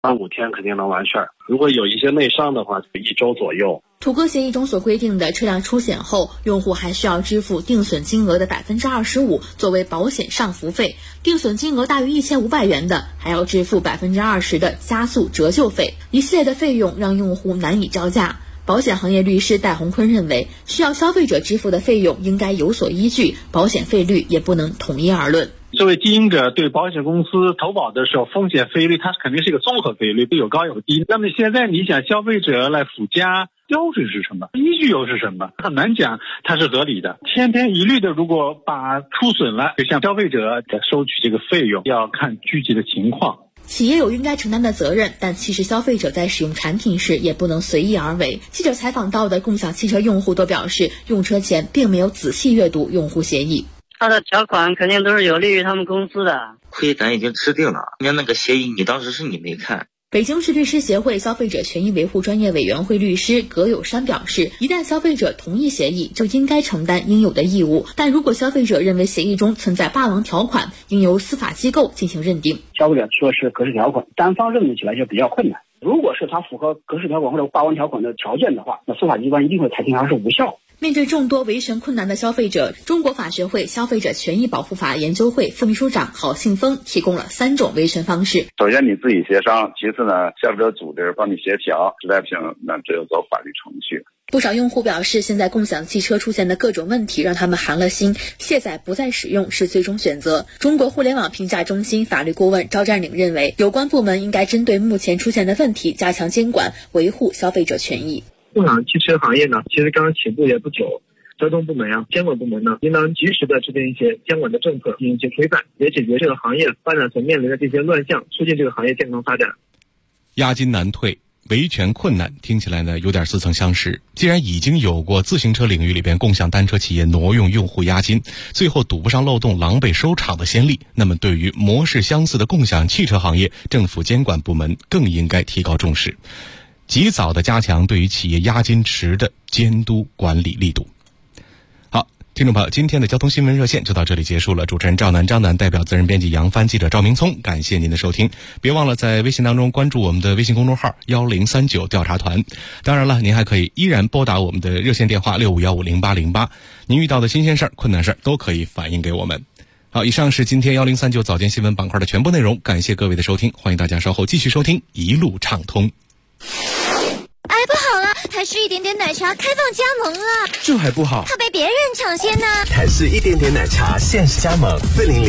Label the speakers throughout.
Speaker 1: 5天肯定能完事儿。如果有一些内伤的话，1周左右。
Speaker 2: 土哥协议中所规定的车辆出险后，用户还需要支付定损金额的25%作为保险上浮费，定损金额大于1500元的，还要支付20%的加速折旧费。一系列的费用让用户难以招架。保险行业律师戴洪坤认为，需要消费者支付的费用应该有所依据，保险费率也不能统一而论。
Speaker 3: 作为经营者对保险公司投保的时候，风险费率它肯定是一个综合费率，有高有低。那么现在你想消费者来附加标准是什么，依据又是什么，很难讲它是合理的。千篇一律的，如果把出损了就向消费者收取这个费用，要看具体的情况。
Speaker 2: 企业有应该承担的责任，但其实消费者在使用产品时也不能随意而为。记者采访到的共享汽车用户都表示，用车前并没有仔细阅读用户协议。
Speaker 4: 他的条款肯定都是有利于他们公司的，
Speaker 5: 亏咱已经吃定了，人家那个协议你当时是你没看。
Speaker 2: 北京市律师协会消费者权益维护专业委员会律师葛友山表示，一旦消费者同意协议，就应该承担应有的义务，但如果消费者认为协议中存在霸王条款，应由司法机构进行认定。
Speaker 6: 消费者说是格式条款，单方认定起来就比较困难。如果是他符合格式条款或者霸王条款的条件的话，那司法机关一定会裁定它是无效。
Speaker 2: 面对众多维权困难的消费者，中国法学会消费者权益保护法研究会副秘书长郝信峰提供了3种维权方式。
Speaker 7: 首先你自己协商，其次呢，消费者组织帮你协调，实在不行那只有走法律程序。
Speaker 2: 不少用户表示，现在共享汽车出现的各种问题让他们寒了心，卸载不再使用是最终选择。中国互联网评价中心法律顾问赵占领认为，有关部门应该针对目前出现的问题加强监管，维护消费者权益。
Speaker 8: 共享汽车行业呢，其实刚刚起步也不久，交通部门监管部门呢，应当及时的制定一些监管的政策，进行一些规范，也解决这个行业发展所面临的这些乱象，促进这个行业健康发展。
Speaker 9: 押金难退，维权困难，听起来呢有点似曾相识。既然已经有过自行车领域里边共享单车企业挪用用户押金，最后堵不上漏洞，狼狈收场的先例，那么对于模式相似的共享汽车行业，政府监管部门更应该提高重视，及早的加强对于企业押金池的监督管理力度。好，听众朋友，今天的交通新闻热线就到这里结束了。主持人赵楠、张楠代表责任编辑杨帆、记者赵明聪，感谢您的收听。别忘了在微信当中关注我们的微信公众号1039调查团。当然了，您还可以依然拨打我们的热线电话65150808，您遇到的新鲜事儿、困难事儿都可以反映给我们。好，以上是今天1039早间新闻板块的全部内容，感谢各位的收听，欢迎大家稍后继续收听一路畅通。
Speaker 10: 哎，不好了，台式一点点奶茶开放加盟了，
Speaker 11: 这还不好，
Speaker 10: 怕被别人抢先呢。
Speaker 11: 台式一点点奶茶限时加盟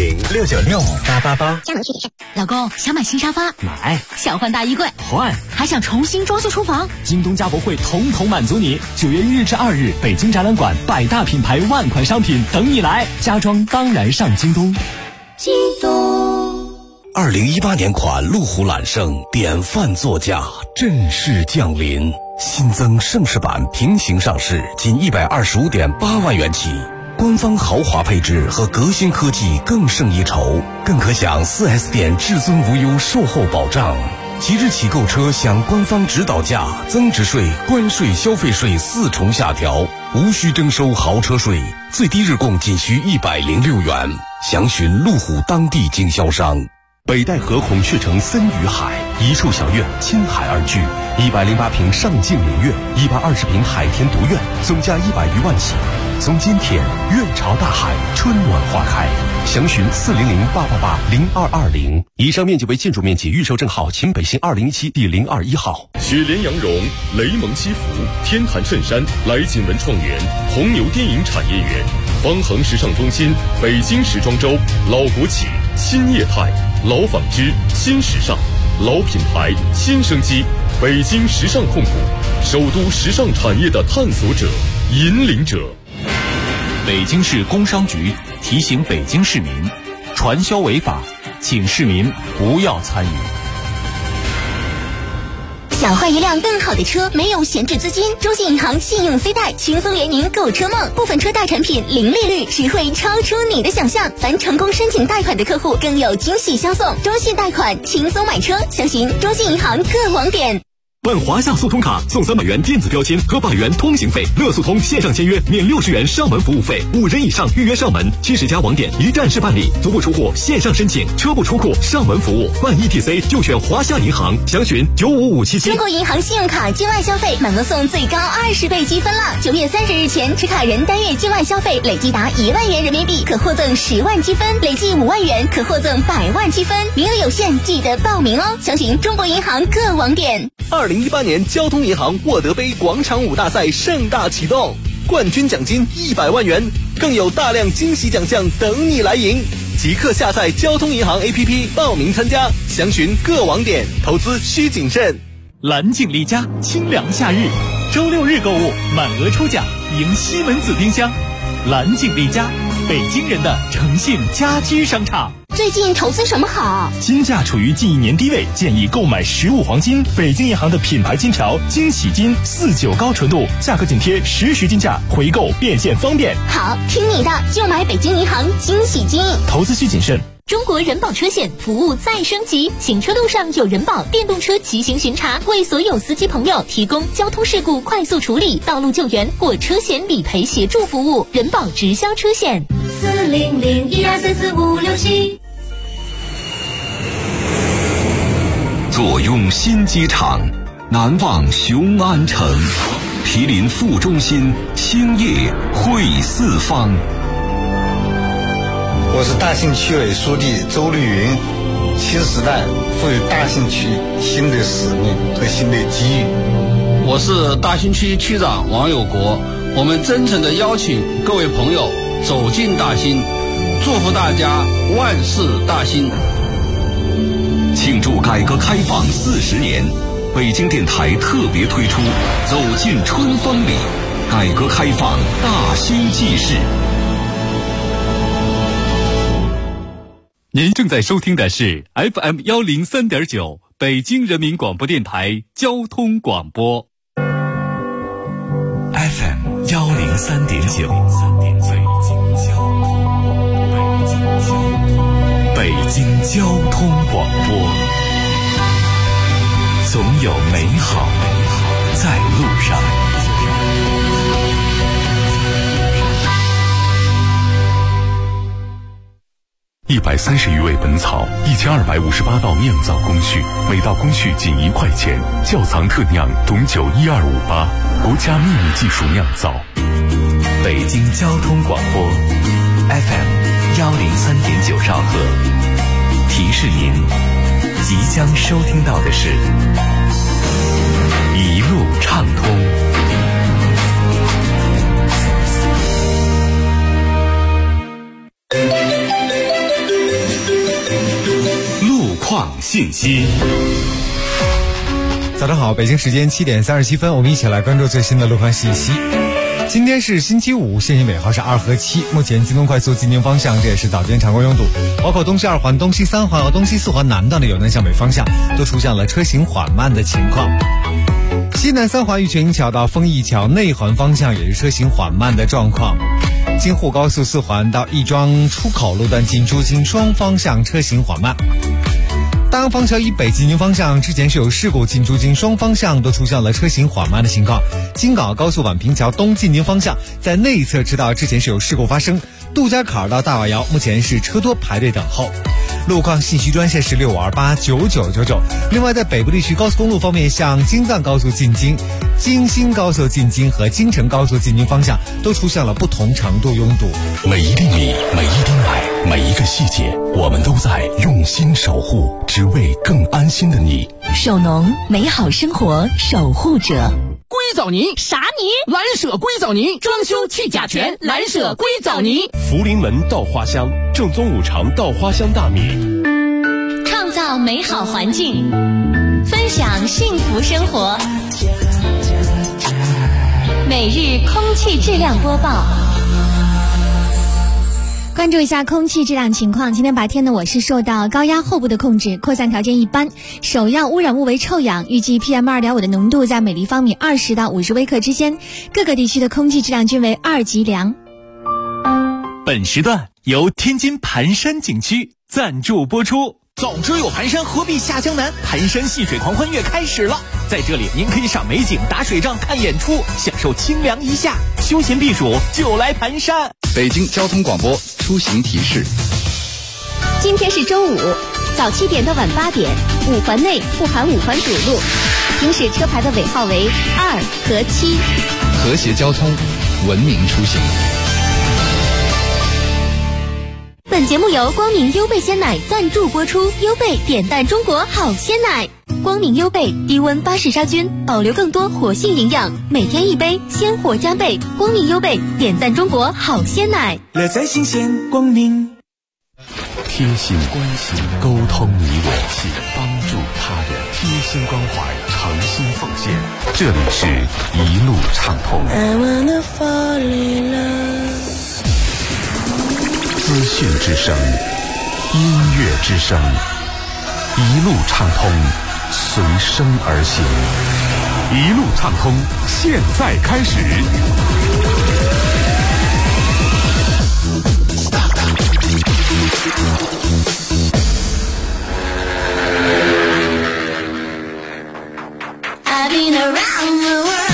Speaker 11: ，40069658888。
Speaker 10: 加盟具体是：老公想买新沙发，
Speaker 11: 买；
Speaker 10: 想换大衣柜，
Speaker 11: 换；
Speaker 10: 还想重新装修厨房。
Speaker 11: 京东家博会统统满足你。9月1日至2日，北京展览馆100大品牌万款商品等你来，家装当然上京东。
Speaker 10: 京东。
Speaker 12: 2018年款路虎揽胜典范座驾正式降临，新增盛世版平行上市，仅125.8万元起，官方豪华配置和革新科技更胜一筹，更可享 4S 店至尊无忧售后保障。即日起购车享官方指导价，增值税、关税、消费税4重下调，无需征收豪车税，最低日供仅需106元。详询路虎当地经销商。北戴河孔雀城森与海，一处小院，亲海而居，108平上镜明月，120平海天独院，总价100余万起。从今天，院朝大海，春暖花开。详询400888220。以上面积为建筑面积，预售证号秦北信2017第021号。
Speaker 13: 雪莲羊绒、雷蒙西服、天坛衬衫、来锦文创园、红牛电影产业园、方恒时尚中心、北京时装周、老国企、新业态、老纺织、新时尚、老品牌、新生机，北京时尚控股，首都时尚产业的探索者、引领者。
Speaker 14: 北京市工商局提醒北京市民，传销违法，请市民不要参与。
Speaker 10: 想换一辆更好的车，没有闲置资金，中信银行信用 C 贷轻松连您购车梦，部分车贷产品零利率，实惠超出你的想象。凡成功申请贷款的客户更有惊喜相送。中信贷款轻松买车，详询中信银行各网点。
Speaker 15: 办华夏速通卡送300元电子标签和100元通行费，乐速通线上签约免60元上门服务费，5人以上预约上门，70家网点一站式办理，足不出户线上申请，车不出库上门服务，办 ETC 就选华夏银行，详询95577。
Speaker 10: 中国银行信用卡境外消费满额送最高20倍积分了！9月30日前持卡人单月境外消费累计达1万元人民币，可获赠10万积分，累计5万元可获赠100万积分，名额有限，记得报名哦！详询中国银行各网点。
Speaker 16: 2018年交通银行沃德杯广场舞大赛盛大启动，冠军奖金100万元，更有大量惊喜奖项等你来赢！即刻下载交通银行 APP 报名参加，详询各网点，投资需谨慎。
Speaker 11: 蓝景丽家清凉夏日，周6日购物满额抽奖，赢西门子冰箱。蓝景丽家，北京人的诚信家居商场。
Speaker 10: 最近投资什么好？
Speaker 11: 金价处于近1年低位，建议购买15黄金。北京银行的品牌金条惊喜金49高纯度，价格紧贴实时金价，回购变现方便。
Speaker 10: 好，听你的，就买北京银行惊喜金。
Speaker 11: 投资需谨慎。
Speaker 10: 中国人保车险服务再升级，行车路上有人保电动车骑行巡查，为所有司机朋友提供交通事故快速处理、道路救援或车险理赔协助服务。人保直销车险40012344567。
Speaker 12: 坐拥新机场，难忘雄安城，毗邻副中心，兴业汇四方。
Speaker 17: 我是大兴区委书记周绿云，新时代赋予大兴区新的使命和新的机遇。
Speaker 18: 我是大兴区区长王有国，我们真诚地邀请各位朋友走进大兴，祝福大家万事大兴。
Speaker 12: 庆祝改革开放40年，北京电台特别推出走进春风里，改革开放大兴纪事。
Speaker 14: 您正在收听的是 FM 103.9北京人民广播电台交通广播。
Speaker 12: FM 103.9北京交通广播，总有美好在路上。130余味本草，1258道酿造工序，每道工序仅1块钱。窖藏特酿董酒12588，国家秘密技术酿造。北京交通广播 FM 103.9兆赫，提示您即将收听到的是一路畅通。信息。
Speaker 19: 早上好，北京时间7点37分，我们一起来关注最新的路况信息。今天是星期五，限行尾号是2和7。目前京东快速进京方向，这也是早间常规拥堵，包括东西2环、东西3环和东西4环南段的有南向北方向都出现了车行缓慢的情况。西南3环玉泉营桥到丰益桥内环方向也是车行缓慢的状况。京沪高速4环到亦庄出口路段进出京双方向车行缓慢。大安坊桥以北进京方向之前是有事故，进出京双方向都出现了车行缓慢的情况。京港高速宛平桥东进京方向在内侧车道之前是有事故发生，杜家坎到大瓦窑目前是车多排队等候。路况信息专线是65289999。另外在北部地区高速公路方面，像京藏高速进京、京新高速进京和京承高速进京方向都出现了不同程度拥堵。
Speaker 12: 每一粒米，每一丁爱，每一个细节，我们都在用心守护，只为更安心的你。
Speaker 10: 首农，美好生活守护者。
Speaker 20: 硅藻泥啥泥？蓝舍硅藻泥，装修去甲醛，蓝舍硅藻泥。
Speaker 13: 福临门稻花香，正宗五常稻花香大米。
Speaker 10: 创造美好环境，分享幸福生活。每日空气质量播报。关注一下空气质量情况。今天白天呢，我是受到高压后部的控制，扩散条件一般，首要污染物为臭氧，预计 PM2.5 的浓度在每立方米20到50微克之间，各个地区的空气质量均为2级良。
Speaker 11: 本时段由天津盘山景区赞助播出。 早知有盘山，何必下江南？盘山戏水狂欢月开始了，在这里您可以赏美景、打水仗、看演出，享受清凉一夏，休闲避暑就来盘山。
Speaker 21: 北京交通广播出行提示：
Speaker 10: 今天是周五，早7点到晚8点，5环内不含5环堵路，行驶车牌的尾号为2和7。
Speaker 21: 和谐交通，文明出行。
Speaker 10: 本节目由光明优贝鲜奶赞助播出，优贝点赞中国好鲜奶。光明优贝低温巴氏杀菌，保留更多活性营养，每天1杯，鲜活加倍。光明优贝点赞中国好鲜奶，
Speaker 11: 乐在新鲜，光明。
Speaker 12: 贴心关心，沟通你我心，帮助他人，贴心关怀，诚心奉献。这里是一路畅通。资讯之声，音乐之声，一路畅通，随声而行。一路畅通，现在开始。
Speaker 10: I've been around the world.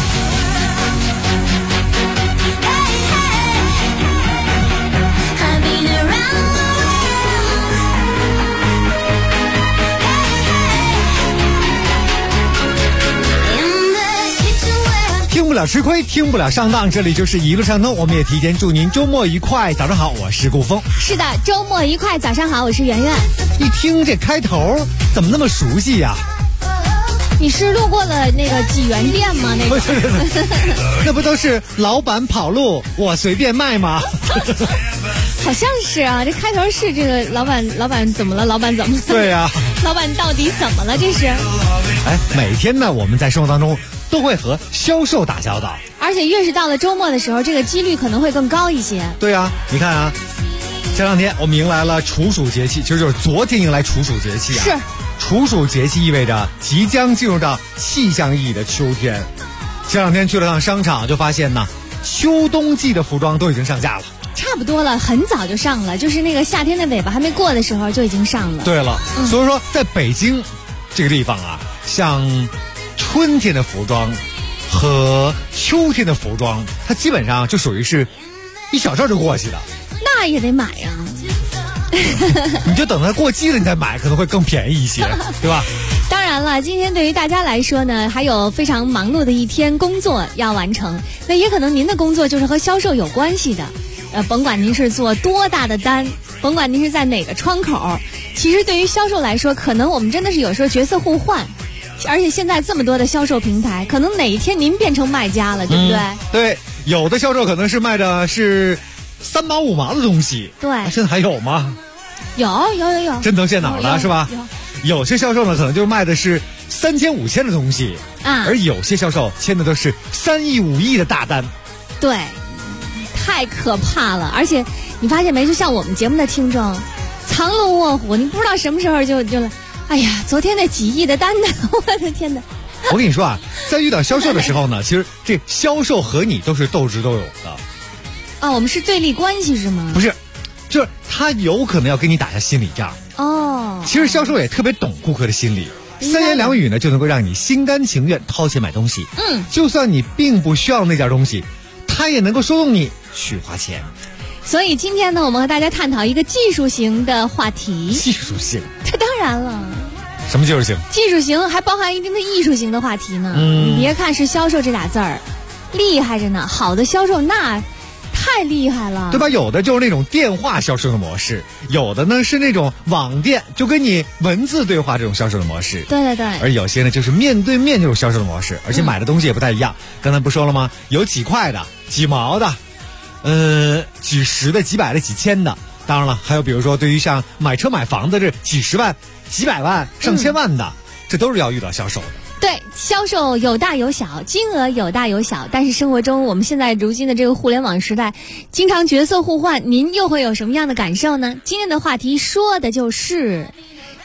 Speaker 19: Hey, 听不了吃亏，听不了上当，这里就是一路畅通。我们也提前祝您周末愉快。早上好，我是顾峰。
Speaker 22: 是的，周末愉快。早上好，我是圆圆。
Speaker 19: 一听这开头，怎么那么熟悉呀？
Speaker 22: 你是路过了那个几元店吗？那个
Speaker 19: 那不都是老板跑路，我随便卖吗？
Speaker 22: 好像是啊，这开头是这个老板怎么了？老板怎么了？
Speaker 19: 对呀、
Speaker 22: 老板到底怎么了？这是。
Speaker 19: 哎，每天呢，我们在生活当中都会和销售打交道，
Speaker 22: 而且越是到了周末的时候，这个几率可能会更高一些。
Speaker 19: 对啊，你看啊，前两天我们迎来了处暑节气，其实就是昨天迎来处暑节气啊。
Speaker 22: 是。
Speaker 19: 处暑节气意味着即将进入到气象意义的秋天。前两天去了趟商场，就发现呢，秋冬季的服装都已经上架了。
Speaker 22: 差不多了，很早就上了，就是那个夏天的尾巴还没过的时候就已经上了。
Speaker 19: 对了，所以说在北京这个地方啊，像春天的服装和秋天的服装，它基本上就属于是一小阵就过去的。
Speaker 22: 那也得买呀。
Speaker 19: 你就等它过季了你再买，可能会更便宜一些，对吧？
Speaker 22: 当然了，今天对于大家来说呢，还有非常忙碌的一天工作要完成。那也可能您的工作就是和销售有关系的，甭管您是做多大的单，甭管您是在哪个窗口，其实对于销售来说，可能我们真的是有时候角色互换。而且现在这么多的销售平台，可能哪一天您变成卖家了，对不对？
Speaker 19: 对，有的销售可能是卖的是3毛5毛的东西，
Speaker 22: 对，
Speaker 19: 现在还有吗？
Speaker 22: 有，
Speaker 19: 真能见脑了是吧？有些销售呢，可能就卖的是3千5千的东西啊，而有些销售签的都是3亿5亿的大单。
Speaker 22: 对，太可怕了！而且你发现没？就像我们节目的听众，藏龙卧虎，你不知道什么时候就，哎呀，昨天那几亿的单呢，我的天哪！
Speaker 19: 我跟你说啊，在遇到销售的时候呢，其实这销售和你都是斗智斗勇的。
Speaker 22: 啊，我们是对立关系是吗？
Speaker 19: 不是。就是他有可能要跟你打下心理仗
Speaker 22: 哦。
Speaker 19: 其实销售也特别懂顾客的心理，3言2语呢就能够让你心甘情愿掏钱买东西。就算你并不需要那件东西，他也能够说动你去花钱。
Speaker 22: 所以今天呢，我们和大家探讨一个技术型的话题。
Speaker 19: 技术型？
Speaker 22: 这当然了。
Speaker 19: 什么技术型？
Speaker 22: 技术型还包含一定的艺术型的话题呢。你别看是销售这俩字儿，厉害着呢。好的销售那。太厉害了，
Speaker 19: 对吧？有的就是那种电话销售的模式，有的呢是那种网店，就跟你文字对话这种销售的模式。
Speaker 22: 对。
Speaker 19: 而有些呢就是面对面这种销售的模式，而且买的东西也不太一样。刚才不说了吗？有几块的、几毛的，几十的、几百的、几千的。当然了，还有比如说对于像买车买房的这几十万、几百万、上千万的，这都是要遇到销售的。
Speaker 22: 对，销售有大有小，金额有大有小，但是生活中我们现在如今的这个互联网时代，经常角色互换，您又会有什么样的感受呢？今天的话题说的就是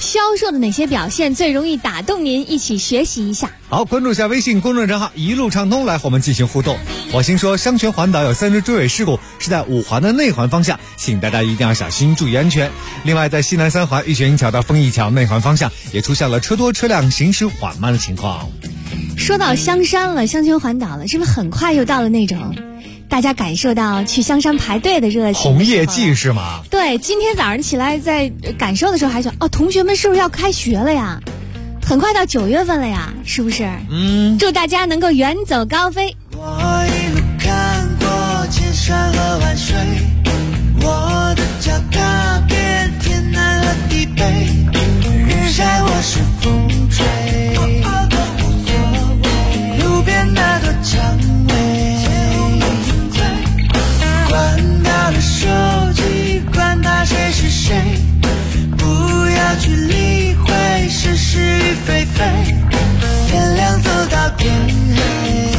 Speaker 22: 销售的哪些表现最容易打动您？一起学习一下。
Speaker 19: 好，关注一下微信公众账号一路畅通，来和我们进行互动。火星说，商泉环岛有3次追尾事故，是在5环的内环方向，请大家一定要小心，注意安全。另外，在西南3环玉泉营桥到丰益桥内环方向也出现了车多车辆行驶缓慢的情况。
Speaker 22: 说到香山了，香泉环岛了，是不是很快又到了那种大家感受到去香山排队的热情？
Speaker 19: 红叶季是吗？
Speaker 22: 对，今天早上起来在感受的时候还说，同学们是不是要开学了呀？很快到9月份了呀，是不是？祝大家能够远走高飞。
Speaker 1: 我一路看过千山和万水，我的脚踏遍天南和地北，日晒或是风吹，路边那朵蔷薇，管他的手机，管他谁是谁，不要去理会是是与非非，天亮走到天黑，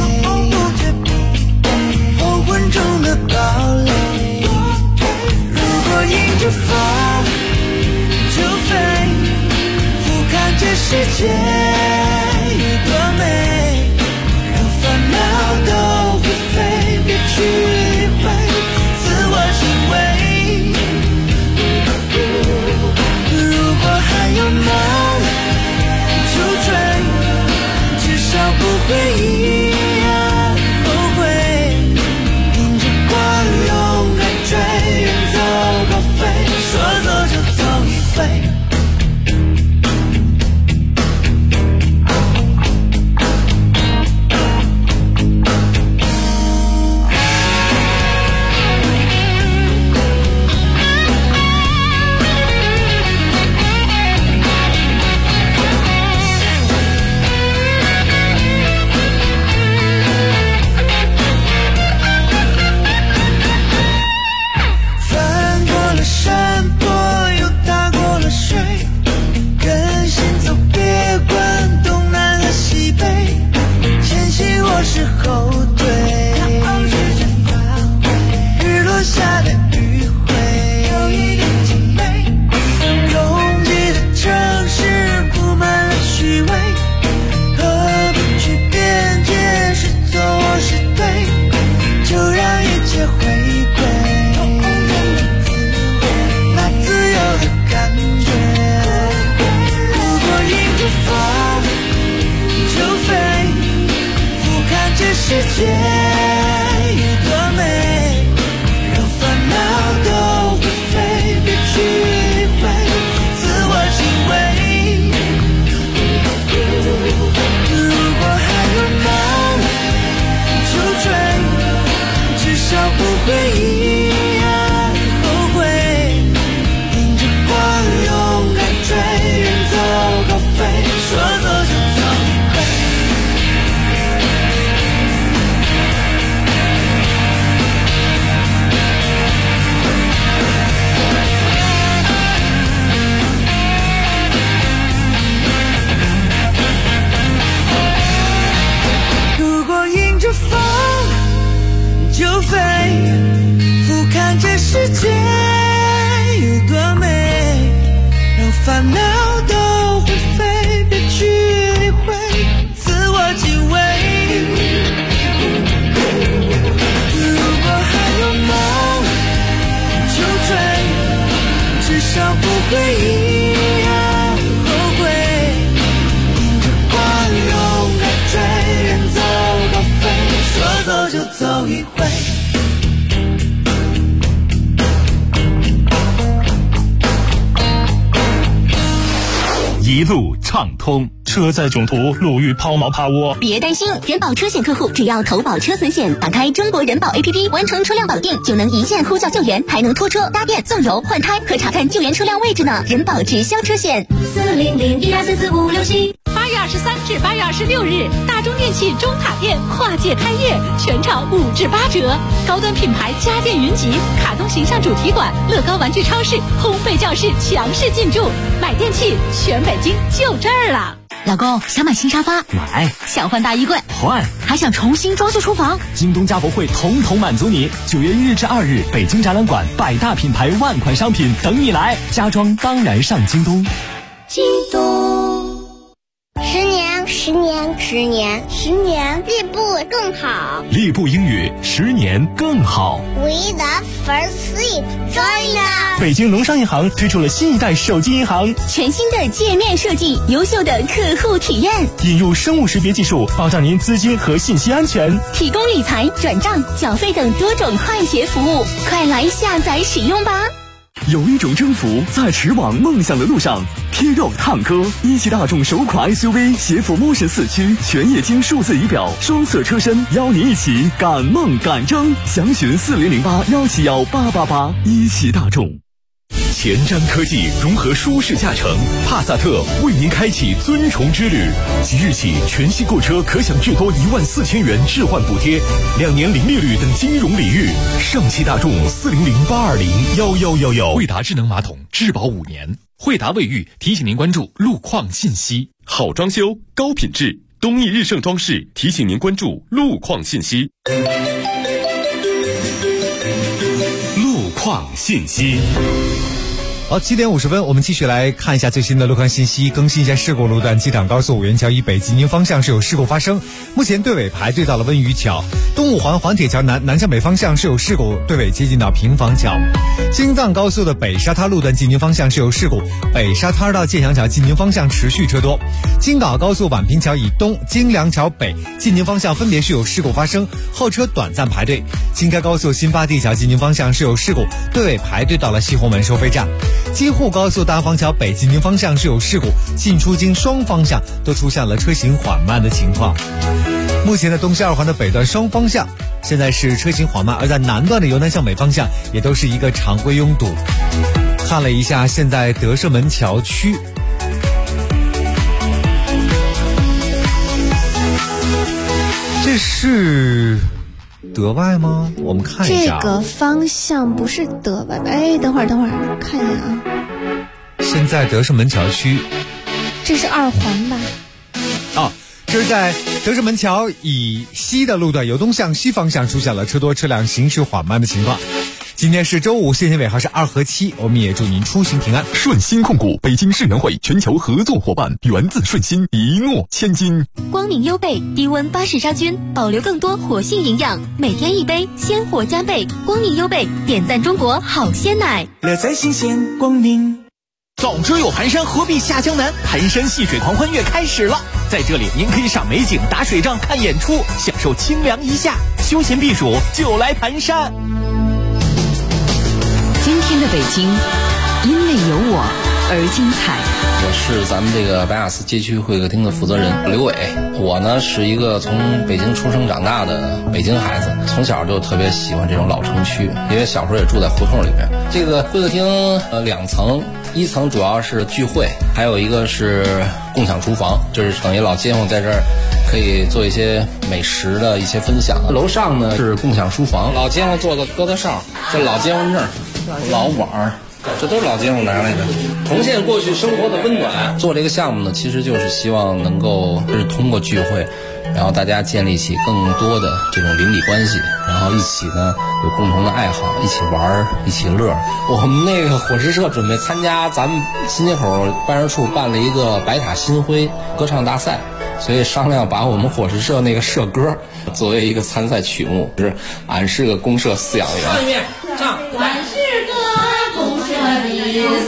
Speaker 1: 黄昏中的堡垒，如果迎着风就飞，俯瞰这世界有多美，让烦恼都会飞，别去理会自我行为，如果还有梦就追，至少不会一样后悔，迎着光勇敢追，远走高飞，说走就走一回。是后退，日落下的余晖，拥挤的城市布满了虚伪，何必去辩解是错或是对，就让一切回归那自由的感觉，如果迎着风就飞，这世界有多美，让烦恼都会飞，别去理会自我行为，如果还有梦就追，至少不会一样后悔，迎着光勇敢追，远走高飞，说走就走一回。风就飞，俯瞰这世界有多美，让烦恼都会飞，别去理会自我敬畏，如果还有梦就追，至少不会一样后悔，迎着光勇敢追，远走高飞，说走就走一回。
Speaker 11: 一路畅通，车载囧途，路遇抛锚趴窝。
Speaker 10: 别担心，人保车险客户只要投保车损险，打开中国人保 APP， 完成车辆保定，就能一键呼叫救援，还能拖车、搭电、送油、换胎和查看救援车辆位置呢。人保直销车险，40012444567。
Speaker 20: 8月23至8月26日，大中电器中塔店跨界开业，全场5至8折。高端品牌家电云集，卡通形象主题馆、乐高玩具超市、烘焙教室强势进驻，买电器全北京就这儿了。
Speaker 10: 老公，想买新沙发？
Speaker 11: 买。
Speaker 10: 想换大衣柜？
Speaker 11: 换。
Speaker 10: 还想重新装修厨房？
Speaker 11: 京东家博会统统满足你。9月1日至2日，北京展览馆100大品牌万款商品等你来，家装当然上京东。
Speaker 1: 激动。10年，进步更好。
Speaker 15: 立步英语10年更好。
Speaker 1: We the first seat, join us。
Speaker 15: 北京农商银行推出了新一代手机银行，
Speaker 10: 全新的界面设计，优秀的客户体验，
Speaker 15: 引入生物识别技术，保障您资金和信息安全，
Speaker 10: 提供理财、转账、缴费等多种快捷服务，快来下载使用吧！
Speaker 15: 有一种征服在驰往梦想的路上。T Roc探歌，一汽大众首款 SUV， 携辅 Motion 4驱，全液晶数字仪表，双色车身，邀您一起赶梦赶征。详询4008-171-888。一汽大众。前瞻科技融合舒适驾乘，帕萨特为您开启尊崇之旅。即日起，全系购车可享最多14000元置换补贴，2年零利率等金融礼遇。上汽大众400-820-1111。
Speaker 11: 惠达智能马桶质保5年。惠达卫浴提醒您关注路况信息。
Speaker 13: 好装修，高品质，东义日盛装饰提醒您关注路况信息。
Speaker 15: 路况信息。
Speaker 19: 好，7点50分，我们继续来看一下最新的路况信息，更新一下事故路段。机场高速五元桥以北济宁方向是有事故发生，目前队尾排队到了温榆桥。东五环环铁桥南向北方向是有事故，队尾接近到平房桥。京藏高速的北沙滩路段济宁方向是有事故，北沙滩到建祥桥济宁方向持续车多。京港高速宛平桥以东、京梁桥北济宁方向分别是有事故发生，后车短暂排队。京开高速新发地桥济宁方向是有事故，队尾排队到了西红门收费站。京沪高速大坊桥北济宁方向是有事故，进出京双方向都出现了车行缓慢的情况。目前的东西二环的北段双方向现在是车行缓慢，而在南段的由南向北方向也都是一个常规拥堵。看了一下现在德胜门桥区，这是德外吗？我们看一下，
Speaker 22: 这个方向不是德外吧？哎，等会儿看一眼啊。
Speaker 19: 现在德胜门桥区，
Speaker 22: 这是2环吧？
Speaker 19: 这是在德胜门桥以西的路段，由东向西方向出现了车多车辆行驶缓慢的情况。今天是周五，限行尾号是2和7，我们也祝您出行平安。
Speaker 15: 顺鑫控股北京世能会全球合作伙伴，源自顺鑫，一诺千金。
Speaker 10: 光明优贝低温巴氏杀菌，保留更多活性营养，每天一杯，鲜活加倍。光明优贝点赞中国好鲜奶，
Speaker 1: 乐在新鲜光明。
Speaker 11: 早知有盘山，何必下江南？盘山戏水狂欢月开始了，在这里您可以赏美景、打水仗、看演出，享受清凉一夏，休闲避暑就来盘山。
Speaker 3: 今天的北京，因为有我而精彩。
Speaker 4: 我是咱们这个白雅寺街区会客厅的负责人刘伟。我呢是一个从北京出生长大的北京孩子，从小就特别喜欢这种老城区，因为小时候也住在胡同里面。这个会客厅2层，1层主要是聚会，还有一个是共享厨房，就是等于老街坊在这儿可以做一些美食的一些分享。楼上呢是共享书房，老街坊做的疙瘩哨，这老街坊证、老网，这都是老街坊拿来的，重现过去生活的温暖。做这个项目呢，其实就是希望能够是通过聚会，然后大家建立起更多的这种邻里关系，然后一起呢有共同的爱好，一起玩，一起乐。我们那个伙食社准备参加咱们新街口办事处办了一个白塔新辉歌唱大赛，所以商量把我们伙食社那个社歌作为一个参赛曲目，就是俺是个公社饲养员。上面唱，
Speaker 1: 俺是个公社的饲养员。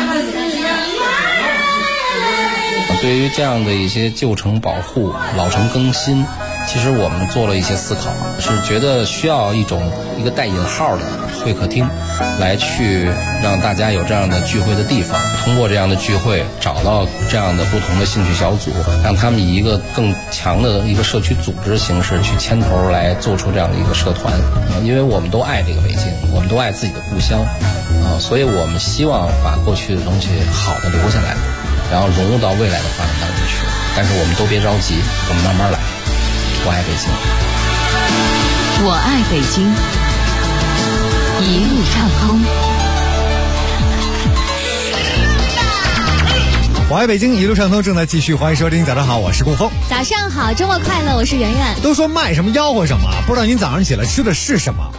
Speaker 4: 对于这样的一些旧城保护、老城更新，其实我们做了一些思考，是觉得需要一个带引号的会客厅，来去让大家有这样的聚会的地方。通过这样的聚会，找到这样的不同的兴趣小组，让他们以一个更强的一个社区组织形式去牵头来做出这样的一个社团。因为我们都爱这个北京，我们都爱自己的故乡，所以我们希望把过去的东西好的留下来，然后融入到未来的发展当中去。但是我们都别着急，我们慢慢来。我爱北京，
Speaker 3: 我爱北京，一路畅通。
Speaker 19: 我爱北京，一路畅通正在继续，欢迎收听。早上好，我是顾峰。
Speaker 22: 早上好，周末快乐，我是圆圆。
Speaker 19: 都说卖什么吆喝什么，不知道您早上起来吃的是什么？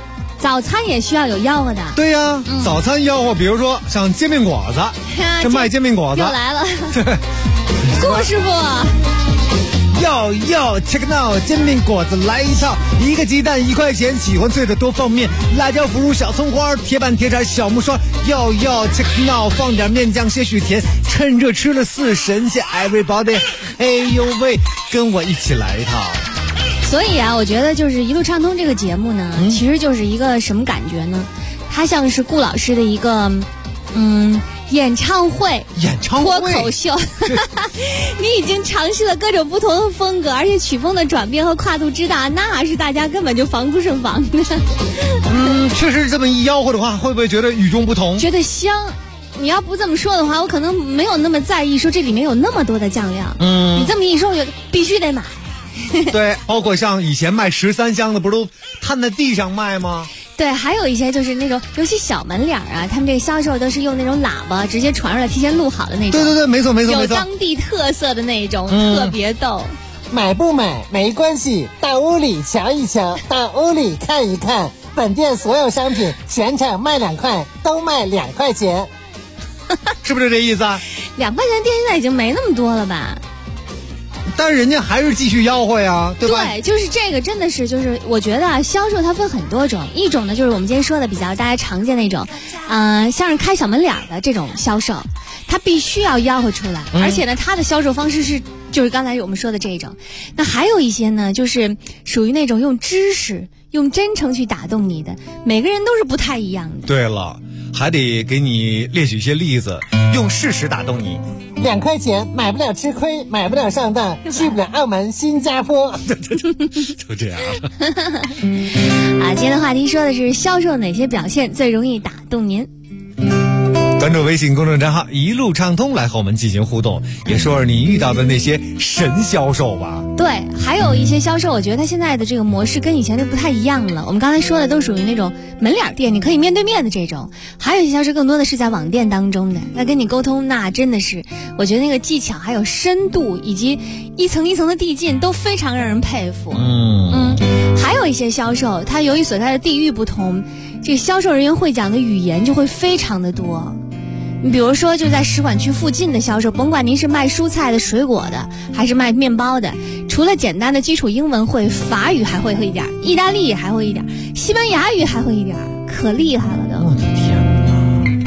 Speaker 22: 早餐也需要有吆喝的。
Speaker 19: 对呀，早餐吆喝，比如说像煎饼果子，这卖煎饼果子
Speaker 22: 又来了。顾师傅。
Speaker 19: 要 check now， 煎饼果子来一套，1个鸡蛋1块钱，喜欢脆的多放面，辣椒腐乳小葱花，铁板铁铲小木刷，要 check now， 放点面酱些许甜，趁热吃了4神仙 everybody， 哎呦喂，跟我一起来一套。
Speaker 22: 所以啊，我觉得就是一路畅通这个节目呢，其实就是一个什么感觉呢？它像是顾老师的一个演唱会脱口秀。你已经尝试了各种不同的风格，而且曲风的转变和跨度之大，那是大家根本就防不胜防的。
Speaker 19: 确实这么一吆喝的话，会不会觉得与众不同？
Speaker 22: 觉得香。你要不这么说的话，我可能没有那么在意说这里面有那么多的酱料。你这么一说，我觉得必须得买。
Speaker 19: 对，包括像以前卖13香的，不是都摊在地上卖吗？
Speaker 22: 对，还有一些就是那种，尤其小门脸啊，他们这个销售都是用那种喇叭直接传出来，提前录好的那种。
Speaker 19: 对，没错，
Speaker 22: 有当地特色的那种，特别逗。
Speaker 5: 买不买没关系，到屋里瞧一瞧，到屋里看一看，本店所有商品全场卖2块，都卖2块钱。
Speaker 19: 是不是这意思啊
Speaker 22: ？2块钱店现在已经没那么多了吧？
Speaker 19: 但是人家还是继续吆喝呀，对吧？
Speaker 22: 对，就是这个真的是，就是我觉得啊，销售它分很多种，一种呢就是我们今天说的比较大家常见那种，像是开小门脸的这种销售，它必须要吆喝出来，而且呢，它的销售方式是就是刚才我们说的这种。那还有一些呢，就是属于那种用知识、用真诚去打动你的，每个人都是不太一样的。
Speaker 19: 对了，还得给你列举一些例子，用事实打动你。
Speaker 5: 2块钱买不了吃亏，买不了上当，去不了澳门、新加坡。
Speaker 19: 就这样。
Speaker 22: 今天的话题说的是销售哪些表现最容易打动您？
Speaker 19: 关注微信公众账号一路畅通来和我们进行互动，也说说你遇到的那些神销售吧。
Speaker 22: 对，还有一些销售，我觉得他现在的这个模式跟以前就不太一样了。我们刚才说的都属于那种门脸店，你可以面对面的这种，还有一些销售更多的是在网店当中的，那跟你沟通，那真的是我觉得那个技巧还有深度以及一层一层的递进都非常让人佩服。还有一些销售，他由于所在的地域不同，这个销售人员会讲的语言就会非常的多。你比如说就在使馆区附近的销售，甭管您是卖蔬菜的、水果的，还是卖面包的，除了简单的基础英文会，法语还会一点，意大利语还会一点，西班牙语还会一点，可厉害了都。
Speaker 19: 我的天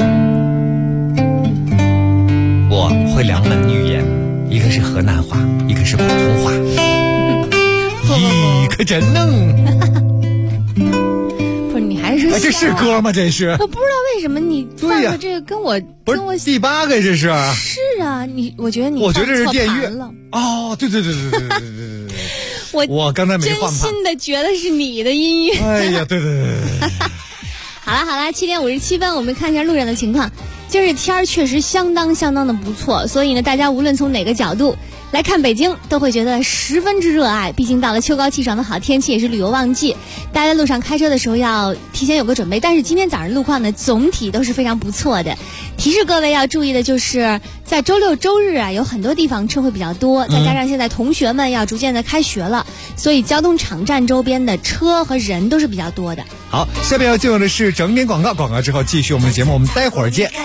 Speaker 19: 哪！我会2门语言，一个是河南话，一个是普通话。咦，可真能！
Speaker 22: 不是，你还是
Speaker 19: 这是歌吗？这是
Speaker 22: 我不知道为什么你放的这个跟我
Speaker 19: 不是第8个，这是
Speaker 22: 是啊，我觉得
Speaker 19: 这是电乐
Speaker 22: 了。
Speaker 19: 哦，对，我刚才没换
Speaker 22: 真心的觉得是你的音乐。
Speaker 19: 哎呀，对。
Speaker 22: 好了，7点57分，我们看一下路上的情况。今儿天儿确实相当的不错，所以呢，大家无论从哪个角度来看北京，都会觉得十分之热爱。毕竟到了秋高气爽的好天气，也是旅游旺季，大家在路上开车的时候要提前有个准备。但是今天早上路况呢，总体都是非常不错的。提示各位要注意的就是，在周6、周日啊，有很多地方车会比较多，再加上现在同学们要逐渐的开学了，所以交通场站周边的车和人都是比较多的。
Speaker 19: 好，下面要进入的是整点广告，广告之后继续我们的节目，我们待会儿见。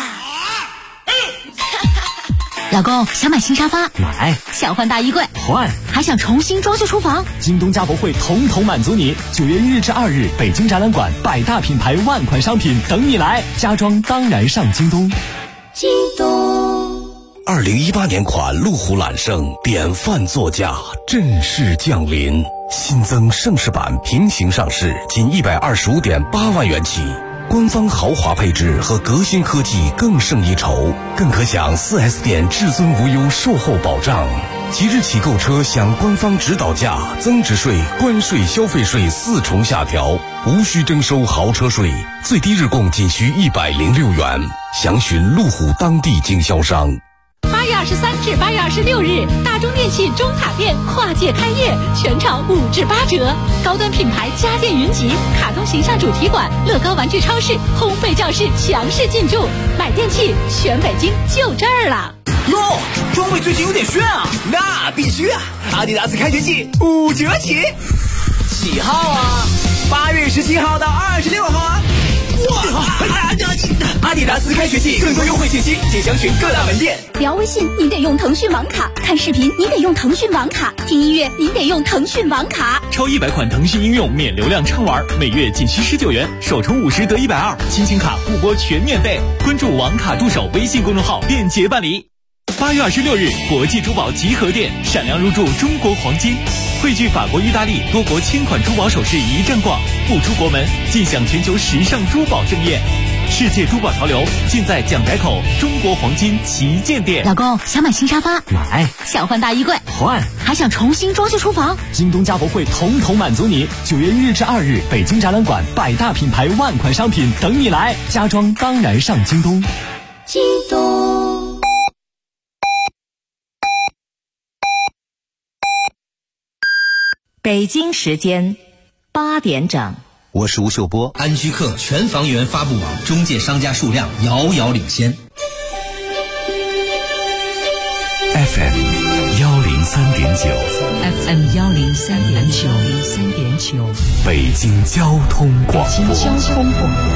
Speaker 3: 老公，想买新沙发？
Speaker 11: 买。
Speaker 3: 想换大衣柜？
Speaker 11: 换。
Speaker 3: 还想重新装修厨房？
Speaker 11: 京东家博会统统满足你。9月1日至2日，北京展览馆100大品牌万款商品等你来，家装当然上京东。
Speaker 10: 京东。
Speaker 12: 2018年款路虎揽胜典范座驾正式降临，新增盛世版平行上市，仅125.8万元起。官方豪华配置和革新科技更胜一筹，更可享 4S 店至尊无忧售后保障。即日起购车享官方指导价、增值税、关税、消费税4重下调，无需征收豪车税，最低日供仅需106元。详询路虎当地经销商。
Speaker 20: 8月23至8月26日，大中电器中塔店跨界开业，全场5至8折。高端品牌家电云集、卡通形象主题馆、乐高玩具超市、烘焙教室强势进驻，买电器全北京就这儿了。
Speaker 6: 哟，装备最近有点炫啊！那必须啊！阿迪达斯开学季5折起，几号啊？ 8月17号到26号啊！哇！阿迪达斯开学季更多优惠信息，请详询各大门店。
Speaker 10: 聊微信您得用腾讯网卡，看视频您得用腾讯网卡，听音乐您得用腾讯网卡。
Speaker 11: 超100款腾讯应用免流量畅玩，每月仅需19元，首充50得120，亲情卡互拨全免费。关注网卡助手微信公众号便捷办理。8月26日，国际珠宝集合店闪亮入驻中国黄金，汇聚法国、意大利多国千款珠宝首饰一站逛，不出国门尽享全球时尚珠宝盛宴。世界珠宝潮流尽在蒋仔口中国黄金旗舰店。
Speaker 3: 老公想买新沙发，
Speaker 6: 买；
Speaker 3: 想换大衣柜，
Speaker 6: 换；
Speaker 3: 还想重新装修厨房，
Speaker 6: 京东家博会统统满足你。9月1日至2日，北京展览馆100大品牌万款商品等你来，家装当然上京东。
Speaker 10: 京东。
Speaker 2: 北京时间8点整。
Speaker 7: 我是吴秀波。
Speaker 23: 安居客全房源发布网中介商家数量遥遥领先。
Speaker 12: FM 103.9
Speaker 3: 103.9
Speaker 12: 北京交通广播。
Speaker 3: 北京交通广播。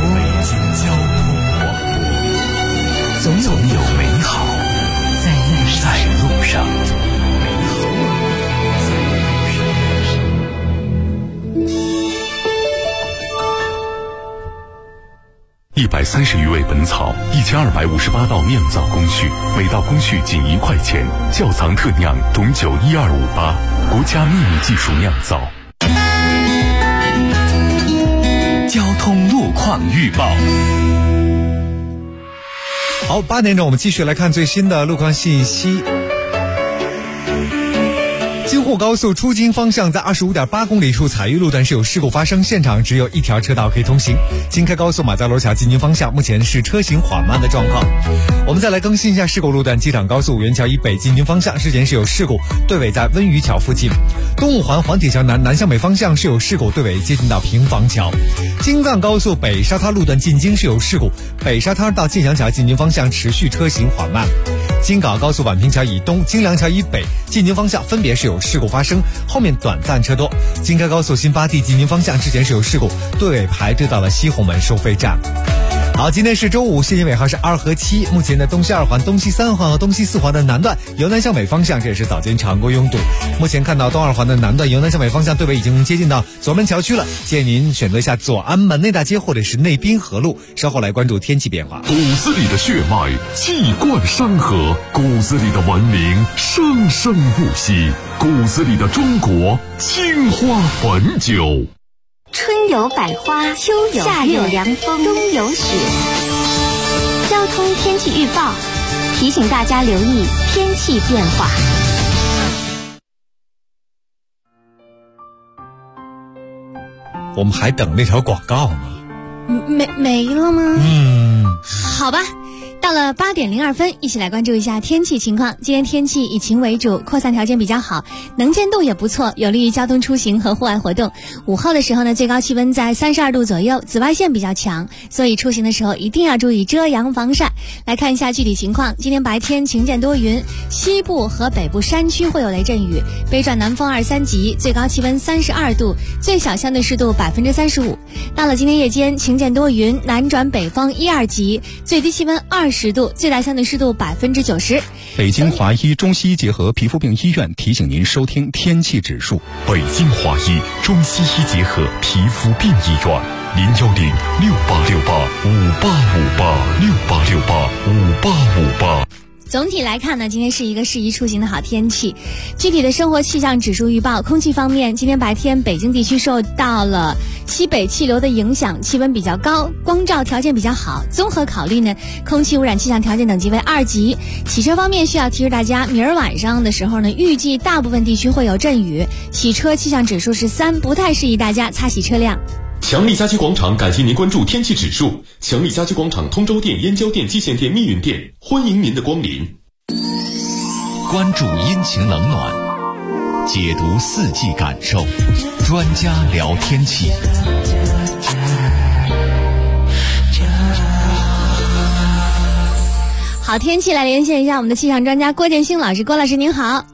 Speaker 12: 总有美好在路上。130余味本草，1258道酿造工序，每道工序仅1块钱。窖藏特酿董酒12588，国家秘密技术酿造。
Speaker 15: 交通路况预报。
Speaker 19: 好，8点整，我们继续来看最新的路况信息。京沪高速出京方向在25.8公里处彩玉路段是有事故发生，现场只有一条车道可以通行。京开高速马家楼桥进京方向目前是车行缓慢的状况。我们再来更新一下事故路段，机场高速五元桥以北进京方向之前是有事故，队尾在温榆桥附近。东五环环铁桥南向北方向是有事故，队尾接近到平房桥。京藏高速北沙滩路段进京是有事故，北沙滩到建祥桥进京方向持续车行缓慢。京港高速宛平桥以东、京梁桥以北进京方向分别是有事故发生，后面短暂车多。京开高速新发地进京方向之前是有事故，队尾排队到了西红门收费站。好，今天是周五，线性尾号是2和7。目前的东西2环、东西3环和东西4环的南段由南向北方向，这也是早间常规拥堵。目前看到东2环的南段由南向北方向队尾已经接近到左门桥区了，建议您选择一下左安门内大街或者是内滨河路。稍后来关注天气变化。
Speaker 12: 骨子里的血脉气贯山河，骨子里的文明生生不息，骨子里的中国青花汾酒。
Speaker 10: 春有百花，秋有夏有凉风，冬有雪。交通天气预报提醒大家留意天气变化。
Speaker 19: 我们还等那条广告吗？
Speaker 22: 没了吗？好吧。到了8点02分，一起来关注一下天气情况。今天天气以晴为主，扩散条件比较好，能见度也不错，有利于交通出行和户外活动。午后的时候呢，最高气温在32度左右，紫外线比较强，所以出行的时候一定要注意遮阳防晒。来看一下具体情况，今天白天晴间多云，西部和北部山区会有雷阵雨，北转南风2、3级，最高气温32度，最小相对湿度35%。到了今天夜间，晴间多云，南转北风1、2级，最低气温20度，最大相对湿度90%。
Speaker 21: 北京华医中西医结合皮肤病医院提醒您收听天气指数。
Speaker 12: 北京华医中西医结合皮肤病医院，01068685868586858。
Speaker 22: 总体来看呢，今天是一个适宜出行的好天气。具体的生活气象指数预报，空气方面，今天白天北京地区受到了西北气流的影响，气温比较高，光照条件比较好。综合考虑呢，空气污染气象条件等级为2级。洗车方面需要提示大家，明儿晚上的时候呢，预计大部分地区会有阵雨，洗车气象指数是3，不太适宜大家擦洗车辆。
Speaker 13: 强力家居广场感谢您关注天气指数。强力家居广场通州店、燕郊店、蓟县店、密云店，欢迎您的光临。
Speaker 14: 关注阴晴冷暖，解读四季感受，专家聊天气。
Speaker 22: 好天气来连线一下我们的气象专家郭建兴老师。郭老师您好。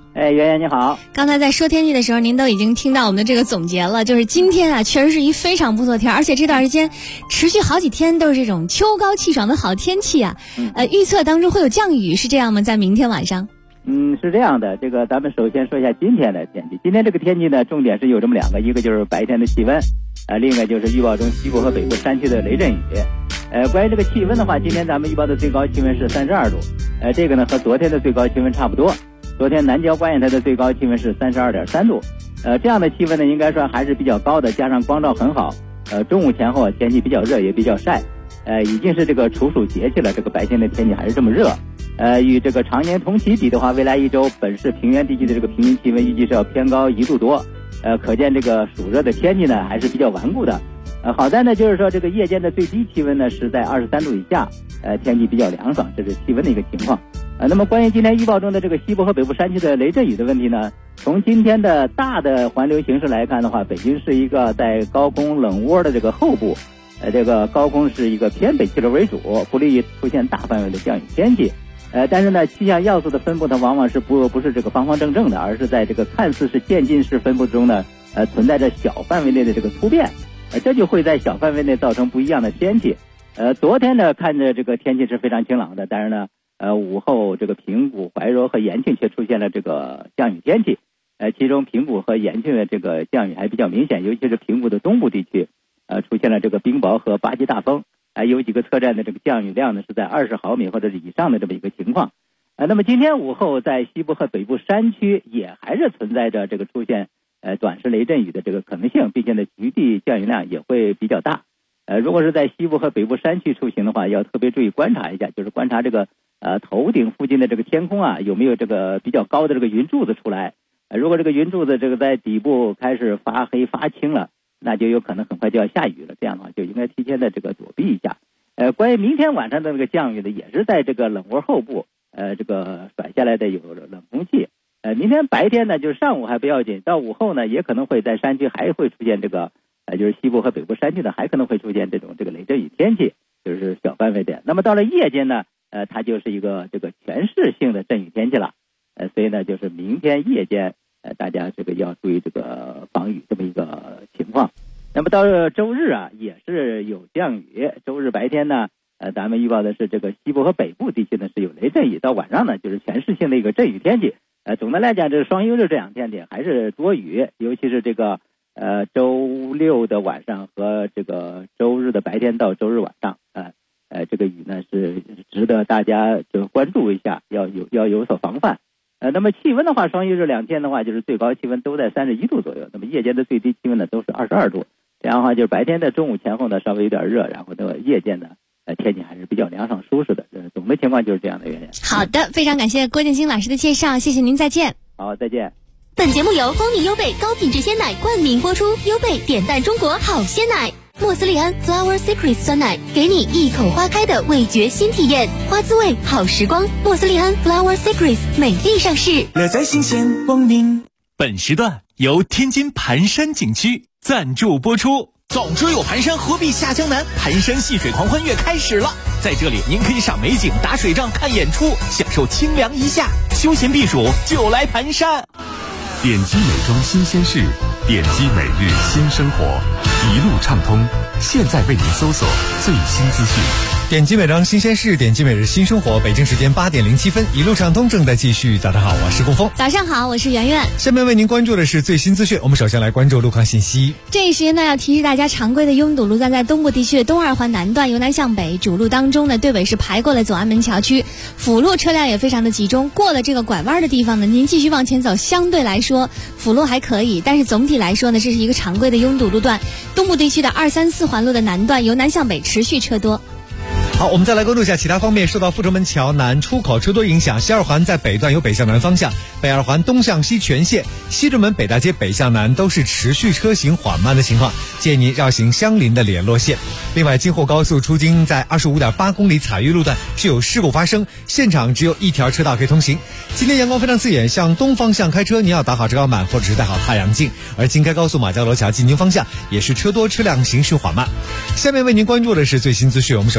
Speaker 7: 哎，圆圆你好。
Speaker 22: 刚才在说天气的时候，您都已经听到我们的这个总结了，就是今天啊，确实是一非常不错的天，而且这段时间持续好几天都是这种秋高气爽的好天气啊。预测当中会有降雨，是这样吗？在明天晚上？
Speaker 7: 是这样的，这个咱们首先说一下今天的天气。今天这个天气呢，重点是有这么两个，一个就是白天的气温，另一个就是预报中西部和北部山区的雷阵雨。关于这个气温的话，今天咱们预报的最高气温是32度，这个呢和昨天的最高气温差不多。昨天南郊观雁台的最高气温是32.3度，这样的气温呢，应该说还是比较高的，加上光照很好，中午前后天气比较热，也比较晒，已经是这个处暑节气了，这个白天的天气还是这么热。与这个常年同期比的话，未来一周本市平原地区的这个平均气温预计是要偏高1度多，可见这个暑热的天气呢还是比较顽固的。好在呢，就是说这个夜间的最低气温呢是在23度以下，天气比较凉爽，这是气温的一个情况。那么关于今天预报中的这个西部和北部山区的雷阵雨的问题呢，从今天的大的环流形势来看的话，北京是一个在高空冷窝的这个后部，这个高空是一个偏北气流为主，不利于出现大范围的降雨天气。但是呢，气象要素的分布它往往是不是这个方方正正的，而是在这个看似是渐进式分布中呢，存在着小范围内的这个突变，这就会在小范围内造成不一样的天气。昨天呢，看着这个天气是非常晴朗的，但是呢，午后这个平谷、怀柔和延庆却出现了这个降雨天气，其中平谷和延庆的这个降雨还比较明显，尤其是平谷的东部地区，出现了这个冰雹和8级大风，有几个车站的这个降雨量呢是在20毫米或者是以上的这么一个情况。那么今天午后在西部和北部山区也还是存在着这个出现短时雷阵雨的这个可能性，并且呢局地降雨量也会比较大。如果是在西部和北部山区出行的话，要特别注意观察一下，就是观察这个头顶附近的这个天空啊，有没有这个比较高的这个云柱子出来。如果这个云柱子这个在底部开始发黑发青了，那就有可能很快就要下雨了，这样的话就应该提前的这个躲避一下。关于明天晚上的这个降雨呢，也是在这个冷窝后部，这个甩下来的有冷空气。明天白天呢，就是上午还不要紧，到午后呢，也可能会在山区还会出现这个，就是西部和北部山区呢，还可能会出现这种这个雷阵雨天气，就是小范围的。那么到了夜间呢，它就是一个这个全市性的阵雨天气了。所以呢，就是明天夜间，大家这个要注意这个防雨这么一个情况。那么到了周日啊，也是有降雨。周日白天呢，咱们预报的是这个西部和北部地区呢是有雷阵雨，到晚上呢就是全市性的一个阵雨天气。总的来讲，这双休日这2天里还是多雨，尤其是这个周六的晚上和这个周日的白天到周日晚上，这个雨呢是值得大家就关注一下，要有所防范。那么气温的话，双休日2天的话，就是最高气温都在31度左右，那么夜间的最低气温呢都是22度。这样的话，就是白天的中午前后呢稍微有点热，然后呢夜间呢天气还是比较凉爽舒适的。总的情况就是这样的原因。
Speaker 22: 好的，非常感谢郭建新老师的介绍，谢谢您，再见。
Speaker 7: 好，再见。
Speaker 10: 本节目由蜂蜜优贝高品质鲜奶冠名播出，优贝点赞中国好鲜奶。莫斯利安 Flower Secret 酸奶，给你一口花开的味觉新体验，花滋味好时光。莫斯利安 Flower Secret 美丽上市，
Speaker 1: 乐在新鲜光明。
Speaker 11: 本时段由天津盘山景区赞助播出。
Speaker 8: 早知有盘山，何必下江南？盘山戏水狂欢月开始了，在这里您可以赏美景、打水仗、看演出，享受清凉一夏，休闲避暑就来盘山。
Speaker 13: 点击美妆新鲜事，点击每日新生活，一路畅通。现在为您搜索最新资讯。
Speaker 19: 点击美妆新鲜事，点击每日新生活。北京时间8点07分，一路畅通正在继续。早上好，我是顾峰。
Speaker 22: 早上好，我是圆圆。
Speaker 19: 下面为您关注的是最新资讯。我们首先来关注路况信息。
Speaker 22: 这一时间呢，要提示大家，常规的拥堵路段在东部地区的东2环南段由南向北，主路当中呢，对尾是排过了左安门桥区，辅路车辆也非常的集中。过了这个拐弯的地方呢，您继续往前走，相对来说辅路还可以，但是总体来说呢，这是一个常规的拥堵路段。东部地区的2、3、4环路的南段由南向北持续车多。
Speaker 19: 好，我们再来关注一下其他方面。受到阜成门桥南出口车多影响，西2环在北段由北向南方向，北2环东向西全线，西直门北大街北向南都是持续车行缓慢的情况，建议您绕行相邻的联络线。另外，京沪高速出京在25.8公里彩玉路段是有事故发生，现场只有一条车道可以通行。今天阳光非常刺眼，向东方向开车您要打好遮光板或者是戴好太阳镜。而京开高速马家罗桥进京方向也是车多，车辆行驶缓慢。下面为您关注的是最新资讯，我们首先为您关注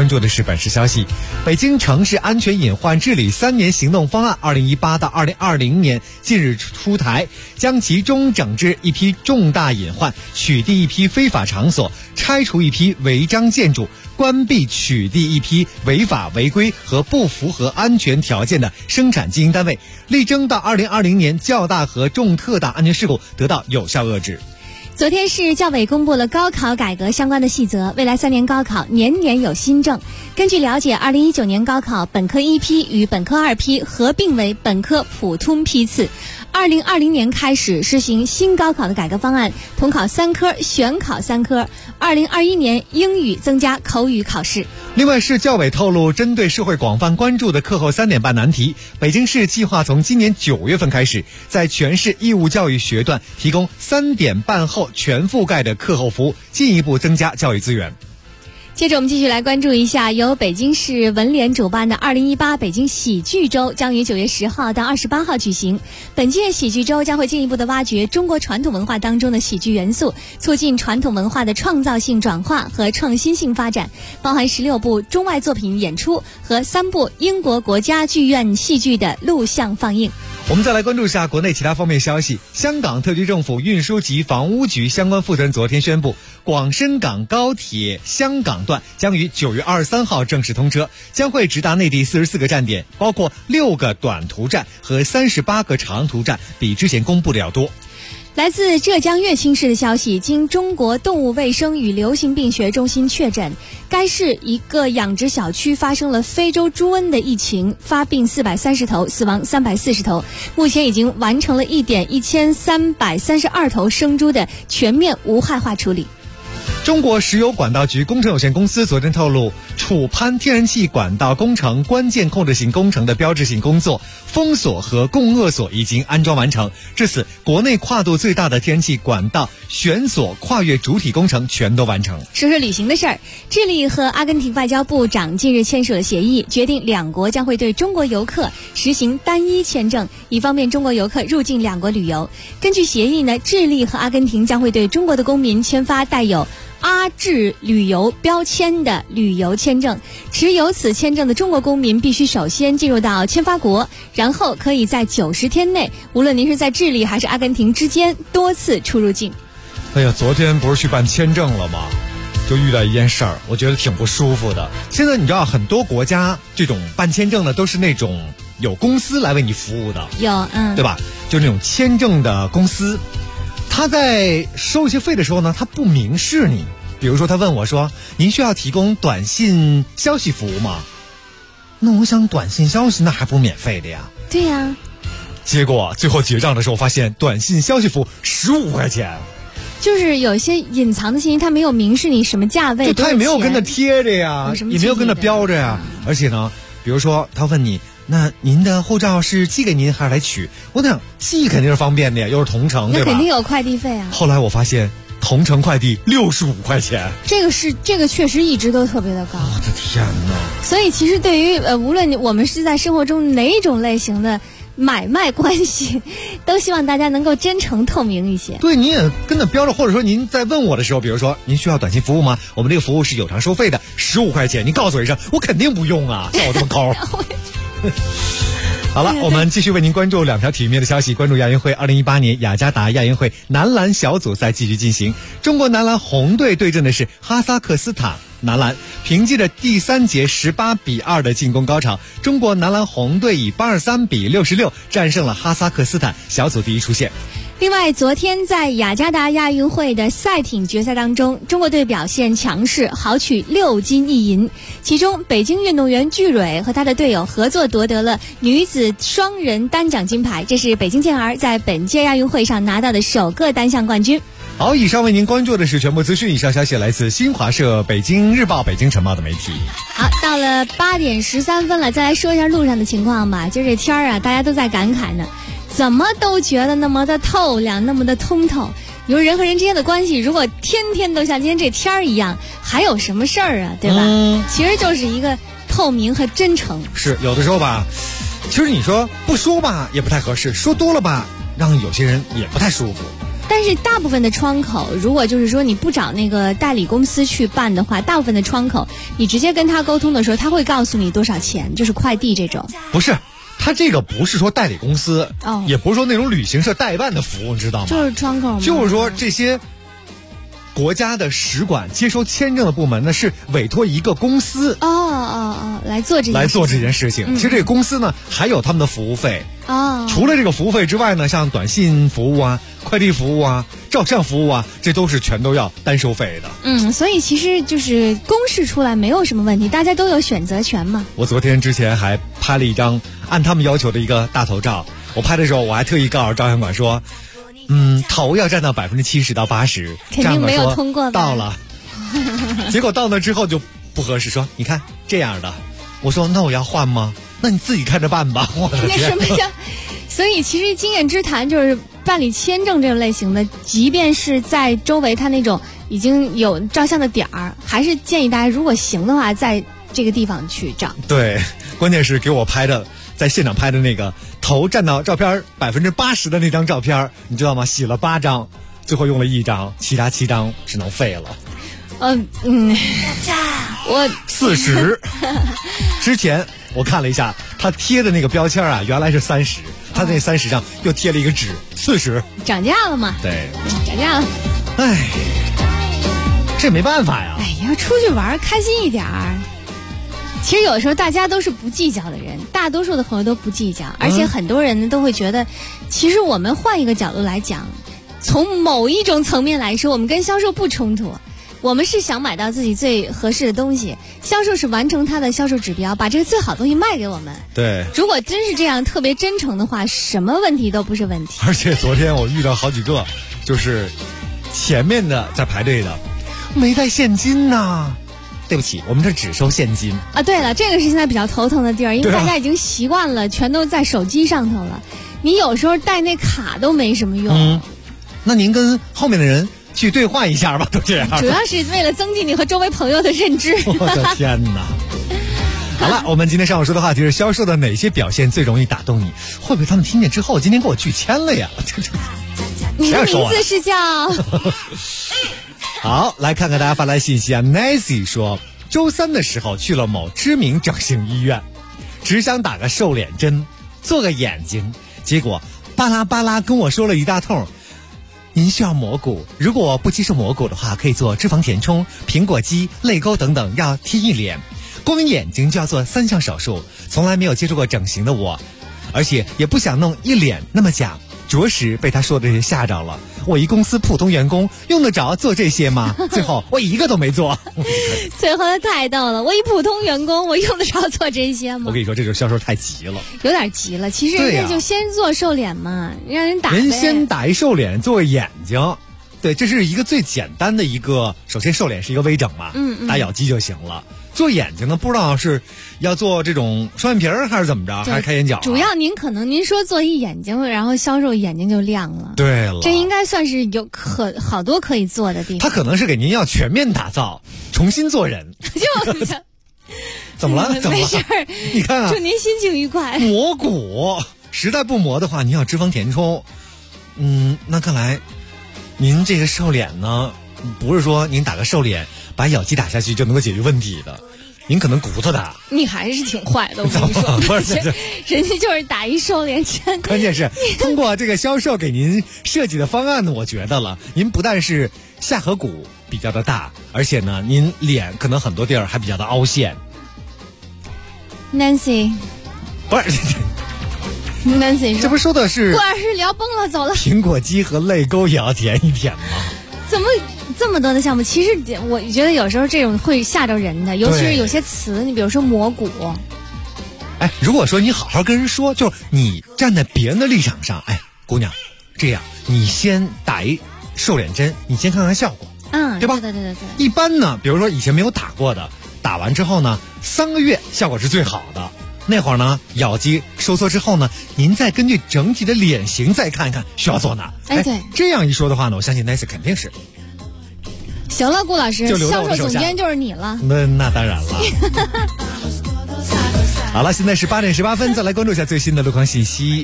Speaker 19: 关注的是本市消息。北京城市安全隐患治理3年行动方案2018到2020年近日出台，将集中整治一批重大隐患，取缔一批非法场所，拆除一批违章建筑，关闭取缔一批违法违规和不符合安全条件的生产经营单位，力争到2020年较大和重特大安全事故得到有效遏制。
Speaker 22: 昨天市教委公布了高考改革相关的细则，未来3年高考年年有新政。根据了解，2019年高考本科1批与本科2批合并为本科普通批次。2020年开始实行新高考的改革方案，统考3科，选考3科。2021年英语增加口语考试。
Speaker 19: 另外，市教委透露，针对社会广泛关注的课后3点半难题，北京市计划从今年9月份开始，在全市义务教育学段提供3点半后全覆盖的课后服务，进一步增加教育资源。
Speaker 22: 接着我们继续来关注一下，由北京市文联主办的2018北京喜剧周将于9月10号到28号举行。本届喜剧周将会进一步的挖掘中国传统文化当中的喜剧元素，促进传统文化的创造性转化和创新性发展，包含16部中外作品演出和3部英国国家剧院戏剧的录像放映。
Speaker 19: 我们再来关注一下国内其他方面消息。香港特区政府运输及房屋局相关负责人昨天宣布，广深港高铁香港段将于9月23号正式通车，将会直达内地44个站点，包括6个短途站和38个长途站，比之前公布的要多。
Speaker 22: 来自浙江乐清市的消息，经中国动物卫生与流行病学中心确诊，该市一个养殖小区发生了非洲猪瘟的疫情，发病430头，死亡340头，目前已经完成了1332头生猪的全面无害化处理。
Speaker 19: 中国石油管道局工程有限公司昨天透露，楚潘天然气管道工程关键控制性工程的标志性工作封锁和供遏锁已经安装完成，至此国内跨度最大的天然气管道悬锁跨越主体工程全都完成。
Speaker 22: 说说旅行的事儿，智利和阿根廷外交部长近日签署了协议，决定两国将会对中国游客实行单一签证，以方便中国游客入境两国旅游。根据协议呢，智利和阿根廷将会对中国的公民签发带有阿智旅游标签的旅游签证，持有此签证的中国公民必须首先进入到签发国，然后可以在90天内，无论您是在智利还是阿根廷之间多次出入境。
Speaker 19: 哎呀，昨天不是去办签证了吗？就遇到一件事儿，我觉得挺不舒服的。现在你知道很多国家这种办签证呢，都是那种有公司来为你服务的，
Speaker 22: 有
Speaker 19: 对吧？就那种签证的公司，他在收一些费的时候呢，他不明示你。比如说他问我说，您需要提供短信消息服务吗？那我想短信消息那还不免费的呀。
Speaker 22: 对呀。
Speaker 19: 结果最后结账的时候发现短信消息服务15块钱。
Speaker 22: 就是有些隐藏的信息，他没有明示你什么价位，
Speaker 19: 就他也没有跟他贴着呀，也没有跟他标着呀。而且呢，比如说他问你，那您的护照是寄给您还是来取？我想寄肯定是方便的呀，又是同城，对吧？
Speaker 22: 那肯定有快递费啊。
Speaker 19: 后来我发现同城快递65块钱，
Speaker 22: 这个确实一直都特别的高。
Speaker 19: 我的天哪！
Speaker 22: 所以其实对于无论我们是在生活中哪种类型的买卖关系，都希望大家能够真诚透明一些。
Speaker 19: 对，您也跟他标着，或者说您在问我的时候，比如说您需要短信服务吗？我们这个服务是有偿收费的，15块钱，您告诉我一声，我肯定不用啊，像我这么高。好了，我们继续为您关注2条体育面的消息。关注亚运会2018年雅加达亚运会男篮小组赛继续进行，中国男篮红队对阵的是哈萨克斯坦男篮，凭借着第3节18-2的进攻高潮，中国男篮红队以83-66战胜了哈萨克斯坦，小组第一出线。
Speaker 22: 另外，昨天在雅加达亚运会的赛艇决赛当中，中国队表现强势，豪取6金1银。其中，北京运动员具蕊和他的队友合作夺得了女子双人单奖金牌，这是北京健儿在本届亚运会上拿到的首个单项冠军。
Speaker 19: 好，以上为您关注的是全部资讯。以上消息来自新华社、北京日报、北京晨报的媒体。
Speaker 22: 好，到了8点13分了，再来说一下路上的情况吧。就这天啊，大家都在感慨呢。怎么都觉得那么的透亮，那么的通透。你说人和人之间的关系，如果天天都像今天这天儿一样，还有什么事儿啊？对吧？其实就是一个透明和真诚。
Speaker 19: 是有的时候吧，其实你说不说吧也不太合适，说多了吧让有些人也不太舒服。
Speaker 22: 但是大部分的窗口，如果就是说你不找那个代理公司去办的话，大部分的窗口你直接跟他沟通的时候，他会告诉你多少钱，就是快递这种。
Speaker 19: 不是，他这个不是说代理公司，也不是说那种旅行社代办的服务，你知道吗？
Speaker 22: 就是窗口吗？
Speaker 19: 就是说这些国家的使馆接收签证的部门呢，是委托一个公司
Speaker 22: 来做这件事情。
Speaker 19: 其实这个公司呢，还有他们的服务费。除了这个服务费之外呢，像短信服务啊、快递服务啊、照相服务啊，这都是全都要单收费的。
Speaker 22: 所以其实就是公示出来没有什么问题，大家都有选择权嘛。
Speaker 19: 我昨天之前还拍了一张按他们要求的一个大头照，我拍的时候我还特意告诉照相馆说，头要占到70%到80%，
Speaker 22: 肯定没有通过吧？
Speaker 19: 到了，结果到那之后就不合适，说你看这样的，我说那我要换吗？那你自己看着办吧。我的天！
Speaker 22: 什么叫？所以其实经验之谈就是办理签证这种类型的，即便是在周围他那种已经有照相的点儿，还是建议大家如果行的话，在这个地方去照。
Speaker 19: 对，关键是给我拍的，在现场拍的那个头占到照片80%的那张照片，你知道吗？洗了8张，最后用了1张，其他7张只能废了。我40。之前我看了一下，他贴的那个标签啊，原来是30，他那30上又贴了一个纸40，
Speaker 22: 涨价了嘛？
Speaker 19: 对，
Speaker 22: 涨价了。
Speaker 19: 哎，这没办法呀。
Speaker 22: 哎呀，出去玩开心一点儿。其实有时候大家都是不计较的人，大多数的朋友都不计较，而且很多人呢都会觉得，其实我们换一个角度来讲，从某一种层面来说，我们跟销售不冲突。我们是想买到自己最合适的东西，销售是完成他的销售指标，把这个最好的东西卖给我们。
Speaker 19: 对，
Speaker 22: 如果真是这样特别真诚的话，什么问题都不是问题。
Speaker 19: 而且昨天我遇到好几个，就是前面的在排队的没带现金呐。对不起，我们这只收现金
Speaker 22: 啊。对了，这个是现在比较头疼的地儿，因为大家已经习惯了，全都在手机上头了。你有时候带那卡都没什么用。
Speaker 19: 那您跟后面的人去兑换一下吧，都这样。
Speaker 22: 主要是为了增进你和周围朋友的认知。
Speaker 19: 我的天哪！好了，我们今天上午说的话题是销售的哪些表现最容易打动你？会不会他们听见之后今天给我拒签了呀？
Speaker 22: 你的名字是叫？
Speaker 19: 好，来看看大家发来信息啊。Nancy 说，周3的时候去了某知名整形医院，只想打个瘦脸针，做个眼睛，结果巴拉巴拉跟我说了一大通。您需要蘑菇，如果不接受蘑菇的话，可以做脂肪填充、苹果肌、泪沟等等，要贴一脸。光眼睛就要做3项手术，从来没有接触过整形的我，而且也不想弄一脸那么假，着实被他说的这些吓着了。我一公司普通员工用得着做这些吗？最后我一个都没做。
Speaker 22: 最后他太逗了，我一普通员工，我用得着做这些吗？
Speaker 19: 我跟你说，这种销售太急了，
Speaker 22: 有点急了。其实人家就先做瘦脸嘛，让人打。
Speaker 19: 人先打一瘦脸，做个眼睛。对，这是一个最简单的一个。首先，瘦脸是一个微整嘛，打咬肌就行了。做眼睛呢，不知道是要做这种双眼皮儿还是怎么着，还是开眼角。
Speaker 22: 主要您说做一眼睛，然后销售眼睛就亮了。
Speaker 19: 对了，
Speaker 22: 这应该算是有好多可以做的地方。
Speaker 19: 他可能是给您要全面打造，重新做人。
Speaker 22: 就是
Speaker 19: 怎么了？
Speaker 22: 没事儿，
Speaker 19: 你看啊，
Speaker 22: 祝您心情愉快。
Speaker 19: 磨骨，实在不磨的话，您要脂肪填充。那看来您这个瘦脸呢，不是说您打个瘦脸把咬肌打下去就能够解决问题的，您可能骨头打。
Speaker 22: 你还是挺坏的，我跟你说，
Speaker 19: 不是
Speaker 22: 人家就是打一瘦脸针。
Speaker 19: 关键是通过这个销售给您设计的方案呢，我觉得了，您不但是下颌骨比较的大，而且呢，您脸可能很多地儿还比较的凹陷。
Speaker 22: Nancy，
Speaker 19: 不是。
Speaker 22: Nancy 说，
Speaker 19: 这不说的是
Speaker 22: 果然是聊崩了，走了。
Speaker 19: 苹果肌和泪沟也要填一填吗？
Speaker 22: 怎么这么多的项目？其实我觉得有时候这种会吓着人的，尤其是有些词，你比如说蘑菇。
Speaker 19: 哎，如果说你好好跟人说，就是你站在别人的立场上，哎，姑娘，这样你先打一瘦脸针，你先看看效果，对吧？
Speaker 22: 对。
Speaker 19: 一般呢，比如说以前没有打过的，打完之后呢，3个月效果是最好的。那会儿呢，咬肌收缩之后呢，您再根据整体的脸型再看一看需要做哪。
Speaker 22: 对，
Speaker 19: 这样一说的话呢，我相信 Nancy 肯定是。
Speaker 22: 行了，顾老师，销售总监就是你了。
Speaker 19: 那当然了。好了，现在是8点18分，再来关注一下最新的路况信息。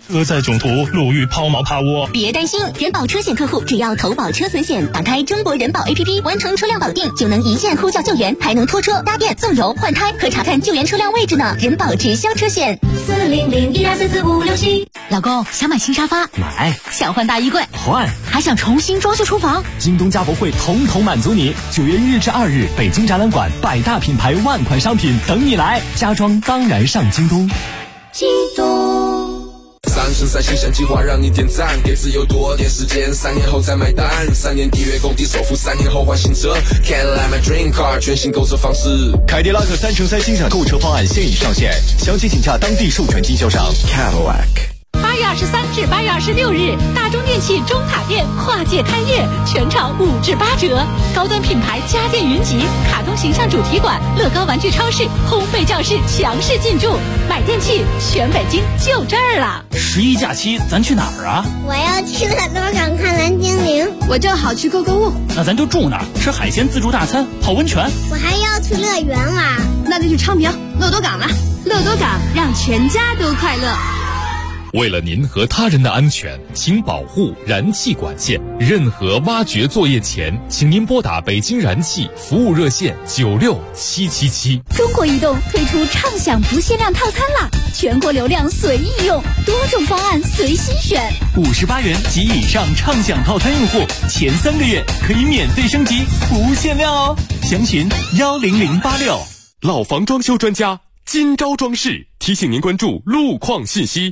Speaker 11: 车载囧途，路遇抛锚趴窝。
Speaker 10: 别担心，人保车险客户只要投保车损险，打开中国人保 APP， 完成车辆保定，就能一键呼叫救援，还能拖车、搭电、送油、换胎和查看救援车辆位置呢。人保直销车险，40012445567。
Speaker 3: 老公想买新沙发，
Speaker 6: 买；
Speaker 3: 想换大衣柜，
Speaker 6: 换；
Speaker 3: 还想重新装修厨房。
Speaker 6: 京东家博会统统满足你。9月1日至2日，北京展览馆百大品牌万款商品等你来，家装当然上京东。
Speaker 1: 京东。3生3新鲜计划让你点赞，给自由多点时间，3年后再买单，3年抵约公抵首付，3年后换新车。Can I my dream car？ 全新购车方式。
Speaker 15: 凯迪拉克3生3新享购车方案现已上线，详情请洽当地授权经销商 Cadillac。
Speaker 20: 8月23至8月26日，大中电器中塔店跨界开业，全场5至8折。高端品牌家电云集、卡通形象主题馆、乐高玩具超市、烘焙教室强势进驻，买电器全北京就这儿了。
Speaker 8: 11假期咱去哪儿啊？
Speaker 9: 我要去乐多港看蓝精灵。
Speaker 22: 我正好去购物。
Speaker 8: 那咱就住那儿，吃海鲜自助大餐，泡温泉。
Speaker 9: 我还要去乐园玩。
Speaker 22: 那就去昌平乐多港了。乐多港让全家都快乐。
Speaker 13: 为了您和他人的安全，请保护燃气管线。任何挖掘作业前，请您拨打北京燃气服务热线96777。
Speaker 20: 中国移动推出畅享不限量套餐啦，全国流量随意用，多种方案随心选。
Speaker 8: 58元及以上畅享套餐用户，前3个月可以免费升级，不限量哦。详询10086。
Speaker 13: 老房装修专家今朝装饰提醒您关注路况信息。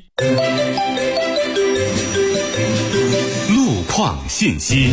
Speaker 13: 路况信息。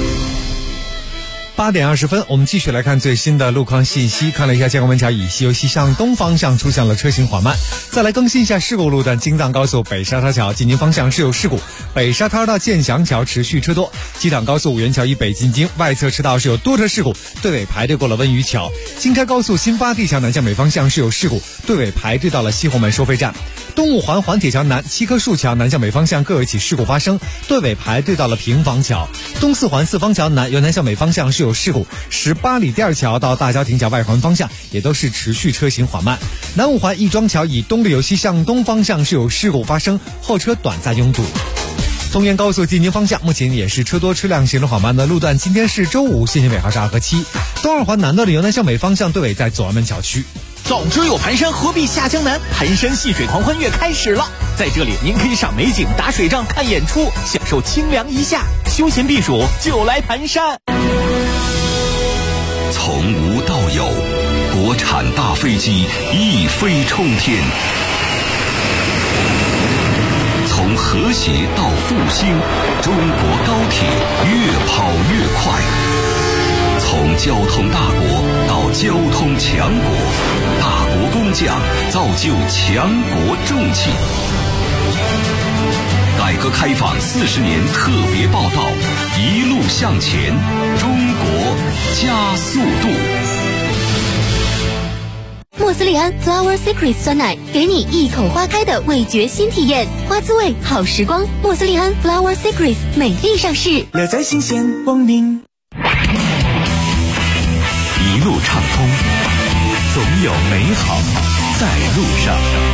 Speaker 19: 8点20分，我们继续来看最新的路况信息。看了一下建国门桥以西由西向东方向出现了车行缓慢。再来更新一下事故路段：京藏高速北沙滩桥进京方向是有事故，北沙滩到建祥桥持续车多；机场高速五原桥以北进京外侧车道是有多车事故，队尾排队过了温榆桥；京开高速新发地桥南向北方向是有事故，队尾排队到了西红门收费站；东五环环铁桥南、七棵树桥南向北方向各有一起事故发生，队尾排队到了平房桥；东四环四方桥南由南向北方向是有事故，18里店桥到大郊亭桥外环方向也都是持续车行缓慢。南五环亦庄桥以东里由西向东方向是有事故发生，后车短暂拥堵。东延高速进京方向目前也是车多车辆行驶缓慢的路段，今天是周五，限行尾号是2和7。东二环南段的由南向北方向队尾在左安门桥区。
Speaker 8: 早知有盘山，何必下江南？盘山戏水狂欢月开始了，在这里您可以赏美景、打水仗、看演出，享受清凉一夏，休闲避暑就来盘山。
Speaker 15: 从无到有，国产大飞机一飞冲天；从和谐到复兴，中国高铁越跑越快；从交通大国到交通强国，大国工匠造就强国重器。改革开放40年特别报道，一路向前，中国加速度。
Speaker 10: 莫斯利安 Flower Secret 酸奶，给你一口花开的味觉新体验，花滋味好时光。莫斯利安 Flower Secret 美丽上市，
Speaker 1: 乐在新鲜，光临。
Speaker 15: 一路畅通，总有美好在路上。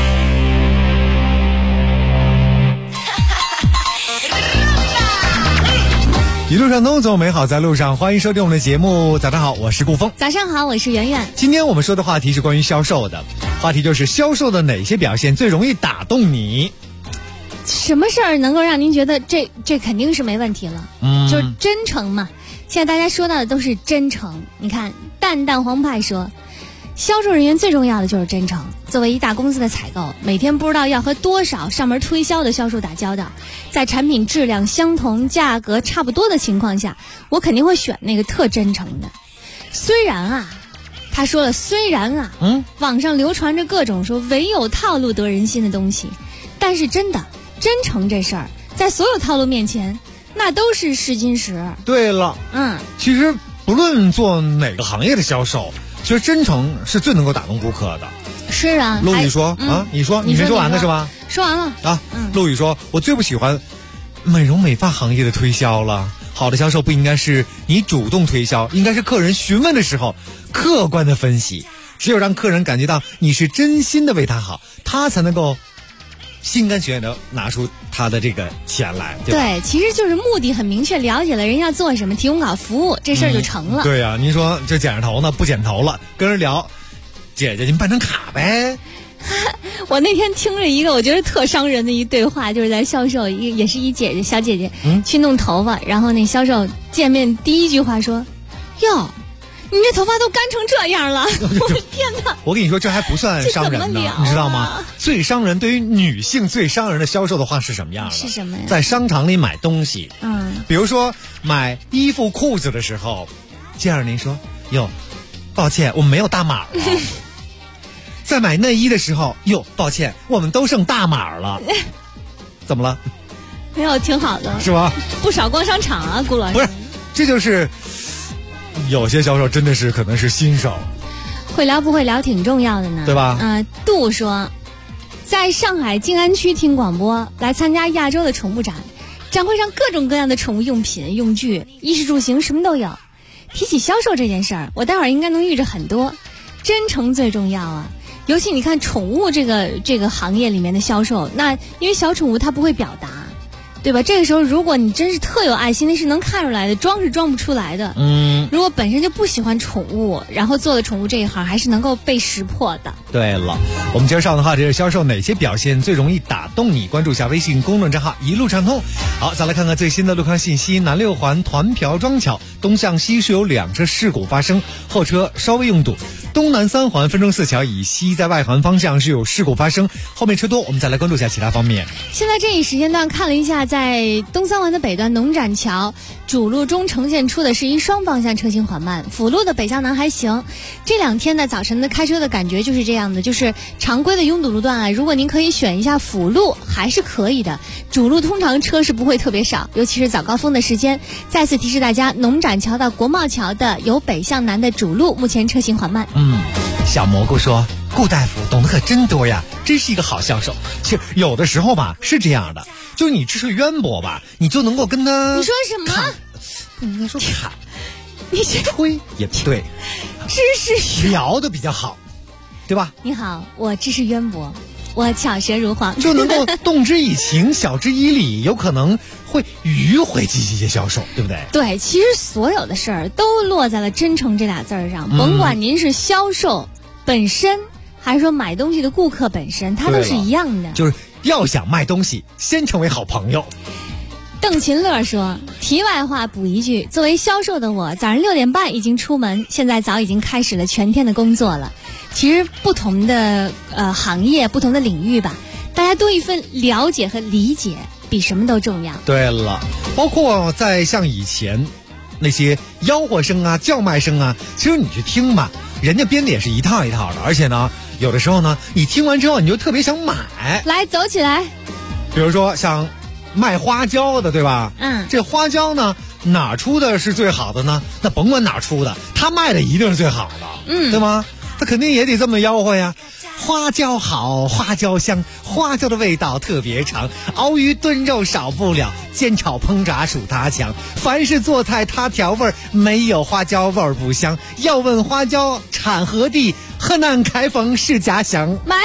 Speaker 19: 一路上通，总有美好在路上。欢迎收听我们的节目。早上好，我是顾峰。
Speaker 22: 早上好，我是圆圆。
Speaker 19: 今天我们说的话题是关于销售的，话题就是销售的哪些表现最容易打动你？
Speaker 22: 什么事儿能够让您觉得这肯定是没问题了？就是真诚嘛。现在大家说到的都是真诚。你看，淡淡黄派说，销售人员最重要的就是真诚。作为一大公司的采购，每天不知道要和多少上门推销的销售打交道，在产品质量相同、价格差不多的情况下，我肯定会选那个特真诚的。虽然啊，他说了，虽然啊，网上流传着各种说唯有套路得人心的东西，但是真的真诚这事儿，在所有套路面前，那都是试金石。
Speaker 19: 对了，其实不论做哪个行业的销售，其实真诚是最能够打动顾客的。
Speaker 22: 是啊，
Speaker 19: 陆宇说你说你没说完呢是吧？
Speaker 22: 说完了
Speaker 19: 啊。陆宇说，我最不喜欢美容美发行业的推销了。好的销售不应该是你主动推销，应该是客人询问的时候客观的分析，只有让客人感觉到你是真心的为他好，他才能够心甘情愿的拿出他的这个钱来，对吧？
Speaker 22: 对，其实就是目的很明确，了解了人家做什么，提供好服务，这事儿就成了。
Speaker 19: 对呀，您说这剪着头呢，不剪头了，跟人聊，姐姐您办张卡呗。
Speaker 22: 我那天听着一个我觉得特伤人的一对话，就是在销售也是一小姐姐去弄头发，然后那销售见面第一句话说：“哟，你这头发都干成这样了！”我的天哪！
Speaker 19: 我跟你说，这还不算伤人呢，你知道吗？最伤人，对于女性最伤人的销售的话是什么样的？
Speaker 22: 是什么呀？
Speaker 19: 在商场里买东西，比如说买衣服裤子的时候，接着您说：“哟，抱歉，我们没有大码了。”在买内衣的时候，哟，抱歉，我们都剩大码了。怎么了？
Speaker 22: 没有，挺好的，
Speaker 19: 是吧？
Speaker 22: 不少逛商场啊，顾老师。
Speaker 19: 不是，这就是有些销售真的是可能是新手，
Speaker 22: 会聊不会聊挺重要的呢，
Speaker 19: 对吧？
Speaker 22: 杜说，在上海静安区听广播，来参加亚洲的宠物展，展会上各种各样的宠物用品、用具、衣食住行什么都有。提起销售这件事儿，我待会儿应该能遇着很多。真诚最重要啊！尤其你看宠物这个行业里面的销售，那因为小宠物它不会表达，对吧？这个时候如果你真是特有爱心，那是能看出来的，装是装不出来的。如果本身就不喜欢宠物，然后做了宠物这一行，还是能够被识破的。
Speaker 19: 对了，我们接着上的话，这是销售哪些表现最容易打动你？关注一下微信公众账号一路畅通。好，再来看看最新的路况信息。南六环团瓢庄桥东向西是有2车事故发生，后车稍微拥堵。东南3环分钟寺桥以西在外环方向是有事故发生，后面车多。我们再来关注一下其他方面。
Speaker 22: 现在这一时间段看了一下，在东3环的北段农展桥主路中呈现出的是一双方向车行缓慢，辅路的北向南还行。这2天呢，早晨的开车的感觉就是这样的，就是常规的拥堵路段啊，如果您可以选一下辅路还是可以的，主路通常车是不会特别少，尤其是早高峰的时间。再次提示大家，农展桥到国贸桥的由北向南的主路目前车行缓慢。
Speaker 19: 小蘑菇说，顾大夫懂得可真多呀，真是一个好销售。其实有的时候吧是这样的，就是你知识渊博吧，你就能够跟他。
Speaker 22: 你说什么？
Speaker 19: 不应该说侃，
Speaker 22: 你
Speaker 19: 吹也不对，
Speaker 22: 知识
Speaker 19: 聊的比较好，对吧？
Speaker 22: 你好，我知识渊博，我巧舌如簧，
Speaker 19: 就能够动之以情，晓之以理，有可能会迂回积极些销售，对不对？
Speaker 22: 对，其实所有的事儿都落在了真诚这俩字儿上，甭管您是销售本身，还是说买东西的顾客本身，它都是一样的。
Speaker 19: 就是要想卖东西，先成为好朋友。
Speaker 22: 邓勤乐说，题外话补一句，作为销售的我，早上6点半已经出门，现在早已经开始了全天的工作了。其实不同的行业，不同的领域吧，大家多一份了解和理解比什么都重要。
Speaker 19: 对了，包括在像以前那些吆喝声啊、叫卖声啊，其实你去听吧，人家编的也是一套一套的，而且呢，有的时候呢，你听完之后你就特别想买。
Speaker 22: 来，走起来。
Speaker 19: 比如说像卖花椒的，对吧？这花椒呢，哪出的是最好的呢？那甭管哪出的，他卖的一定是最好的，对吗？他肯定也得这么吆喝呀。花椒好，花椒香，花椒的味道特别长，熬鱼炖肉少不了，煎炒烹炸属它强。凡是做菜它调味儿，没有花椒味儿不香。要问花椒产何地？河南开封是家乡。
Speaker 22: 买。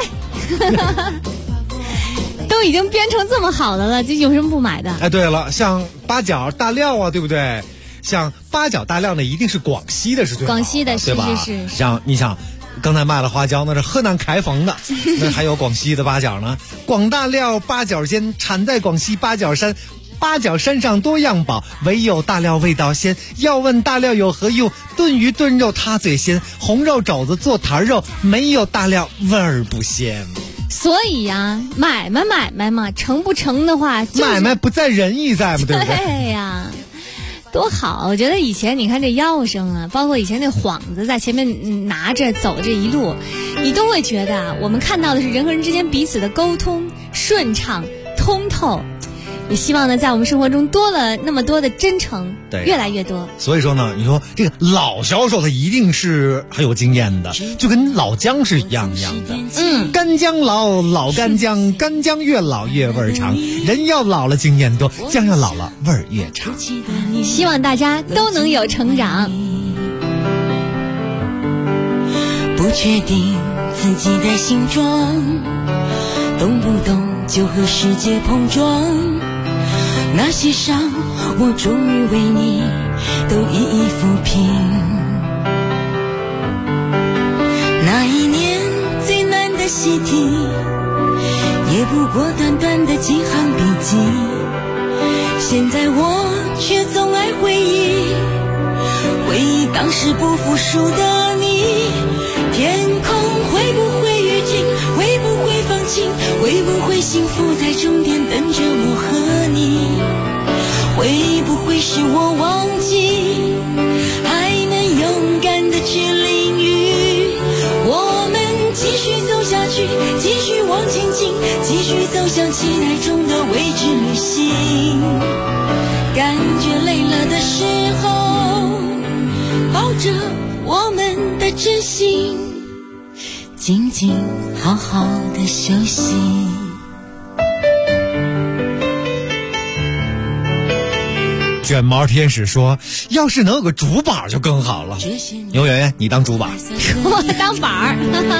Speaker 22: 都已经编成这么好的了，这有什么不买的？
Speaker 19: 哎，对了，像八角、大料啊，对不对？像八角、大料呢，一定是广西的是最好的，
Speaker 22: 广西的
Speaker 19: 对吧？
Speaker 22: 是。
Speaker 19: 像你想，刚才卖了花椒，那是河南开封的，那还有广西的八角呢。广大料八角尖，产在广西八角山。八角山上多样宝，唯有大料味道鲜。要问大料有何用？炖鱼炖肉它最鲜，红肉肘子做坛肉，没有大料味儿不鲜。
Speaker 22: 所以呀，买卖嘛，成不成的话，
Speaker 19: 买卖不在仁义在嘛，对不对？
Speaker 22: 对呀，多好！我觉得以前你看这吆喝声啊，包括以前那幌子在前面拿着走这一路，你都会觉得啊，我们看到的是人和人之间彼此的沟通顺畅通透。也希望呢，在我们生活中多了那么多的真诚，越来越多。
Speaker 19: 所以说呢，你说这个老销售他一定是很有经验的，就跟老姜是一样的。干姜老，老干姜，干姜越老越味儿长。人要老了经验多，姜要老了味儿越长。
Speaker 22: 希望大家都能有成长。
Speaker 1: 不确定自己的形状，动不动就和世界碰撞。那些伤我终于为你都一一抚平。那一年最难的习题，也不过短短的几行笔记。现在我却总爱回忆，回忆当时不服输的你。天空会不会雨停，会不会放晴，会不会幸福在终点等着我和你。会不会是我忘记，还能勇敢地去淋雨。我们继续走下去，继续往前进，继续走向期待中的未知旅行。感觉累了的时候，抱着我们的真心，静静好好的休息。
Speaker 19: 卷毛天使说，要是能有个主板就更好了。牛圆圆，你当主板，
Speaker 22: 我当板儿。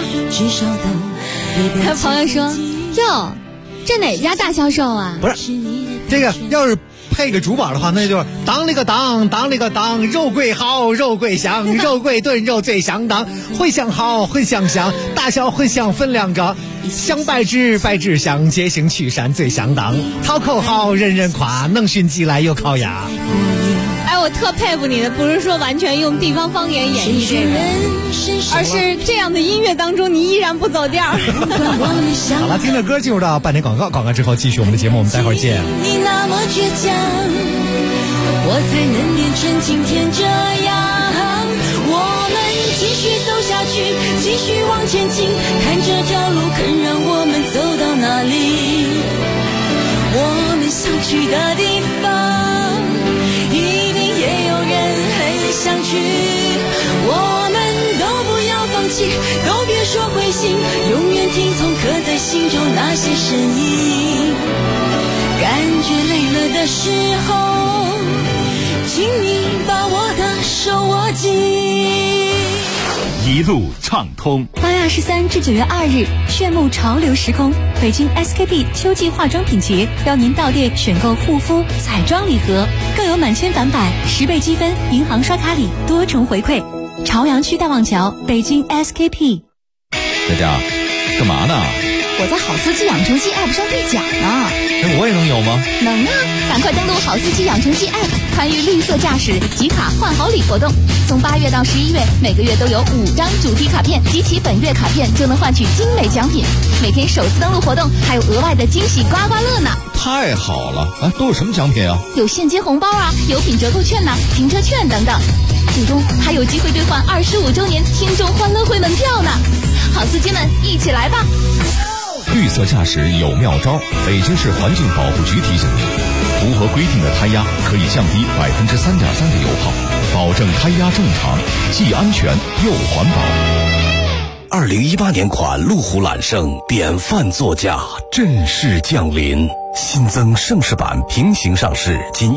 Speaker 22: 他朋友说，哟，这哪家大销售啊？
Speaker 19: 不是，这个要是配个主板的话，那就是当了个当，当了个当，肉桂好，肉桂香，肉桂炖肉最相当，茴香好，茴香香，大小茴香分两个，香白汁，白汁香，节行曲山最相当，讨口好，人人夸，能熏鸡来又烤鸭。
Speaker 22: 哎，我特佩服你的，不是说完全用地方方言演绎这个，而是这样的音乐当中，你依然不走调。
Speaker 19: 好了，听着歌进入到半点广告，广告之后继续我们的节目，我们待会儿见。
Speaker 1: 你那么倔强，我才能变成今天这样。我们继续走下去，继续往前进，看这条路肯让我们走到哪里。我们想去的地方，一定也有人很想去。我们都不要放弃，都别说灰心，永远听从刻在心中那些声音。感觉累了的时候，请你把我的手握紧。
Speaker 11: 一路畅通。
Speaker 10: 8月23至9月2日，炫目潮流时空，北京 SKP 秋季化妆品节邀您到店选购护肤、彩妆礼盒，更有满千返百、10倍积分、银行刷卡礼多重回馈。朝阳区大望桥，北京 SKP。
Speaker 16: 佳佳，干嘛呢？
Speaker 10: 我在好司机养成记 App 上兑奖呢。
Speaker 16: 我也能有吗？
Speaker 10: 能啊！赶快登录好司机养成记 App， 参与绿色驾驶集卡换好礼活动。从8月到11月，每个月都有5张主题卡片，集齐本月卡片就能换取精美奖品。每天首次登录活动还有额外的惊喜刮刮乐呢！
Speaker 16: 太好了！都有什么奖品啊？
Speaker 10: 有现金红包啊，有品折扣券呐，停车券等等。最终还有机会兑换25周年听众欢乐会门票呢！好司机们，一起来吧！
Speaker 16: 绿色驾驶有妙招，北京市环境保护局提醒您，符合规定的胎压可以降低3.3%的油耗，保证胎压正常，既安全又环保。
Speaker 12: 2018年款路虎揽胜典范座驾正式降临，新增盛世版平行上市，仅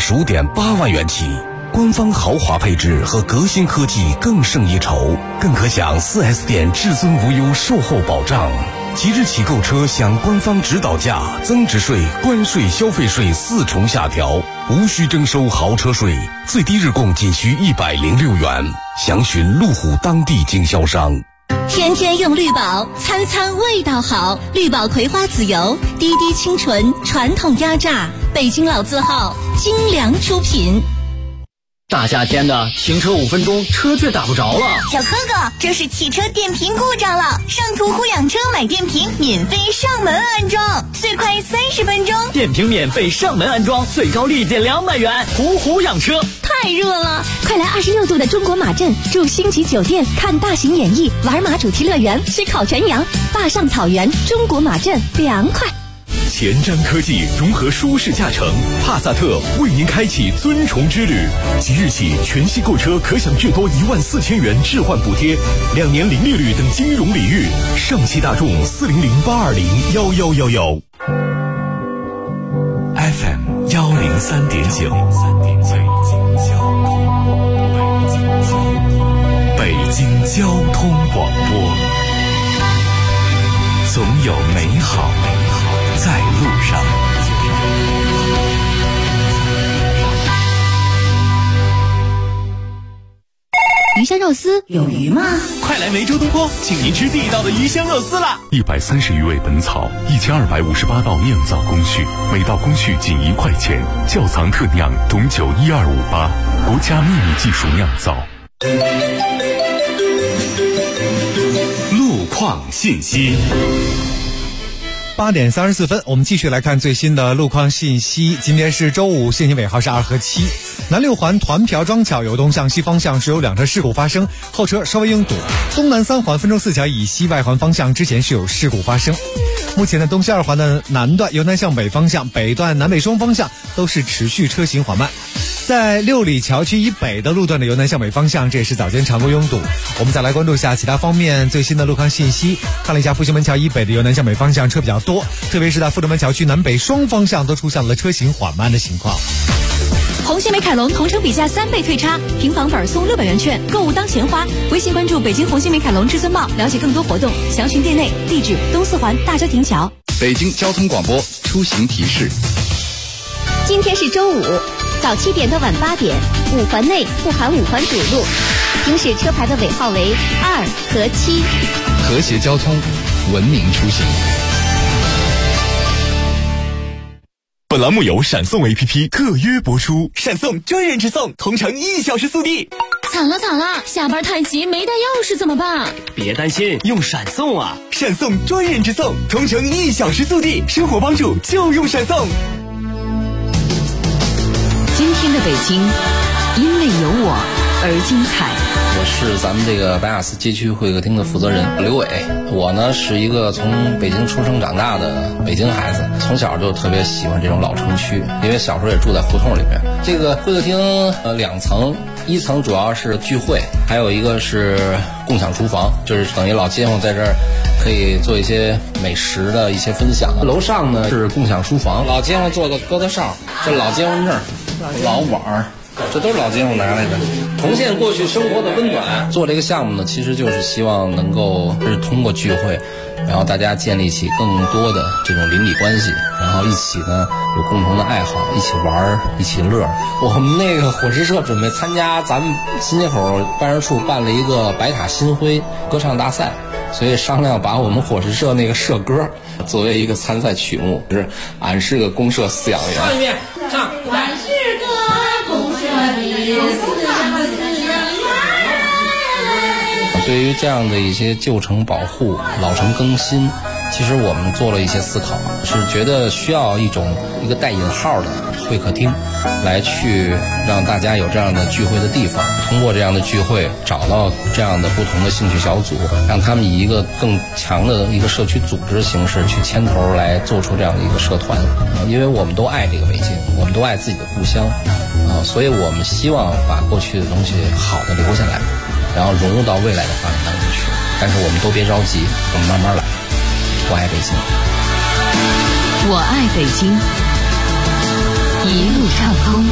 Speaker 12: 125.8万元起。官方豪华配置和革新科技更胜一筹，更可享 4S 店至尊无忧售后保障。即日起购车享官方指导价、增值税、关税、消费税4重下调，无需征收豪车税，最低日供仅需106元。详询路虎当地经销商。
Speaker 10: 天天用绿宝，餐餐味道好。绿宝葵花籽油，滴滴清纯，传统压榨，北京老字号，精良出品。
Speaker 17: 大夏天的，停车5分钟，车却打不着了。
Speaker 10: 小哥哥，这是汽车电瓶故障了，上途虎养车买电瓶，免费上门安装，最快30分钟。
Speaker 17: 电瓶免费上门安装，最高立减200元。虎养车，
Speaker 10: 太热了，快来26度的中国马镇，住星级酒店，看大型演艺，玩马主题乐园，吃烤全羊，坝上草原，中国马镇凉快。
Speaker 15: 前瞻科技融合舒适驾乘，帕萨特为您开启尊崇之旅。即日起，全系购车可享最多14000元置换补贴，2年零利率等金融礼遇。上汽大众400-820-1111。FM 103.9，北京交通广播，总有美好
Speaker 12: 在路上。
Speaker 3: 鱼香肉丝有鱼吗？
Speaker 8: 快来梅州东坡，请您吃地道的鱼香肉丝啦
Speaker 13: ！130余味本草，1258道酿造工序，每道工序仅1块钱，窖藏特酿董酒1258，国家秘密技术酿造。
Speaker 12: 路况信息。
Speaker 19: 8点34分，我们继续来看最新的路况信息。今天是周五，限行尾号是2和7。南6环团瓢庄桥由东向西方向是有2车事故发生，后车稍微拥堵。东南3环汾州4桥以西外环方向之前是有事故发生。目前呢，东西2环的南段由南向北方向，北段南北双方向都是持续车行缓慢。在六里桥区以北的路段的由南向北方向，这也是早间常规拥堵。我们再来关注一下其他方面最新的路况信息。看了一下复兴门桥以北的由南向北方向车比较多，特别是在富州门桥区南北双方向都出现了车行缓慢的情况。
Speaker 20: 红星美凯龙同城比价3倍退差，平房本送600元券，购物当钱花。微信关注北京红星美凯龙至尊茂，了解更多活动，详询店内。地址：东4环大郊亭桥。
Speaker 4: 北京交通广播出行提示：
Speaker 10: 今天是周五，早7点到晚8点，5环内不含5环堵路，行驶车牌的尾号为2和7。
Speaker 4: 和谐交通，文明出行。
Speaker 13: 本栏目由闪送 APP 特约播出，
Speaker 8: 闪送专人直送，同城1小时速递。
Speaker 20: 惨了，下班太急没带钥匙怎么办？
Speaker 8: 别担心，用闪送啊！闪送专人直送，同城1小时速递，生活帮助就用闪送。
Speaker 3: 今天的北京，因为有我而精彩。
Speaker 5: 我是咱们这个白雅寺街区会客厅的负责人刘伟。我呢是一个从北京出生长大的北京孩子，从小就特别喜欢这种老城区，因为小时候也住在胡同里面。这个会客厅2层，1层主要是聚会，还有一个是共享厨房，就是等于老街坊在这儿可以做一些美食的一些分享。楼上呢是共享书房，老街坊做个疙瘩哨，这老街坊证、老碗儿，这都是老街坊拿来的，重现过去生活的温暖。做这个项目呢，其实就是希望能够是通过聚会，然后大家建立起更多的这种邻里关系，然后一起呢有共同的爱好，一起玩，一起乐。我们那个伙食社准备参加咱们新街口办事处办了一个白塔新辉歌唱大赛，所以商量把我们伙食社那个社歌作为一个参赛曲目，就是俺是个公社饲养员。唱一遍，唱。俺是个公社的饲养员。对于这样的一些旧城保护、老城更新，其实我们做了一些思考，是觉得需要一个带引号的会客厅，来去让大家有这样的聚会的地方，通过这样的聚会找到这样的不同的兴趣小组，让他们以一个更强的一个社区组织形式去牵头来做出这样的一个社团。因为我们都爱这个北京，我们都爱自己的故乡，所以我们希望把过去的东西好的留下来，然后融入到未来的发展当中去。但是我们都别着急，我们慢慢来。我爱北京，
Speaker 3: 我爱北京，一路畅通。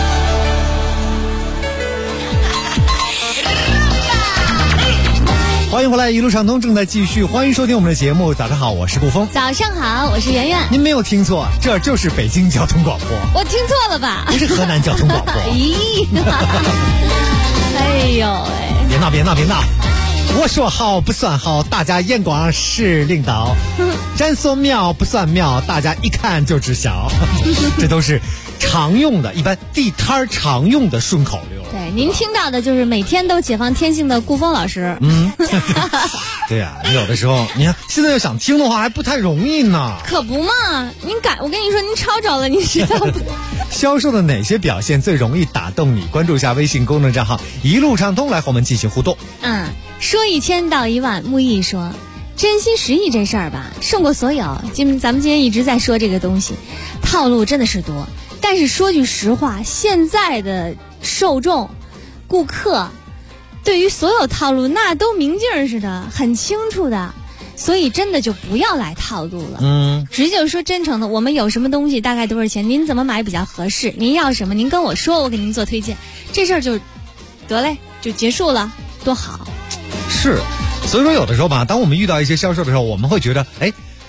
Speaker 19: 欢迎回来，一路畅通正在继续，欢迎收听我们的节目。早上好，我是顾峰。
Speaker 22: 早上好，我是圆圆。
Speaker 19: 您没有听错，这就是北京交通广播。
Speaker 22: 我听错了吧？
Speaker 19: 不是河南交通广播。
Speaker 22: 咦，哎呦喂！
Speaker 19: 别闹！我说好不算好，大家眼光是领导；咱说妙不算妙，大家一看就知晓。这都是常用的，一般地摊常用的顺口溜。
Speaker 22: 对，您听到的就是每天都解放天性的顾峰老师。
Speaker 19: 对呀，你有的时候，你看现在要想听的话，还不太容易呢。
Speaker 22: 可不嘛，我跟你说，您抄着了，你知道不？
Speaker 19: 销售的哪些表现最容易打动你？关注一下微信公众账号一路畅通，来和我们进行互动。
Speaker 22: 说1000道1万，木易说，真心实意这事儿吧，胜过所有。咱们今天一直在说这个东西，套路真的是多。但是说句实话，现在的受众、顾客，对于所有套路那都明镜似的，很清楚的。所以真的就不要来套路了。直接说真诚的，我们有什么东西，大概多少钱，您怎么买比较合适，您要什么，您跟我说，我给您做推荐，这事儿就得嘞，就结束了，多好。
Speaker 19: 是，所以说有的时候吧，当我们遇到一些销售的时候，我们会觉得，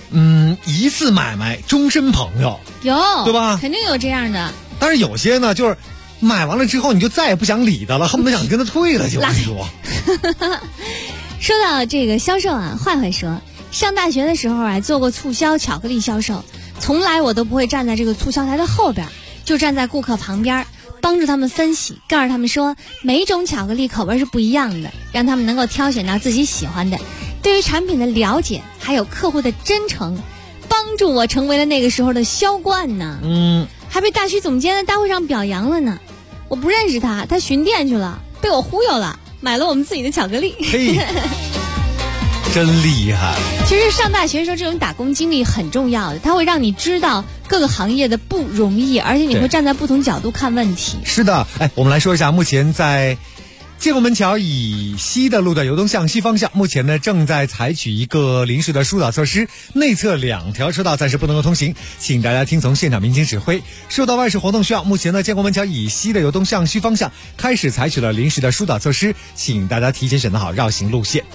Speaker 19: 一次买卖终身朋友，
Speaker 22: 有
Speaker 19: 对吧？
Speaker 22: 肯定有这样的。
Speaker 19: 但是有些呢，就是买完了之后你就再也不想理他了，恨不得想跟他退了就。我跟你说，
Speaker 22: 说到这个销售啊，坏坏说，上大学的时候啊，做过促销巧克力销售，从来我都不会站在这个促销台的后边，就站在顾客旁边，帮助他们分析，告诉他们说每一种巧克力口味是不一样的，让他们能够挑选到自己喜欢的。对于产品的了解，还有客户的真诚，帮助我成为了那个时候的销冠呢。还被大区总监的大会上表扬了呢。我不认识他，他巡店去了，被我忽悠了，买了我们自己的巧克力。
Speaker 19: 嘿，真厉害。
Speaker 22: 其实上大学的时候，这种打工经历很重要的，它会让你知道各个行业的不容易，而且你会站在不同角度看问题。
Speaker 19: 是的，我们来说一下，目前在建国门桥以西的路段，由东向西方向，目前呢正在采取一个临时的疏导措施，内侧2条车道暂时不能够通行，请大家听从现场民警指挥。受到外事活动需要，目前呢建国门桥以西的由东向西方向开始采取了临时的疏导措施，请大家提前选择好绕行路线。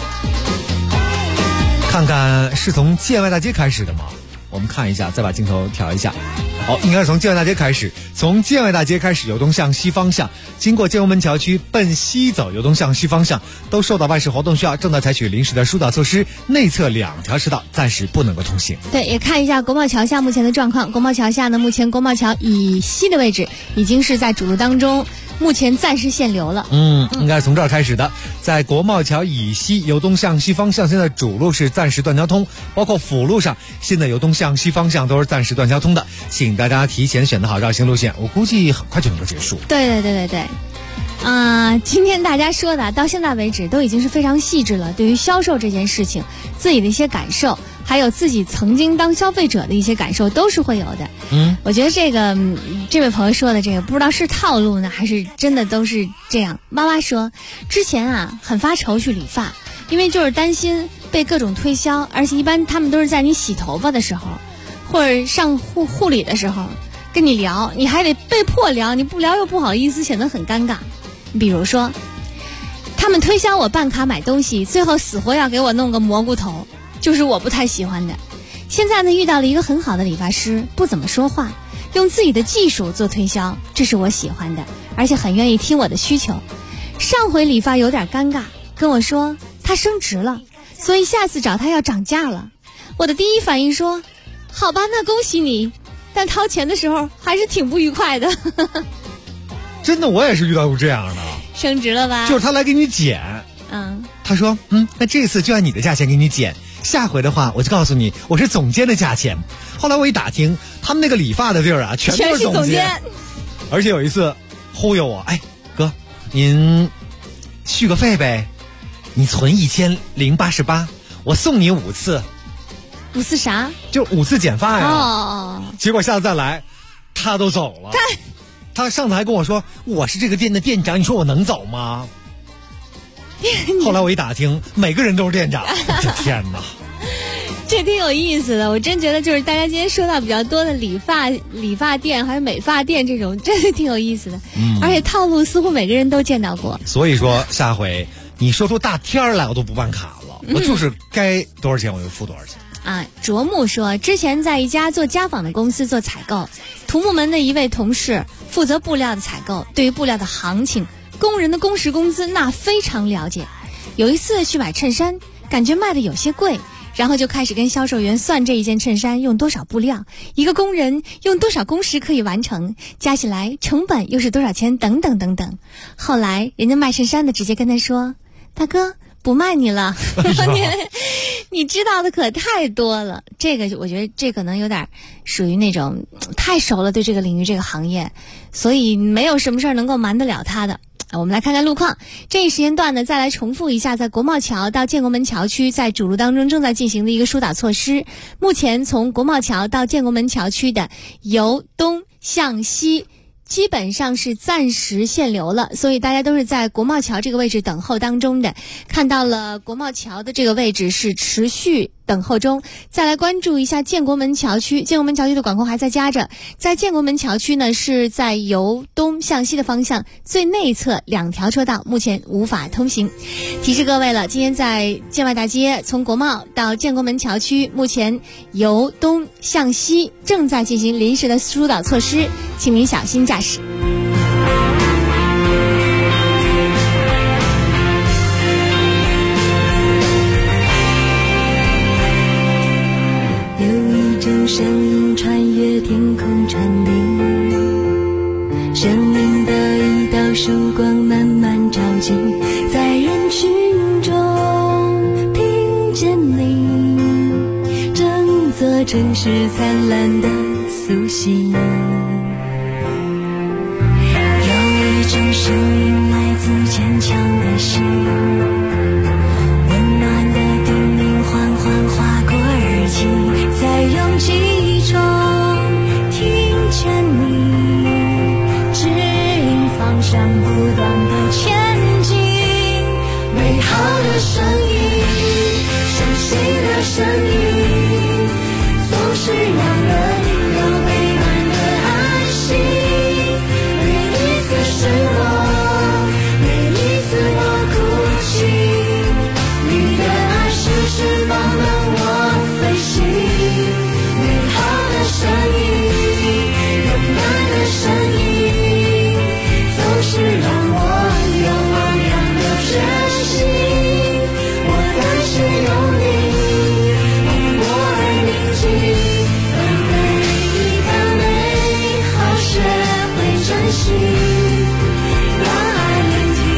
Speaker 19: 看看是从建外大街开始的吗？我们看一下，再把镜头调一下。应该是从建外大街开始，从建外大街开始由东向西方向，经过建国门桥区奔西走，由东向西方向都受到外事活动需要，正在采取临时的疏导措施，内侧2条车道暂时不能够通行。
Speaker 22: 对，也看一下国贸桥下目前的状况。国贸桥下呢，目前国贸桥以西的位置已经是在主路当中，目前暂时限流了。
Speaker 19: 应该是从这儿开始的。在国贸桥以西由东向西方向，现在主路是暂时断交通，包括辅路上现在由东向西方向都是暂时断交通的，请大家提前选择好绕行路线，我估计很快就能够结束。
Speaker 22: 对。今天大家说的到现在为止都已经是非常细致了，对于销售这件事情自己的一些感受，还有自己曾经当消费者的一些感受都是会有的。我觉得这位朋友说的这个不知道是套路呢，还是真的都是这样。妈妈说之前啊很发愁去理发，因为就是担心被各种推销，而且一般他们都是在你洗头发的时候或者上护理的时候跟你聊，你还得被迫聊，你不聊又不好意思，显得很尴尬。比如说他们推销我办卡买东西，最后死活要给我弄个蘑菇头，就是我不太喜欢的。现在呢遇到了一个很好的理发师，不怎么说话，用自己的技术做推销，这是我喜欢的，而且很愿意听我的需求。上回理发有点尴尬，跟我说他升职了，所以下次找他要涨价了。我的第一反应说好吧，那恭喜你，但掏钱的时候还是挺不愉快的。
Speaker 19: 真的，我也是遇到过这样的。
Speaker 22: 升职了吧？
Speaker 19: 就是他来给你剪，他说那这次就按你的价钱给你剪，下回的话我就告诉你我是总监的价钱。后来我一打听，他们那个理发的地儿啊全都是总监。而且有一次忽悠我，哥您续个费呗，你存1088，我送你5次。
Speaker 22: 5次啥？
Speaker 19: 就5次剪发呀。结果下次再来他都走了。他上次还跟我说我是这个店的店长，你说我能走吗？后来我一打听，每个人都是店长。我的天哪，
Speaker 22: 这挺有意思的。我真觉得就是大家今天说到比较多的理发店还有美发店这种，真的挺有意思的。而且套路似乎每个人都见到过。
Speaker 19: 所以说下回你说出大天来我都不办卡了，我就是该多少钱我就付多少钱。
Speaker 22: 卓木说之前在一家做家纺的公司做采购，土木门的一位同事负责布料的采购，对于布料的行情、工人的工时工资那非常了解。有一次去买衬衫，感觉卖的有些贵，然后就开始跟销售员算这一件衬衫用多少布料，一个工人用多少工时可以完成，加起来成本又是多少钱等等等等。后来人家卖衬衫的直接跟他说，大哥不卖你了。你知道的可太多了。这个我觉得这可能有点属于那种太熟了，对这个领域这个行业，所以没有什么事儿能够瞒得了他的。我们来看看路况。这一时间段呢，再来重复一下，在国贸桥到建国门桥区在主路当中正在进行的一个疏导措施。目前从国贸桥到建国门桥区的由东向西基本上是暂时限流了，所以大家都是在国贸桥这个位置等候当中的。看到了国贸桥的这个位置是持续等候中。再来关注一下建国门桥区，建国门桥区的管控还在加着，在建国门桥区呢，是在由东向西的方向最内侧2条车道目前无法通行。提示各位了，今天在建外大街从国贸到建国门桥区，目前由东向西正在进行临时的疏导措施，请您小心驾驶。
Speaker 1: 声音穿越天空传递，生命的一道曙光慢慢照进，在人群中听见你，整座城市灿烂的苏醒。有一种声音来自坚强的心，温暖的叮咛缓缓划过耳际，在拥挤中听见你，指引方向，不断的前进。美好的声音，熟悉的声音，总是让人有陪伴的安心。每一次失落，每一次我哭泣，你的爱是翅膀让我飞行。声音，勇敢的声音，总是让我有昂扬的决心。我的心有你，因我而宁静，让每一个美好学会珍惜，让爱连体。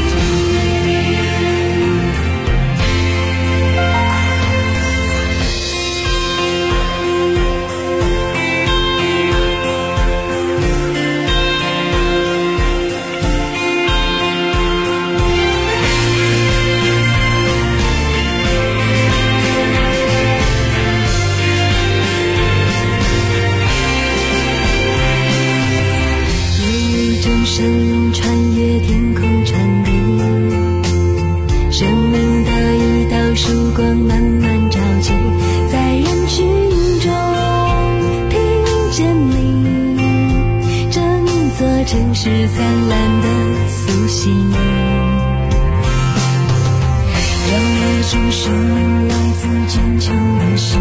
Speaker 1: 声音穿越天空传递，生命的一道曙光慢慢照进，在人群中听见你，整座城市灿烂的苏醒。有一种声音来自坚强的心，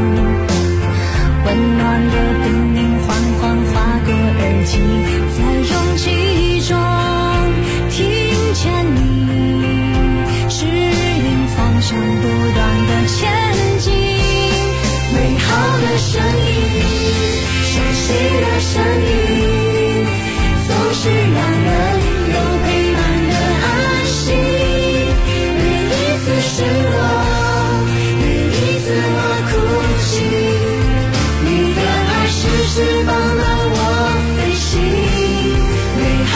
Speaker 1: 温暖的叮咛缓缓划过耳际，在拥挤中听见你，指引方向，不断的前进。美好的声音，熟悉的声音，总是让人有陪伴的安心。每一次失落，每一次我哭泣，翅膀让我飞行，美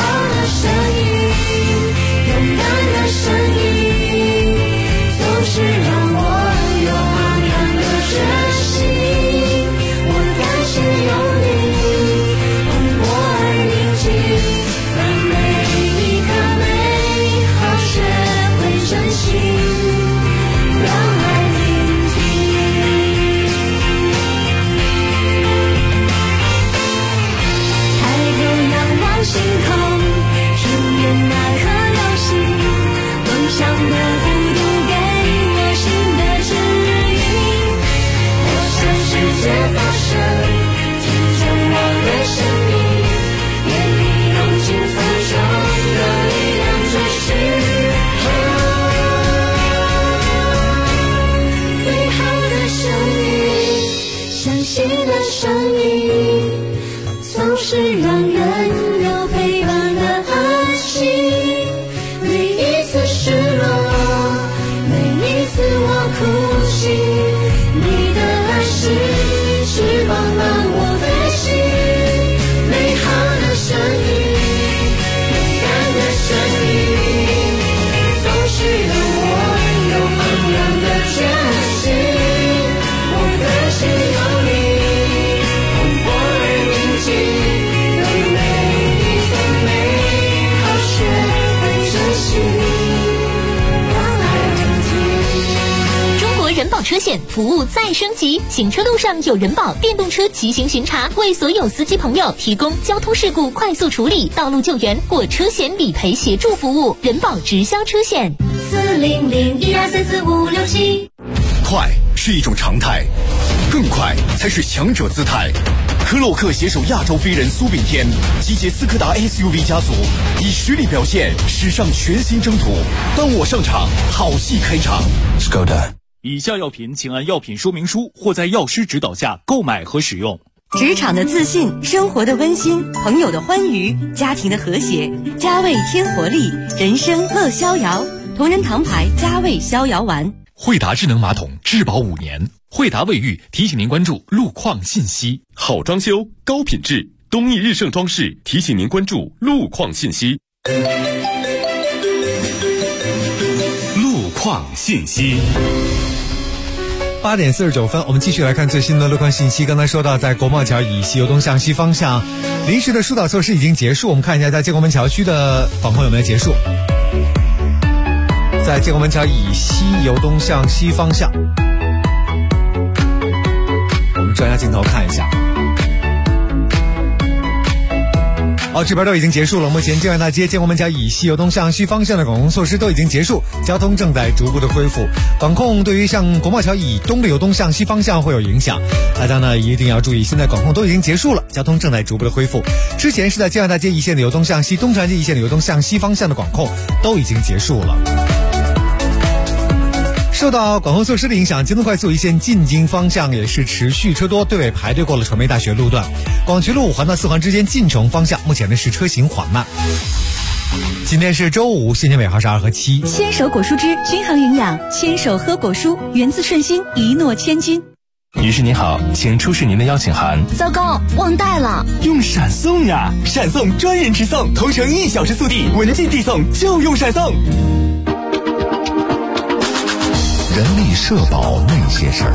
Speaker 10: 车险，服务再升级。行车路上有人保电动车骑行巡查，为所有司机朋友提供交通事故快速处理、道路救援或车险理赔协助服务。人保直销车险，40012344567。
Speaker 2: 快是一种常态，更快才是强者姿态。科洛克携手亚洲飞人苏炳添，集结斯柯达 SUV 家族，以实力表现史上全新征途。当我上场，好戏开场。Skoda。
Speaker 11: 以下药品请按药品说明书或在药师指导下购买和使用。
Speaker 18: 职场的自信，生活的温馨，朋友的欢愉，家庭的和谐。佳味添活力，人生乐逍遥。同仁堂牌佳味逍遥丸。
Speaker 23: 惠达智能马桶质保5年。惠达卫浴提醒您关注路况信息。
Speaker 13: 好装修高品质，东义日盛装饰提醒您关注路况信息。
Speaker 23: 路况信息。
Speaker 19: 8点49分，我们继续来看最新的路况信息。刚才说到，在国贸桥以西由东向西方向，临时的疏导措施已经结束。我们看一下，在建国门桥区的防控有没有结束？在建国门桥以西由东向西方向，我们转下镜头看一下。这边都已经结束了。目前建外大街建国门桥以西由东向西方向的管控措施都已经结束，交通正在逐步的恢复。管控对于像国贸桥以东的由东向西方向会有影响，大家呢一定要注意，现在管控都已经结束了，交通正在逐步的恢复。之前是在建外大街一线的由东向西、东长街一线的由东向西方向的管控都已经结束了。受到管控措施的影响，京东快速一线进京方向也是持续车多，队尾排队过了传媒大学路段。广渠路5环到4环之间进城方向，目前呢是车行缓慢。今天是周五，现金尾号是2和7。
Speaker 18: 牵手果蔬汁均衡营养，牵手喝果蔬，源自顺心，一诺千金。
Speaker 23: 女士您好，请出示您的邀请函。
Speaker 10: 糟糕，忘带了。
Speaker 8: 用闪送呀，闪送专人直送，同城1小时速递，文件寄送就用闪送。
Speaker 16: 人力社保那些事儿。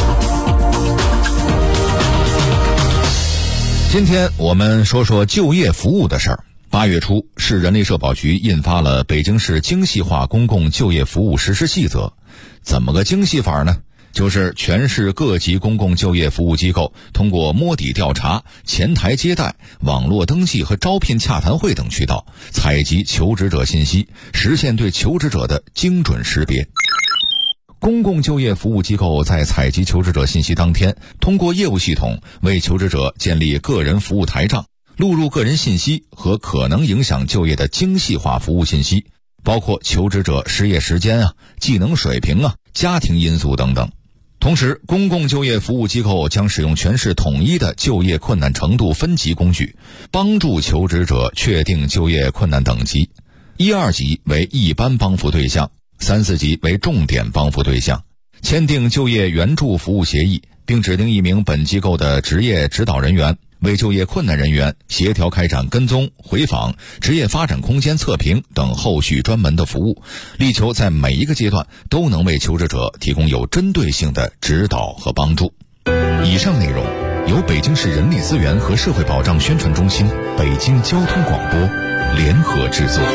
Speaker 16: 今天我们说说就业服务的事儿。8月初，市人力社保局印发了《北京市精细化公共就业服务实施细则》。怎么个精细法呢？就是全市各级公共就业服务机构通过摸底调查、前台接待、网络登记和招聘洽谈会等渠道，采集求职者信息，实现对求职者的精准识别。公共就业服务机构在采集求职者信息当天，通过业务系统为求职者建立个人服务台账，录入个人信息和可能影响就业的精细化服务信息，包括求职者失业时间技能水平家庭因素等等。同时，公共就业服务机构将使用全市统一的就业困难程度分级工具，帮助求职者确定就业困难等级。1、2级为一般帮扶对象，3、4级为重点帮扶对象，签订就业援助服务协议，并指定1名本机构的职业指导人员，为就业困难人员协调开展跟踪、回访、职业发展空间测评等后续专门的服务，力求在每一个阶段都能为求职者提供有针对性的指导和帮助。以上内容由北京市人力资源和社会保障宣传中心、北京交通广播联合制作。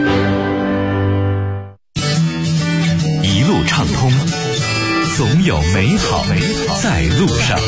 Speaker 11: 一路畅通，总有美好在路上。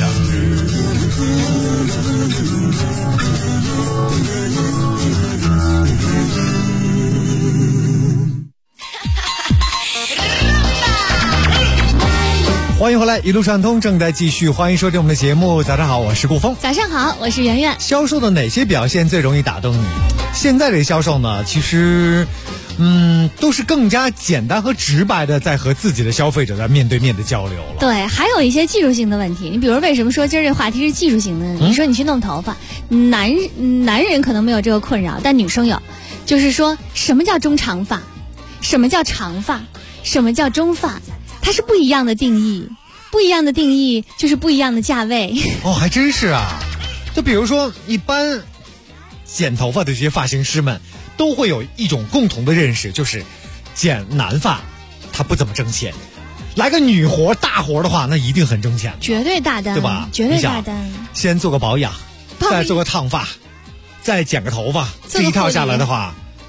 Speaker 19: 欢迎回来，一路畅通正在继续，欢迎收听我们的节目。早上好，我是顾峰。
Speaker 22: 早上好，我是圆圆。
Speaker 19: 销售的哪些表现最容易打动你？现在的销售呢，其实都是更加简单和直白的在和自己的消费者在面对面的交流了。
Speaker 22: 对，还有一些技术性的问题。你比如为什么说今儿这话题是技术性的呢？你说你去弄头发，男人可能没有这个困扰，但女生有。就是说什么叫中长发，什么叫长发，什么叫中发，它是不一样的定义，不一样的定义就是不一样的价位。
Speaker 19: 还真是啊。就比如说一般剪头发的这些发型师们都会有一种共同的认识，就是剪男发他不怎么挣钱，来个女活大活的话那一定很挣钱，
Speaker 22: 绝对大单，
Speaker 19: 对吧？
Speaker 22: 绝对大单。
Speaker 19: 先做个保养，再做个烫发，再剪个头发，这一套下来的话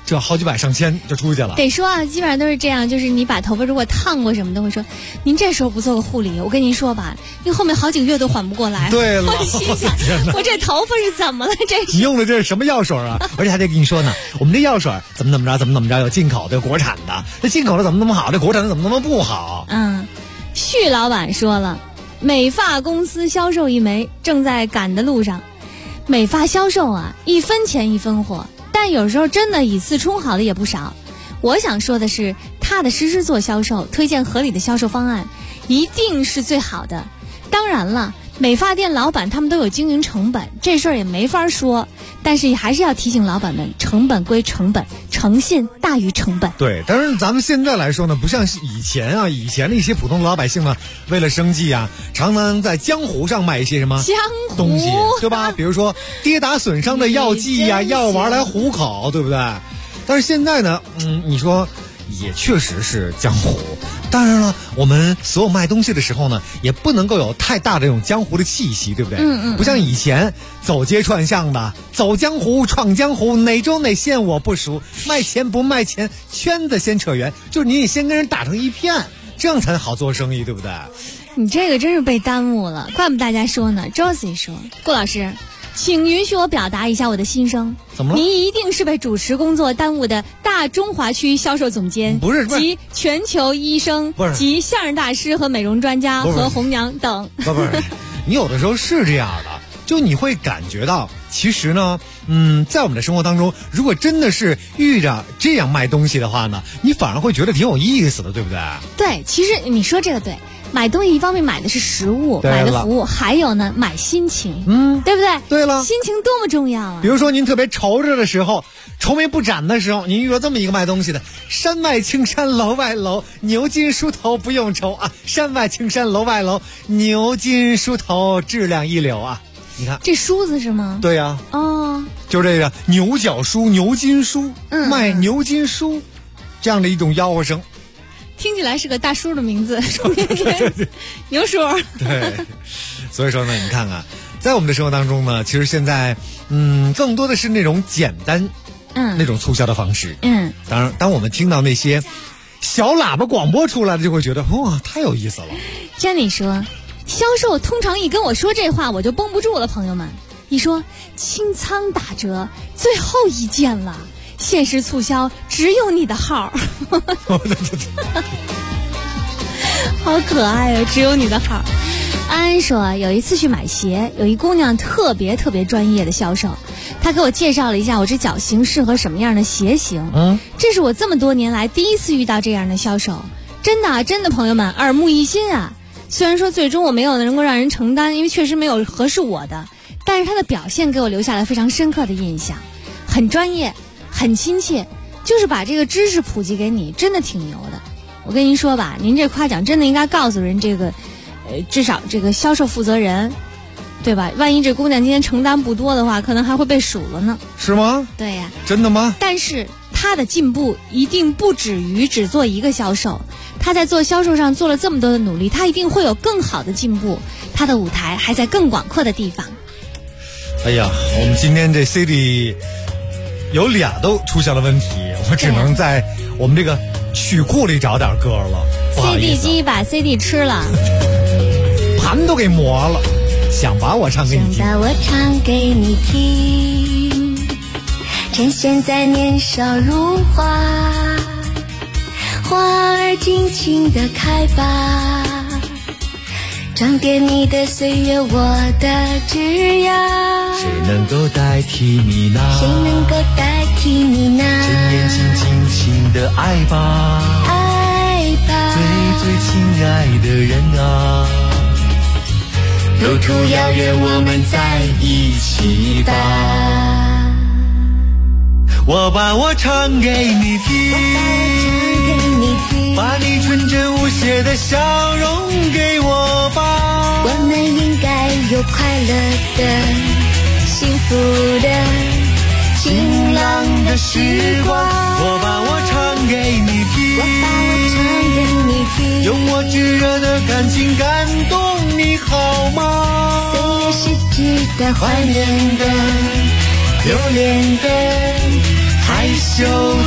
Speaker 19: 这好几百上千就出去了。
Speaker 22: 得说啊，基本上都是这样，就是你把头发如果烫过什么的，会说您这时候不做个护理，我跟您说吧，您后面好几个月都缓不过来。
Speaker 19: 对了，
Speaker 22: 我心想，我这头发是怎么了？这是
Speaker 19: 你用的这是什么药水啊？而且还得跟你说呢，我们这药水怎么着，有进口的，有国产的，这进口的怎么那么好，这国产的怎么那么不好？
Speaker 22: 旭老板说了，美发公司销售一枚，正在赶的路上。美发销售啊，一分钱一分货。但有时候真的以次充好的也不少。我想说的是，踏踏实实做销售，推荐合理的销售方案，一定是最好的。当然了，美发店老板他们都有经营成本，这事儿也没法说。但是还是要提醒老板们，成本归成本，诚信大于成本。
Speaker 19: 对，但是咱们现在来说呢，不像以前啊，以前的一些普通老百姓呢，为了生计啊，常常在江湖上卖一些什么东西，对吧？比如说跌打损伤的药剂呀、药丸来糊口，对不对？但是现在呢，你说也确实是江湖。当然了，我们所有卖东西的时候呢，也不能够有太大的这种江湖的气息，对不对？不像以前走街串巷的，走江湖闯江湖，哪州哪县我不熟，卖钱不卖钱，圈子先扯圆，就是你得先跟人打成一片，这样才好做生意，对不对？
Speaker 22: 你这个真是被耽误了，怪不得大家说呢。Josie 说，顾老师，请允许我表达一下我的心声。
Speaker 19: 怎么了？
Speaker 22: 您一定是被主持工作耽误的大中华区销售总监，
Speaker 19: 不是
Speaker 22: 及全球医生，及相声大师和美容专家和红娘等。
Speaker 19: 不是，你有的时候是这样的，就你会感觉到，其实呢，在我们的生活当中，如果真的是遇着这样卖东西的话呢，你反而会觉得挺有意思的，对不对？
Speaker 22: 对，其实你说这个对。买东西一方面买的是实物，买的服务，还有呢买心情，对不对？
Speaker 19: 对了，
Speaker 22: 心情多么重要啊！
Speaker 19: 比如说您特别愁着的时候，愁眉不展的时候，您遇到这么一个卖东西的，山外青山楼外楼，牛筋梳头不用愁啊，山外青山楼外楼，牛筋梳头质量一流啊！你看
Speaker 22: 这梳子是吗？
Speaker 19: 对呀，就这个牛角梳、牛筋梳，卖牛筋梳这样的一种吆喝声。
Speaker 22: 听起来是个大叔的名字，牛叔。
Speaker 19: 对，所以说呢，你看看，在我们的生活当中呢，其实现在，更多的是那种简单，那种促销的方式。当然，当我们听到那些小喇叭广播出来的，就会觉得哇，太有意思了。
Speaker 22: 真你说，销售通常一跟我说这话，我就绷不住了，朋友们。你说清仓打折，最后一件了。限时促销，只有你的号。好可爱啊！只有你的号。安安说，有一次去买鞋，有一姑娘特别专业的销售，她给我介绍了一下我这脚型适合什么样的鞋型。这是我这么多年来第一次遇到这样的销售，真的朋友们，耳目一新啊！虽然说最终我没有能够让人承担，因为确实没有合适我的，但是她的表现给我留下了非常深刻的印象，很专业。很亲切，就是把这个知识普及给你，真的挺牛的。我跟您说吧，您这夸奖真的应该告诉人这个，至少这个销售负责人，对吧？万一这姑娘今天承担不多的话，可能还会被数了呢。
Speaker 19: 是吗？
Speaker 22: 对呀。
Speaker 19: 真的吗？
Speaker 22: 但是她的进步一定不止于只做一个销售，她在做销售上做了这么多的努力，她一定会有更好的进步，她的舞台还在更广阔的地方。
Speaker 19: 哎呀，我们今天这 CD。有俩都出现了问题，我只能在我们这个曲库里找点歌了。
Speaker 22: CD 机把 CD 吃了，
Speaker 19: 盘都给磨了，想把我唱给你听。
Speaker 1: 想把我唱给你听，趁现在年少如花，花儿尽情地开吧，装点你的岁月，我的枝桠。
Speaker 19: 谁能够代替你呢？
Speaker 1: 谁能够代替你呢？
Speaker 19: 趁年轻，尽情的爱吧，
Speaker 1: 爱吧，
Speaker 19: 最亲爱的人啊，
Speaker 1: 路途遥远，我们在一起吧。
Speaker 19: 我把我唱给你听，把你纯真无邪的笑容给我吧。
Speaker 1: 我们应该有快乐的幸福的晴朗的时光，
Speaker 19: 我把我唱给你听，
Speaker 1: 我把我唱给你听，
Speaker 19: 用我炙热的感情感动你好吗？
Speaker 1: 岁月是值得怀念的，留恋的，
Speaker 19: 害羞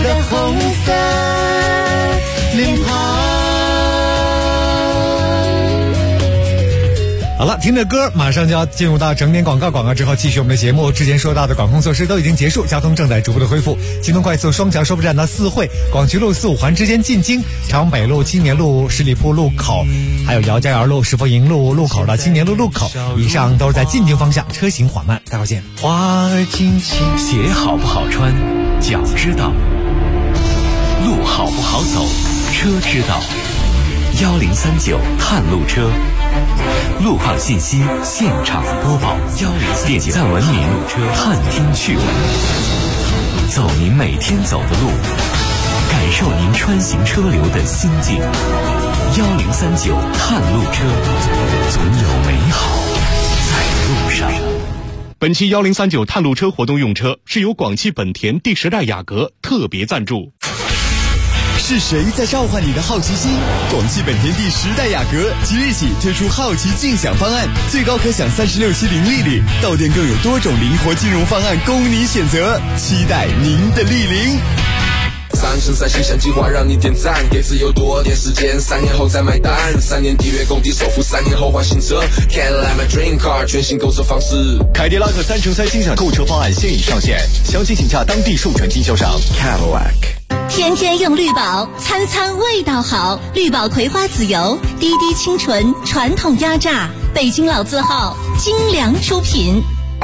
Speaker 19: 听着歌，马上就要进入到整点广告之后继续我们的节目。之前说到的管控措施都已经结束，交通正在逐步的恢复。京东快速双桥收费站到四惠、广渠路4、5环之间进京，朝阳北路、青年路、十里铺路口，还有姚家园路、石佛营路路口到青年路路口，以上都是在进京方向，车行缓慢。待会儿见。
Speaker 1: 花儿尽情，
Speaker 15: 鞋好不好穿，脚知道；路好不好走，车知道。1039探路车，路况信息现场播报。点赞文明探听趣闻，走您每天走的路，感受您穿行车流的心境。1039探路车，总有美好在路上。
Speaker 7: 本期1039探路车活动用车是由广汽本田第10代雅阁特别赞助。
Speaker 2: 是谁在召唤你的好奇心？广汽本田第10代雅阁即日起推出好奇竞享方案，最高可享36期零利率，到店更有多种灵活金融方案供你选择，期待您的莅临。
Speaker 14: 3星象计划让你点赞，给自由多点时间，3年后再买单，3年抵约公抵首付，3年后换新车 Cadillac my dream car 全新购车方式。
Speaker 2: 凯迪拉克3乘3星享购车方案现已上线，详情请洽当地授权经销商 Cadillac。
Speaker 10: 天天用绿宝，餐餐味道好。绿宝葵花籽油，滴滴清纯，传统压榨，北京老字号，精良出品。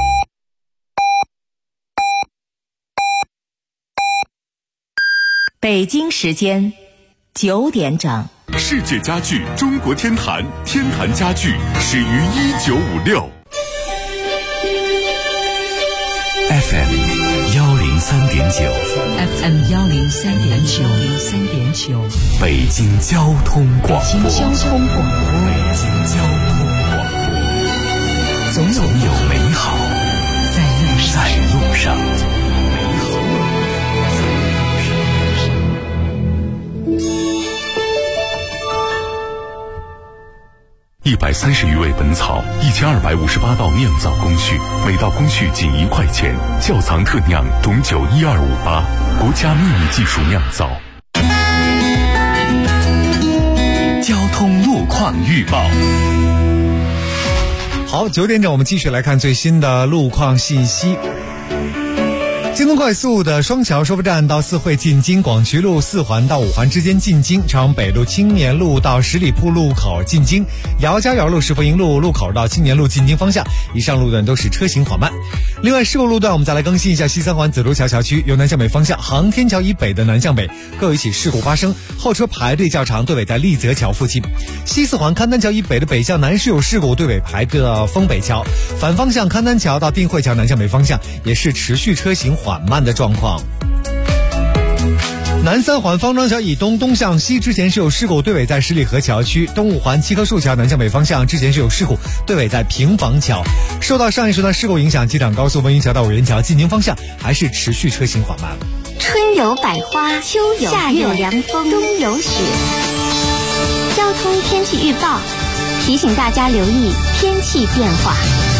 Speaker 10: 北京时间9点整。
Speaker 13: 世界家具中国天坛，天坛家具始于1956。
Speaker 15: FM 103.9
Speaker 3: FM 103.9
Speaker 15: 北京交通广播。
Speaker 3: 北京交通广播。
Speaker 15: 总有美好在路上。130余味本草，1258道酿造工序，每道工序仅1块钱。窖藏特酿董酒12588，国家秘密技术酿造。交通路况预报。
Speaker 19: 好，9点整，我们继续来看最新的路况信息。京东快速的双桥收费站到四惠进京，广渠路4环到5环之间进京，朝阳北路青年路到十里铺路口进京，姚家园路石佛营路路口到青年路进京方向，以上路段都是车行缓慢。另外，事故路段我们再来更新一下西三环紫竹桥桥区由南向北方向航天桥以北的南向北各有一起事故发生，后车排队较长，队尾在立泽桥附近。西四环勘丹桥以北的北向南是有事故，队尾排个丰北桥，反方向勘丹桥到定慧桥南向北方向也是持续车行缓慢的状况。南三环方庄桥以东东向西之前是有事故，队尾在十里河桥区。东五环七棵树桥南向北方向之前是有事故，队尾在平房桥。受到上一时段事故影响，机场高速温榆桥到五元桥进京方向还是持续车行缓慢。
Speaker 10: 春有百花，秋有夏有凉风，冬有雪。交通天气预报提醒大家留意天气变化。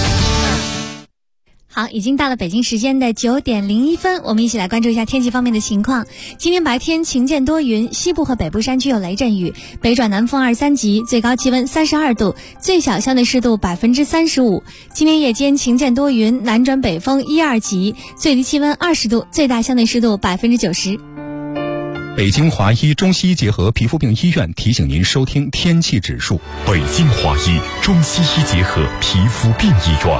Speaker 22: 好，已经到了北京时间的9点01分，我们一起来关注一下天气方面的情况。今天白天晴间多云，西部和北部山区有雷阵雨，北转南风2、3级，最高气温32度，最小相对湿度35%。今天夜间晴间多云，南转北风1、2级，最低气温20度，最大相对湿度90%。
Speaker 16: 北京华医中西医结合皮肤病医院提醒您收听天气指数。
Speaker 13: 北京华医中西医结合皮肤病医院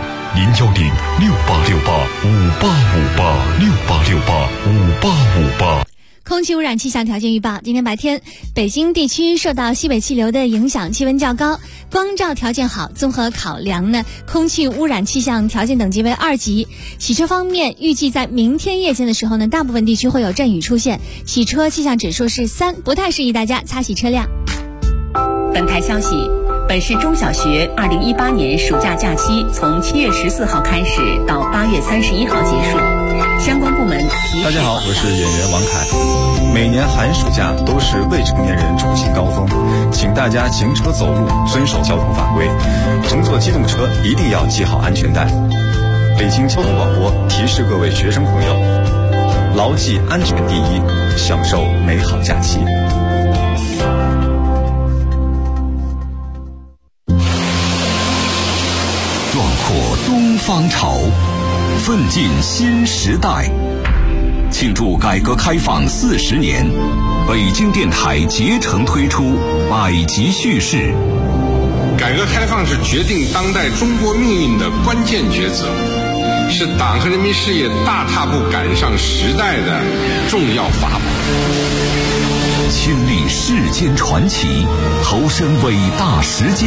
Speaker 13: ，010686858585868685858。
Speaker 22: 空气污染气象条件预报，今天白天北京地区受到西北气流的影响，气温较高，光照条件好，综合考量呢，空气污染气象条件等级为2级。洗车方面，预计在明天夜间的时候呢，大部分地区会有阵雨出现，洗车气象指数是3，不太适宜大家擦洗车辆。
Speaker 21: 本台消息，本市中小学2018年暑假假期从7月14号开始到8月31号结束，相关部门提示。
Speaker 24: 大家好，我是演员王凯。每年寒暑假都是未成年人出行高峰，请大家行车走路遵守交通法规，乘坐机动车一定要系好安全带。北京交通广播提示各位学生朋友，牢记安全第一，享受美好假期。
Speaker 6: 方潮，奋进新时代。庆祝改革开放40年，北京电台竭诚推出百集叙事。
Speaker 9: 改革开放是决定当代中国命运的关键抉择，是党和人民事业大踏步赶上时代的重要法宝。
Speaker 6: 亲历世间传奇，投身伟大实践，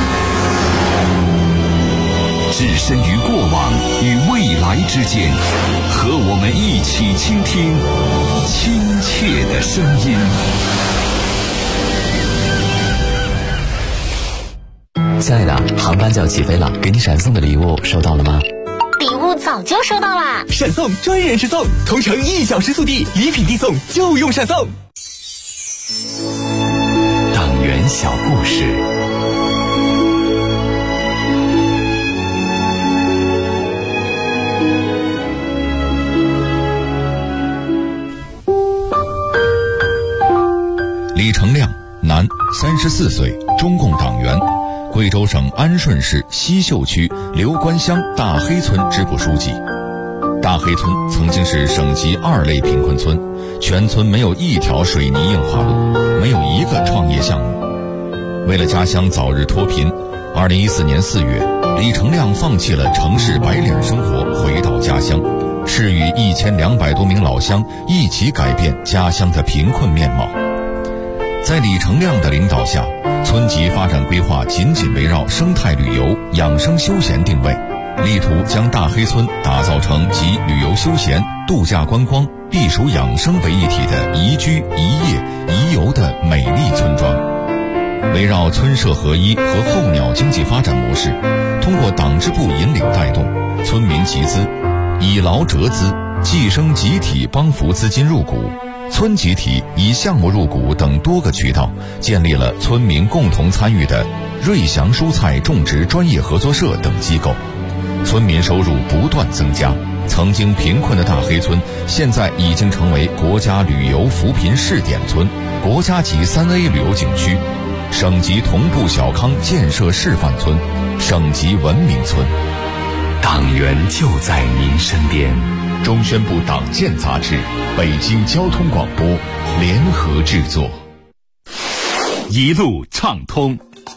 Speaker 6: 置身于过往与未来之间，和我们一起倾听亲切的声音。
Speaker 12: 亲爱的，航班就要起飞了，给你闪送的礼物收到了吗？
Speaker 10: 礼物早就收到啦！
Speaker 8: 闪送专人直送，同城1小时速递，礼品递送就用闪送。
Speaker 12: 党员小故事。
Speaker 16: 李成亮，男，34岁，中共党员，贵州省安顺市西秀区刘关乡大黑村支部书记。大黑村曾经是省级2类贫困村，全村没有一条水泥硬化路，没有一个创业项目。为了家乡早日脱贫，2014年4月，李成亮放弃了城市白领生活，回到家乡，是与1200多名老乡一起改变家乡的贫困面貌。在李成亮的领导下，村级发展规划紧紧围绕生态旅游、养生休闲定位，力图将大黑村打造成集旅游休闲、度假观光、避暑养生为一体的宜居、宜业、宜游的美丽村庄。围绕村社合一和候鸟经济发展模式，通过党支部引领带动，村民集资，以劳折资，计生集体帮扶资金入股，村集体以项目入股等多个渠道，建立了村民共同参与的瑞祥蔬菜种植专业合作社等机构，村民收入不断增加。曾经贫困的大黑村，现在已经成为国家旅游扶贫试点村、国家级3A 旅游景区、省级同步小康建设示范村、省级文明村。
Speaker 12: 党员就在您身边。
Speaker 16: 中宣部党建杂志、北京交通广播联合制作。
Speaker 11: 一路畅通。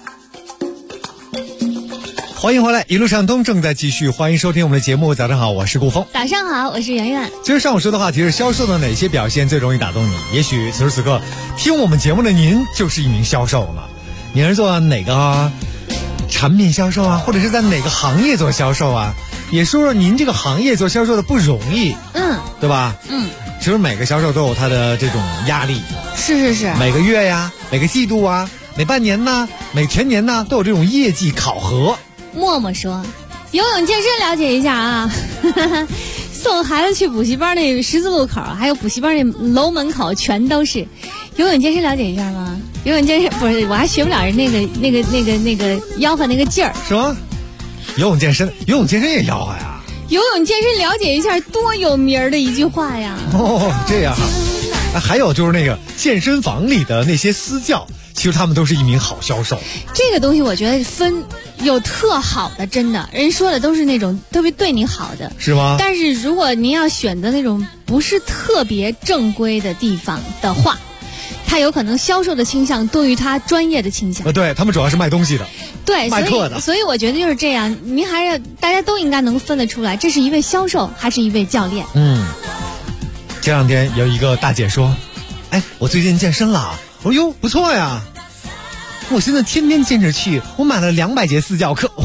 Speaker 19: 欢迎回来，一路畅通正在继续，欢迎收听我们的节目。早上好，我是顾峰。
Speaker 22: 早上好，我是圆圆。
Speaker 19: 今儿上午说的话题是销售的哪些表现最容易打动你？也许此时此刻听我们节目的您就是一名销售了。您是做哪个产品销售啊，或者是在哪个行业做销售啊？也说说您这个行业做销售的不容易，对吧？其实每个销售都有他的这种压力，
Speaker 22: 是，
Speaker 19: 每个月呀，每个季度啊，每半年呢，每全年呢，都有这种业绩考核。
Speaker 22: 默默说，游泳健身了解一下啊，送孩子去补习班那十字路口，还有补习班那楼门口，全都是游泳健身，了解一下吗？游泳健身不是，我还学不了人那个吆喝那个劲儿，
Speaker 19: 是吗？游泳健身也吆喝呀？
Speaker 22: 游泳健身了解一下，多有名儿的一句话呀！
Speaker 19: 哦，这样啊。还有就是那个健身房里的那些私教，其实他们都是一名好销售。
Speaker 22: 这个东西我觉得分有特好的，真的，人说的都是那种特别对你好的，
Speaker 19: 是吗？
Speaker 22: 但是如果您要选择那种不是特别正规的地方的话，他有可能销售的倾向多于他专业的倾向。
Speaker 19: 对，他们主要是卖东西的，
Speaker 22: 对，
Speaker 19: 卖课的。
Speaker 22: 所以我觉得就是这样，您还是大家都应该能分得出来，这是一位销售还是一位教练。
Speaker 19: 这两天有一个大姐说，哎，我最近健身了。我说哟，不错呀，我现在天天坚持去，我买了200节私教课。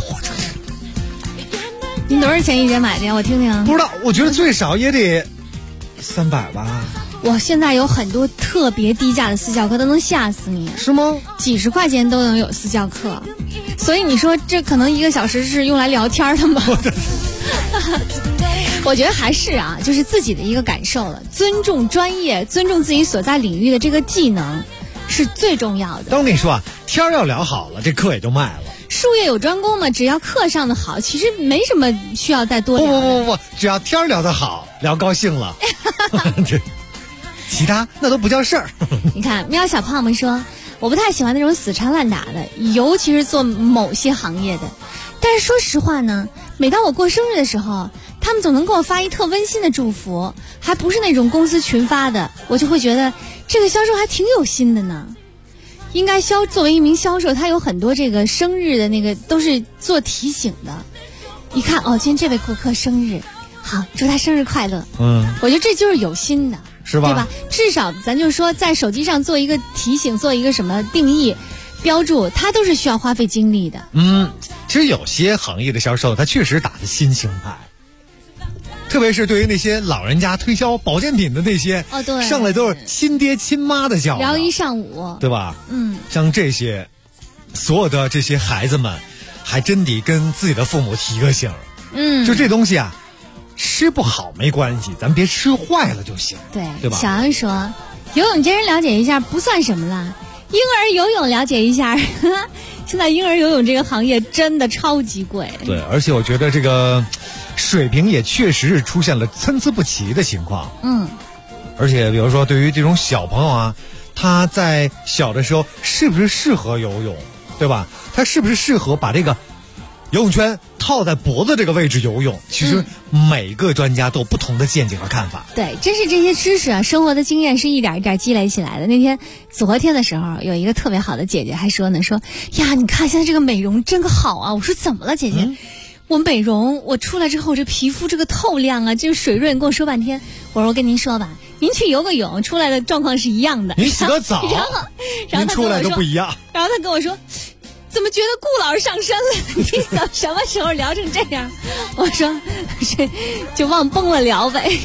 Speaker 22: 您多少钱一节买的呀？我听听。
Speaker 19: 不知道，我觉得最少也得300吧。
Speaker 22: 哇，现在有很多特别低价的私教课，都能吓死你。
Speaker 19: 是吗？
Speaker 22: 几十块钱都能有私教课，所以你说这可能1个小时是用来聊天的吗？我觉得还是啊，就是自己的一个感受了，尊重专业，尊重自己所在领域的这个技能是最重要的。
Speaker 19: 但我跟你说啊，天要聊好了，这课也就卖了。
Speaker 22: 术业有专攻嘛，只要课上的好，其实没什么需要再多聊的。
Speaker 19: 不，只要天聊得好，聊高兴了，其他那都不叫事儿。
Speaker 22: 你看，喵小胖们说，我不太喜欢那种死缠烂打的，尤其是做某些行业的。但是说实话呢， 每当我过生日的时候，他们总能给我发一特温馨的祝福，还不是那种公司群发的，我就会觉得这个销售还挺有心的呢。应该作为一名销售，他有很多这个生日的那个都是做提醒的。一看哦，今天这位顾客生日，好，祝他生日快乐。我觉得这就是有心的，
Speaker 19: 是吧？
Speaker 22: 对吧？至少咱就说在手机上做一个提醒，做一个什么定义标注，它都是需要花费精力的。
Speaker 19: 其实有些行业的销售，他确实打的心情牌。特别是对于那些老人家推销保健品的那些，
Speaker 22: 对，
Speaker 19: 上来都是亲爹亲妈的叫，
Speaker 22: 聊一上午，
Speaker 19: 对吧？像这些所有的这些孩子们，还真得跟自己的父母提个醒。就这东西啊，吃不好没关系，咱别吃坏了就行，对吧？
Speaker 22: 小安说，游泳健身了解一下不算什么了，婴儿游泳了解一下。现在婴儿游泳这个行业真的超级贵。
Speaker 19: 对，而且我觉得这个水平也确实是出现了参差不齐的情况。而且比如说对于这种小朋友啊，他在小的时候是不是适合游泳，对吧？他是不是适合把这个游泳圈套在脖子这个位置游泳，其实每个专家都有不同的见解和看法。
Speaker 22: 对，真是这些知识啊，生活的经验是一点一点积累起来的。昨天的时候，有一个特别好的姐姐还说呢，说呀，你看现在这个美容真好啊。我说怎么了，姐姐？我美容，我出来之后这皮肤这个透亮啊，这个水润，跟我说半天。我说我跟您说吧，您去游个泳出来的状况是一样的。
Speaker 19: 您洗个澡，
Speaker 22: 然后
Speaker 19: 您出来都不一样。
Speaker 22: 然后他跟我说，怎么觉得顾老师上身了？你怎么什么时候聊成这样？我说就往崩了聊呗。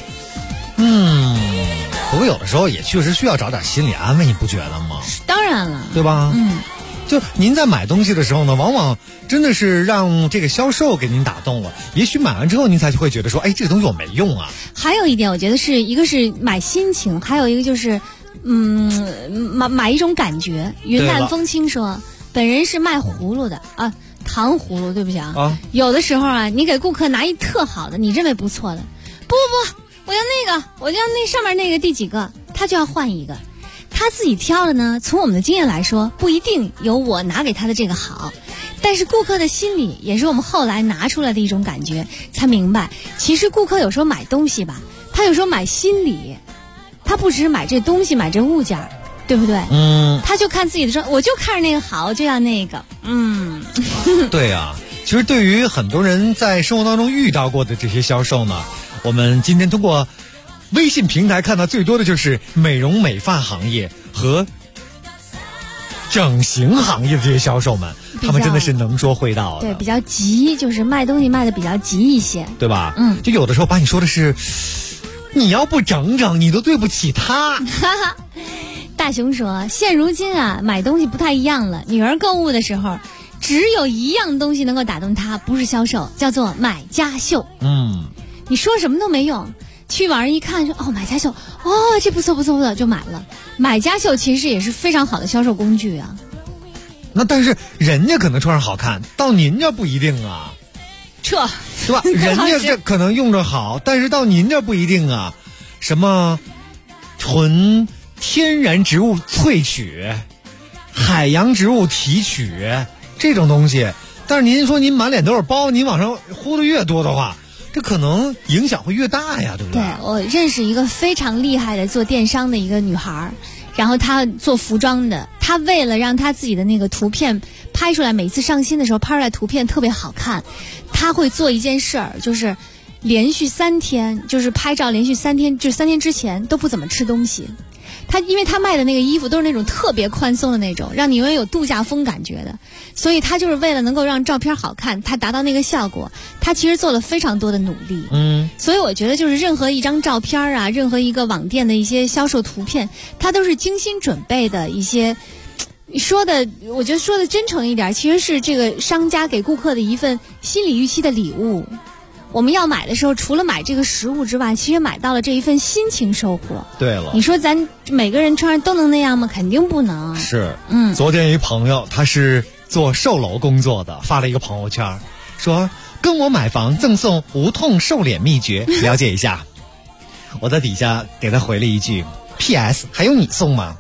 Speaker 19: 不过有的时候也确实需要找点心理安慰，你不觉得吗？
Speaker 22: 当然了，
Speaker 19: 对吧？就您在买东西的时候呢，往往真的是让这个销售给您打动了，也许买完之后您才会觉得说，哎，这个东西我没用啊。
Speaker 22: 还有一点，我觉得是一个是买心情，还有一个就是买一种感觉。云淡风轻说，本人是卖葫芦的啊，糖葫芦，对不起啊。有的时候啊，你给顾客拿一特好的，你认为不错的，不，我要那个，我要那上面那个第几个，他就要换一个。他自己挑了呢，从我们的经验来说，不一定有我拿给他的这个好，但是顾客的心理也是我们后来拿出来的一种感觉，才明白，其实顾客有时候买东西吧，他有时候买心理，他不只是买这东西，买这物件，对不对？他就看自己的说，我就看着那个好，就要那个。
Speaker 19: 对啊，其实对于很多人在生活当中遇到过的这些销售呢，我们今天通过微信平台看到最多的就是美容美发行业和整形行业的这些销售们，他们真的是能说会道的。
Speaker 22: 对，比较急，就是卖东西卖的比较急一些，
Speaker 19: 对吧？就有的时候把你说的是，你要不整整，你都对不起他。
Speaker 22: 大熊说，现如今啊，买东西不太一样了。女儿购物的时候，只有一样东西能够打动她，不是销售，叫做买家秀。你说什么都没用。去网上一看说，买家秀，这不错，就买了。买家秀其实也是非常好的销售工具啊。
Speaker 19: 那但是人家可能穿上好看，到您这不一定啊。
Speaker 22: 这
Speaker 19: 对吧？人家这可能用着好，但是到您这不一定啊。什么纯天然植物萃取、海洋植物提取这种东西，但是您说您满脸都是包，您往上呼的越多的话，这可能影响会越大呀，对不对？
Speaker 22: 对，我认识一个非常厉害的做电商的一个女孩，然后她做服装的，她为了让她自己的那个图片拍出来，每次上新的时候拍出来图片特别好看，她会做一件事儿，就是连续3天，就是拍照连续3天，就是3天之前都不怎么吃东西。因为他卖的那个衣服都是那种特别宽松的那种，让你有度假风感觉的，所以他就是为了能够让照片好看，他达到那个效果，他其实做了非常多的努力。所以我觉得就是任何一张照片啊，任何一个网店的一些销售图片，它都是精心准备的一些，我觉得说的真诚一点，其实是这个商家给顾客的一份心理预期的礼物。我们要买的时候，除了买这个实物之外，其实买到了这一份心情收获。
Speaker 19: 对了，
Speaker 22: 你说咱每个人穿上都能那样吗？肯定不能。
Speaker 19: 是，昨天有一朋友，他是做售楼工作的，发了一个朋友圈，说跟我买房赠送无痛瘦脸秘诀，了解一下。我在底下给他回了一句 PS 还有你送吗？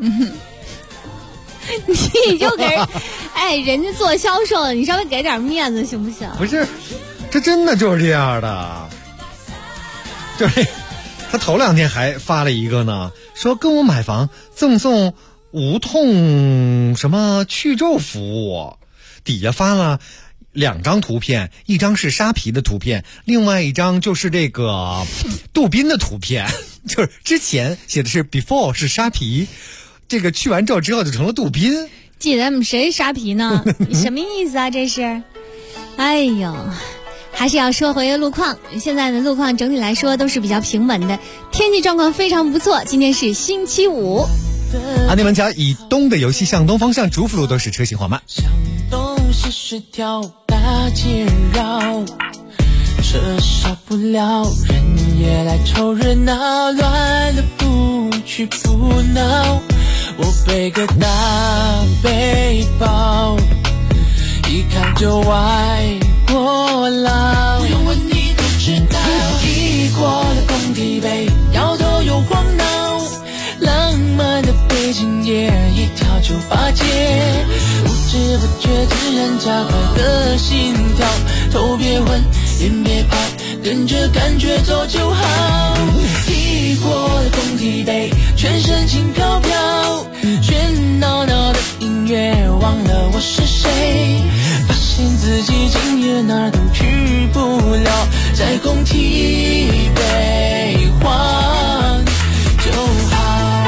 Speaker 22: 你就给人人家做销售的，你稍微给点面子行不行？
Speaker 19: 不是， 这真的就是这样的。就是他头2天还发了一个呢，说跟我买房赠送无痛什么去皱服务，底下发了2张图片，一张是沙皮的图片，另外一张就是这个杜宾的图片，就是之前写的是 before 是沙皮，这个去完皱之后就成了杜宾。
Speaker 22: 记得我们谁沙皮呢？什么意思啊？这是？哎呦，还是要说回路况。现在的路况整体来说都是比较平稳的，天气状况非常不错。今天是星期五。
Speaker 19: 安定门桥以东的游戏向东方向主辅路都是车行缓慢。
Speaker 1: 向东是10条大街绕，车少不了，人也来凑热闹，乱了不去不闹。我背个大背包，一看就外国佬，不用问你都知道。一过了工体北，摇头又晃脑，浪漫的北京夜，一条就发街，不知不觉自然加快的心跳，头别昏，眼别拍，跟着感觉走就好。一过了工体北，全身轻飘飘，喧闹闹的音乐，忘了我是谁，发现自己今夜哪儿都去不了，在工体北晃就好。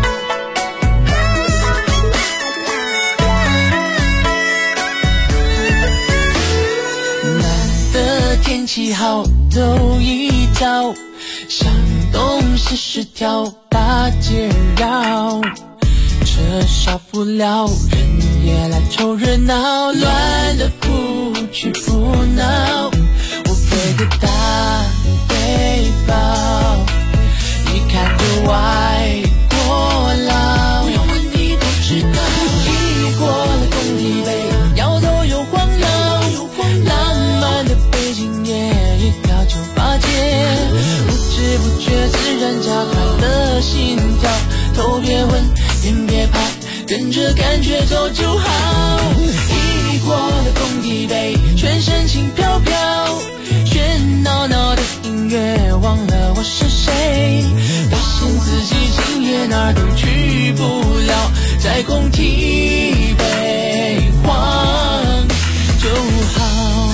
Speaker 1: 难得天气好，都一早，向东是10条大街绕，车少不了，人也来凑热闹，乱了不去不闹。我背个大背包，一看就外国佬，不用问你都知道。一过了工体北，摇头又晃脑，浪漫的北京夜，一跳就发街，不知不觉自然加快的心跳，头别昏，眼别拍，跟着感觉走就好。一过了工体北，全身轻飘飘，喧闹闹的音乐，忘了我是谁，发现自己今夜哪儿都去不了，在工体北晃就好。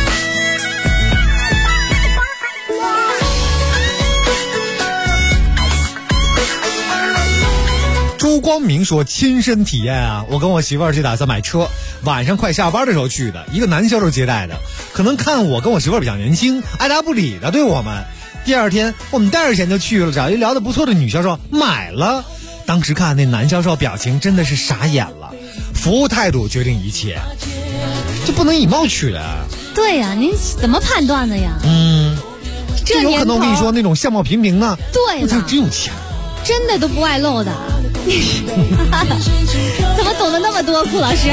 Speaker 19: 朱光明说亲身体验啊，我跟我媳妇儿去打算买车，晚上快下班的时候去的，一个男销售接待的，可能看我跟我媳妇儿比较年轻，爱答不理的对我们。第二天我们带着钱就去了，找一聊得不错的女销售买了。当时看那男销售表情真的是傻眼了，服务态度决定一切，这不能以貌取人。
Speaker 22: 对呀，您怎么判断的呀？
Speaker 19: 这有可能我跟你说那种相貌平平的，
Speaker 22: 对了，
Speaker 19: 他只有钱，
Speaker 22: 真的都不外露的。怎么懂得那么多，顾老师？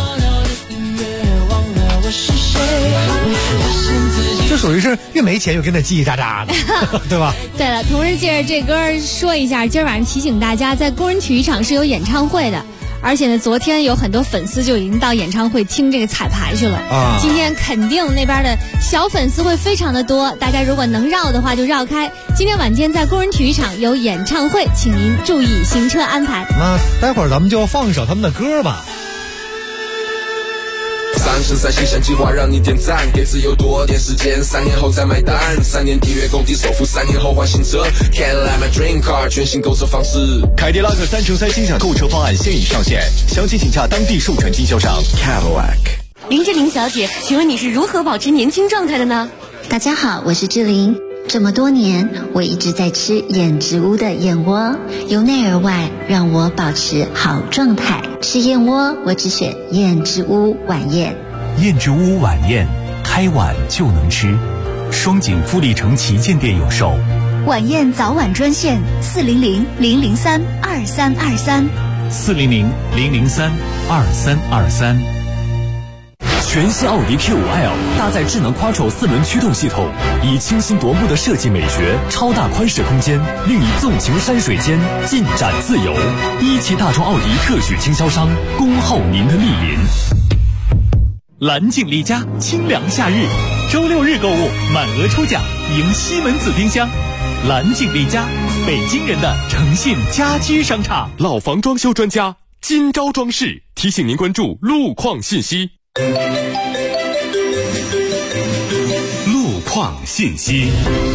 Speaker 19: 这属于是越没钱越跟他叽叽喳喳的，对吧？
Speaker 22: 对了，同时借着这歌说一下，今儿晚上提醒大家，在工人体育场是有演唱会的。而且呢，昨天有很多粉丝就已经到演唱会听这个彩排去了啊！今天肯定那边的小粉丝会非常的多，大家如果能绕的话就绕开。今天晚间在工人体育场有演唱会，请您注意行车安排。
Speaker 19: 那待会儿咱们就放一首他们的歌吧。
Speaker 14: 30赛形象计划让你点赞，给自由多点时间，3年后再买单，3年抵月供地首付，3年后换新车 Cadillac my dream car， 全新购车方式。
Speaker 2: 凯迪拉克3乘3心想购车方案现已上线，详情请洽当地授权经销商 Cadillac。
Speaker 18: 林志玲小姐，请问你是如何保持年轻状态的呢？
Speaker 4: 大家好，我是志玲。这么多年，我一直在吃燕之屋的燕窝，由内而外让我保持好状态。吃燕窝，我只选燕之屋晚宴。
Speaker 11: 燕之屋晚宴，开晚就能吃。双井富力城旗舰店有售。
Speaker 4: 晚宴早晚专线400-003-2323。
Speaker 11: 400-003-2323。全新奥迪 Q5L 搭载智能 Quattro 4轮驱动系统，以清新夺目的设计美学、超大宽适空间，令你纵情山水间，尽展自由。一汽大众奥迪特许经销商，恭候您的莅临。蓝鲸丽家清凉夏日， 周6日购物满额抽奖，赢西门子冰箱。蓝景丽家，北京人的诚信家居商场。
Speaker 13: 老房装修专家金招装饰提醒您关注路况信息。
Speaker 6: 路况信息。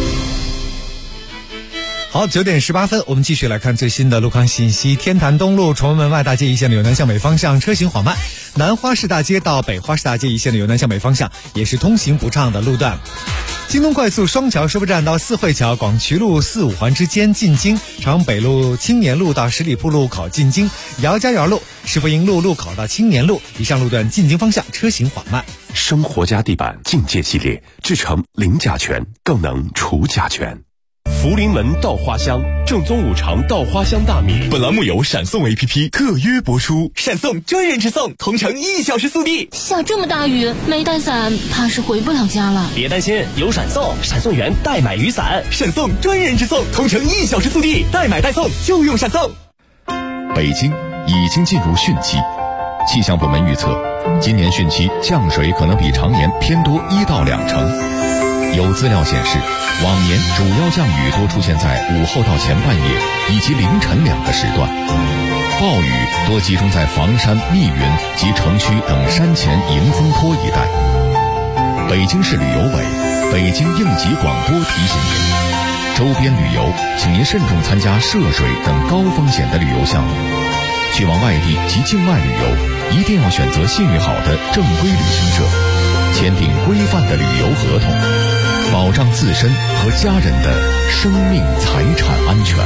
Speaker 19: 好，9点18分，我们继续来看最新的路况信息。天坛东路崇文门外大街一线的由南向北方向车行缓慢，南花市大街到北花市大街一线的由南向北方向也是通行不畅的路段。京东快速双桥收费站到四惠桥广渠路4、5环之间进京，长北路青年路到十里铺路口进京，姚家园路石福营路路口到青年路以上路段进京方向车行缓慢。
Speaker 13: 生活家地板境界系列制成零甲醛，更能除甲醛。福临门稻花香，正宗五常稻花香大米。
Speaker 2: 本栏目由闪送 APP 特约播出，闪送专人直送，同城1小时速递。
Speaker 5: 下这么大雨，没带伞，怕是回不了家了。
Speaker 17: 别担心，有闪送，闪送员代买雨伞。
Speaker 2: 闪送专人直送，同城1小时速递，代买代送就用闪送。
Speaker 16: 北京已经进入汛期，气象部门预测，今年汛期降水可能比常年偏多1到2成。有资料显示，往年主要降雨多出现在午后到前半夜以及凌晨2个时段，暴雨多集中在房山、密云及城区等山前迎风坡一带。北京市旅游委、北京应急广播提醒您，周边旅游请您慎重参加涉水等高风险的旅游项目。去往外地及境外旅游，一定要选择信誉好的正规旅行社，签订规范的旅游合同，保障自身和家人的生命财产安全。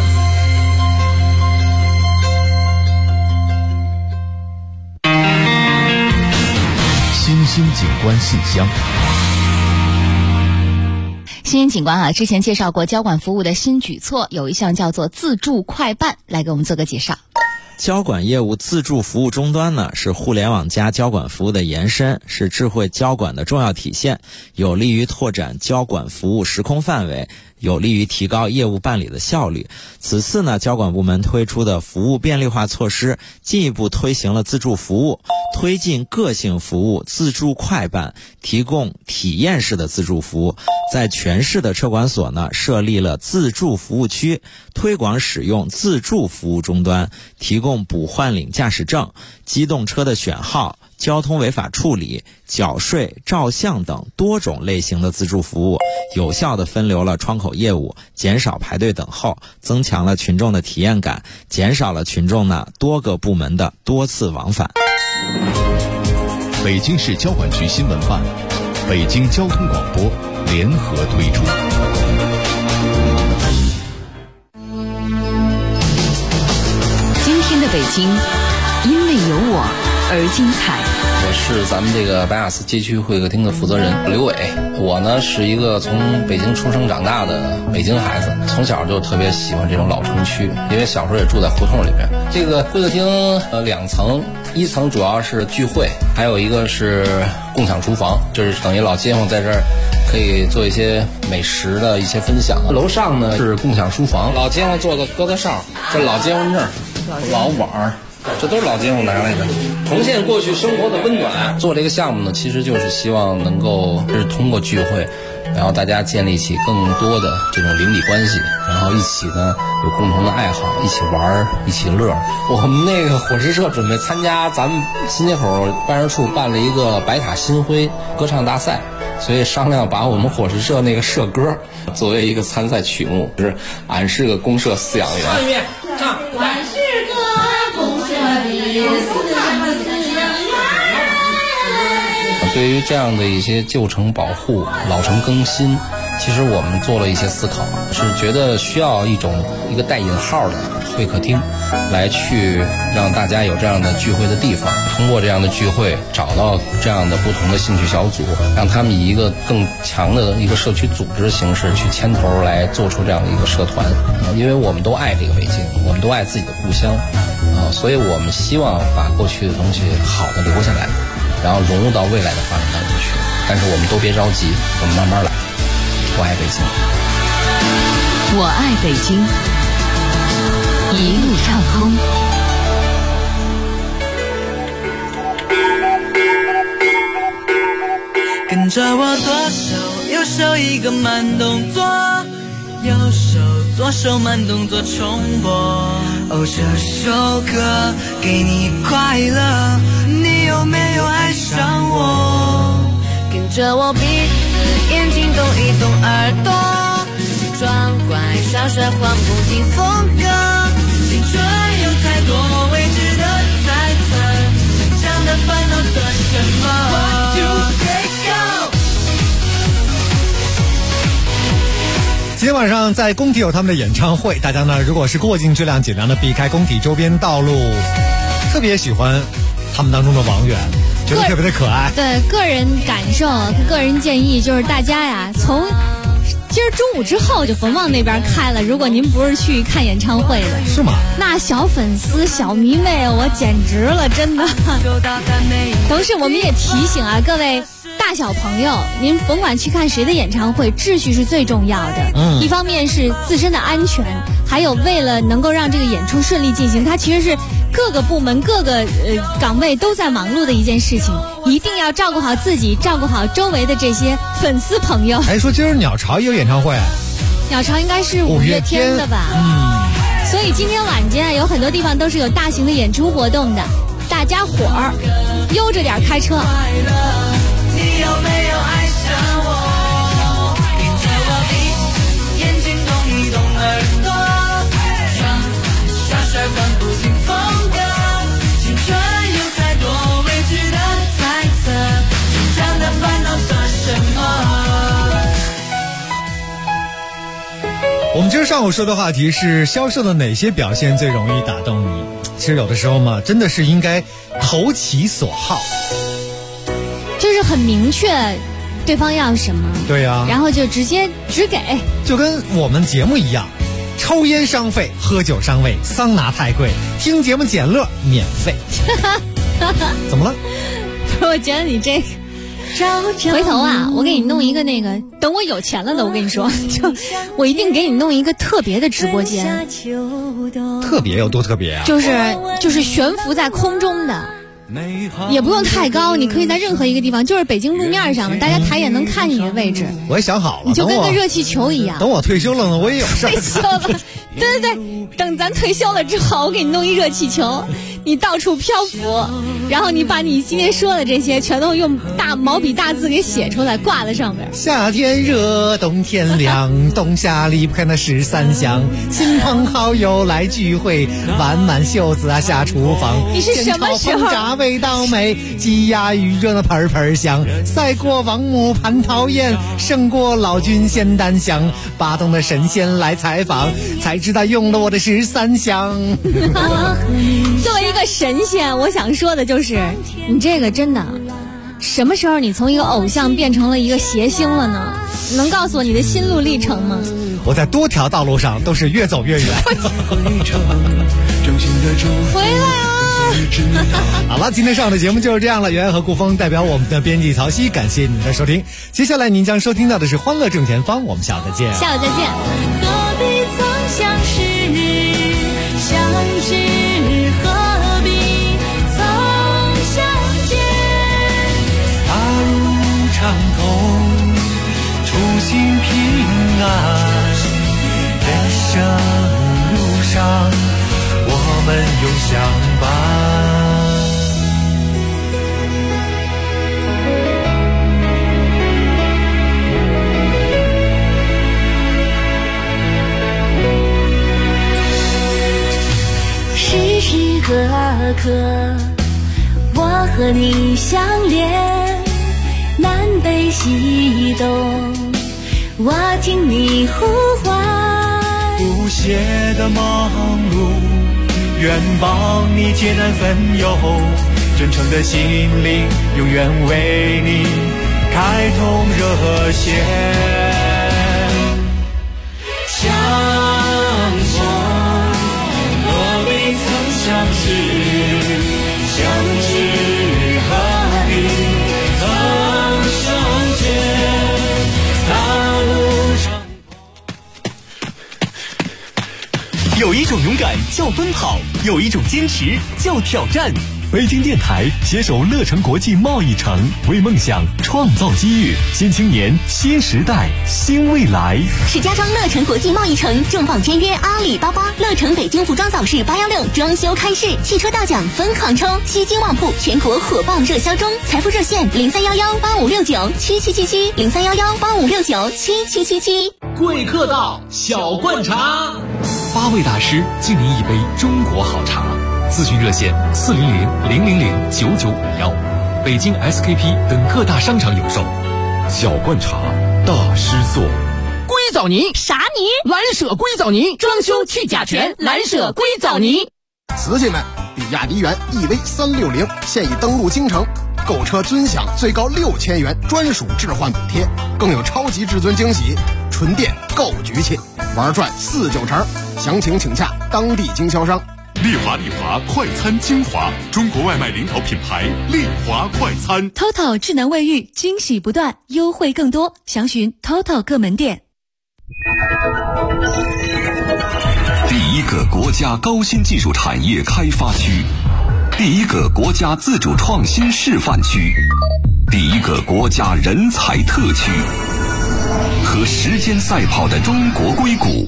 Speaker 16: 新兴景观信箱。
Speaker 3: 新兴景观啊，之前介绍过交管服务的新举措，有一项叫做自助快办，来给我们做个介绍。
Speaker 20: 交管业务自助服务终端呢，是互联网加交管服务的延伸，是智慧交管的重要体现，有利于拓展交管服务时空范围，有利于提高业务办理的效率。此次呢，交管部门推出的服务便利化措施，进一步推行了自助服务，推进个性服务自助快办，提供体验式的自助服务。在全市的车管所呢，设立了自助服务区，推广使用自助服务终端，提供补换领驾驶证、机动车的选号、交通违法处理、缴税、照相等多种类型的自助服务，有效地分流了窗口业务，减少排队等候，增强了群众的体验感，减少了群众呢多个部门的多次往返。
Speaker 16: 北京市交管局新闻办、北京交通广播联合推出。
Speaker 3: 今天的北京，因为有我而精彩。
Speaker 23: 我是咱们这个白雅寺街区会客厅的负责人刘伟。我呢是一个从北京出生长大的北京孩子，从小就特别喜欢这种老城区，因为小时候也住在胡同里面。这个会客厅2层，1层主要是聚会，还有一个是共享厨房，就是等于老街坊在这儿可以做一些美食的一些分享。楼上呢是共享书房，老街坊做的疙瘩哨，这老街坊证、老碗，这都是老街坊拿来的，重现过去生活的温暖。做这个项目呢，其实就是希望能够是通过聚会，然后大家建立起更多的这种邻里关系，然后一起呢有共同的爱好，一起玩，一起乐。我们那个伙食社准备参加咱们新街口办事处办了一个白塔新辉歌唱大赛，所以商量把我们伙食社那个社歌作为一个参赛曲目，就是俺是个公社饲养员。唱一遍，唱。俺是个公社的饲养员。对于这样的一些旧城保护、老城更新，其实我们做了一些思考，是觉得需要一个带引号的会客厅，来去让大家有这样的聚会的地方，通过这样的聚会找到这样的不同的兴趣小组，让他们以一个更强的一个社区组织形式去牵头来做出这样的一个社团。因为我们都爱这个北京，我们都爱自己的故乡，所以我们希望把过去的东西好的留下来，然后融入到未来的发展当中去。但是我们都别着急，我们慢慢来。我爱北京，
Speaker 3: 我爱北京，一路畅通。
Speaker 1: 跟着我左手右手一个慢动作，右手左手慢动作重播。哦，这首歌给你快乐，你有没有爱上我？跟着我鼻子眼睛动一动耳朵，装乖耍帅换不停风格，青春有太多未知的猜测，成长的烦恼算什么 ？One two three go。
Speaker 19: 今天晚上在工体有他们的演唱会，大家呢如果是过境质量尽量的避开工体周边道路，特别喜欢他们当中的王源，觉得特别的可爱。
Speaker 22: 对，个人感受、个人建议就是大家呀，从今儿中午之后就甭往那边开了。如果您不是去看演唱会的，
Speaker 19: 是吗？
Speaker 22: 那小粉丝、小迷妹，我简直了，真的。同时，我们也提醒啊，各位大小朋友，您甭管去看谁的演唱会，秩序是最重要的。一方面是自身的安全，还有为了能够让这个演出顺利进行，它其实是各个部门、各个岗位都在忙碌的一件事情，一定要照顾好自己，照顾好周围的这些粉丝朋友。
Speaker 19: 哎，说今儿鸟巢也有演唱会，
Speaker 22: 鸟巢应该是5月天的吧？所以今天晚间有很多地方都是有大型的演出活动的，大家伙儿悠着点开车。
Speaker 1: 你有没有爱上我？跟着我的眼睛动一动耳朵，耍帅换不停风格，青春有太多未知的猜测，成长的烦恼算什么？
Speaker 19: 我们今儿上午说的话题是销售的哪些表现最容易打动你？其实有的时候嘛，真的是应该投其所好，
Speaker 22: 就是很明确对方要什么，
Speaker 19: 对呀，
Speaker 22: 然后就直接只给，
Speaker 19: 就跟我们节目一样，抽烟伤肺，喝酒伤胃，桑拿太贵，听节目捡乐免费。怎么了？
Speaker 22: 我觉得你这个回头啊，我给你弄一个那个，等我有钱了的，我跟你说，就我一定给你弄一个特别的直播间。
Speaker 19: 特别有多特别啊？
Speaker 22: 就是悬浮在空中的，也不用太高，你可以在任何一个地方，就是北京路面上的，大家抬眼能看你的位置。
Speaker 19: 我也想好了，
Speaker 22: 你就跟个热气球一样。
Speaker 19: 等我退休了呢，我也有事儿。
Speaker 22: 退休了，对，等咱退休了之后，我给你弄一热气球，你到处漂浮，然后你把你今天说的这些全都用大毛笔大字给写出来，挂在上面。
Speaker 19: 夏天热，冬天凉，冬夏离不开那13香，亲朋好友来聚会，挽满袖子啊下厨房。
Speaker 22: 你是什么时候？
Speaker 19: 煎炒烹炸味道美，鸡鸭鱼热那盆盆香，赛过王母蟠桃宴，胜过老君仙丹香。巴东的神仙来采访，才知道用了我的13香。
Speaker 22: 作为一个神仙，我想说的就是，你这个真的，什么时候你从一个偶像变成了一个谐星了呢？能告诉我你的心路历程吗？
Speaker 19: 我在多条道路上都是越走越远。
Speaker 22: 回来啊！
Speaker 19: 好了，今天上午的节目就是这样了。圆圆和顾峰代表我们的编辑曹曦，感谢您的收听。接下来您将收听到的是《欢乐正前方》，我们下午再见。
Speaker 22: 下午再见。
Speaker 1: 何必曾相识，相知何必曾相见？大路畅通，初心平安，人生路上我们永相伴。
Speaker 10: 时时刻刻我和你相连，南北西东我听你呼唤，
Speaker 1: 不懈的忙碌，愿帮你解难分忧，真诚的心灵永远为你开通热线。相逢何必曾相识，相知何必曾相见。大路上
Speaker 11: 有一种勇敢叫奔跑，有一种坚持叫挑战。 北京电台携手乐城国际贸易城，为梦想创造机遇。新青年，新时代，新未来。
Speaker 10: 石家庄乐城国际贸易城重磅签约阿里巴巴，乐城北京服装早市816装修开市，汽车大奖分行抽，西京旺铺全国火爆热销中，财富热线031185697777，031185697777。
Speaker 8: 贵客到，小罐茶。
Speaker 11: 8位大师敬您一杯中国好茶。咨询热线400-000-9951，北京 SKP 等各大商场有售。
Speaker 13: 小罐茶，大师做。
Speaker 8: 硅藻泥
Speaker 5: 啥泥？
Speaker 8: 蓝舍硅藻泥，装修去甲醛，蓝舍硅藻泥。
Speaker 7: 瓷器们，比亚迪元 EV360现已登陆京城，购车尊享最高6000元专属置换补贴，更有超级至尊惊喜，纯电够局气，玩转49成。详情请洽当地经销商。
Speaker 13: 丽华快餐精华，中国外卖领导品牌丽华快餐。
Speaker 18: TOTO 智能卫浴，惊喜不断，优惠更多，详询 TOTO 各门店。
Speaker 6: 第一个国家高新技术产业开发区，第一个国家自主创新示范区，第一个国家人才特区，和时间赛跑的中国硅谷。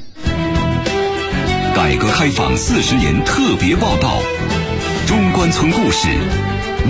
Speaker 6: 改革开放40年特别报道，中关村故事，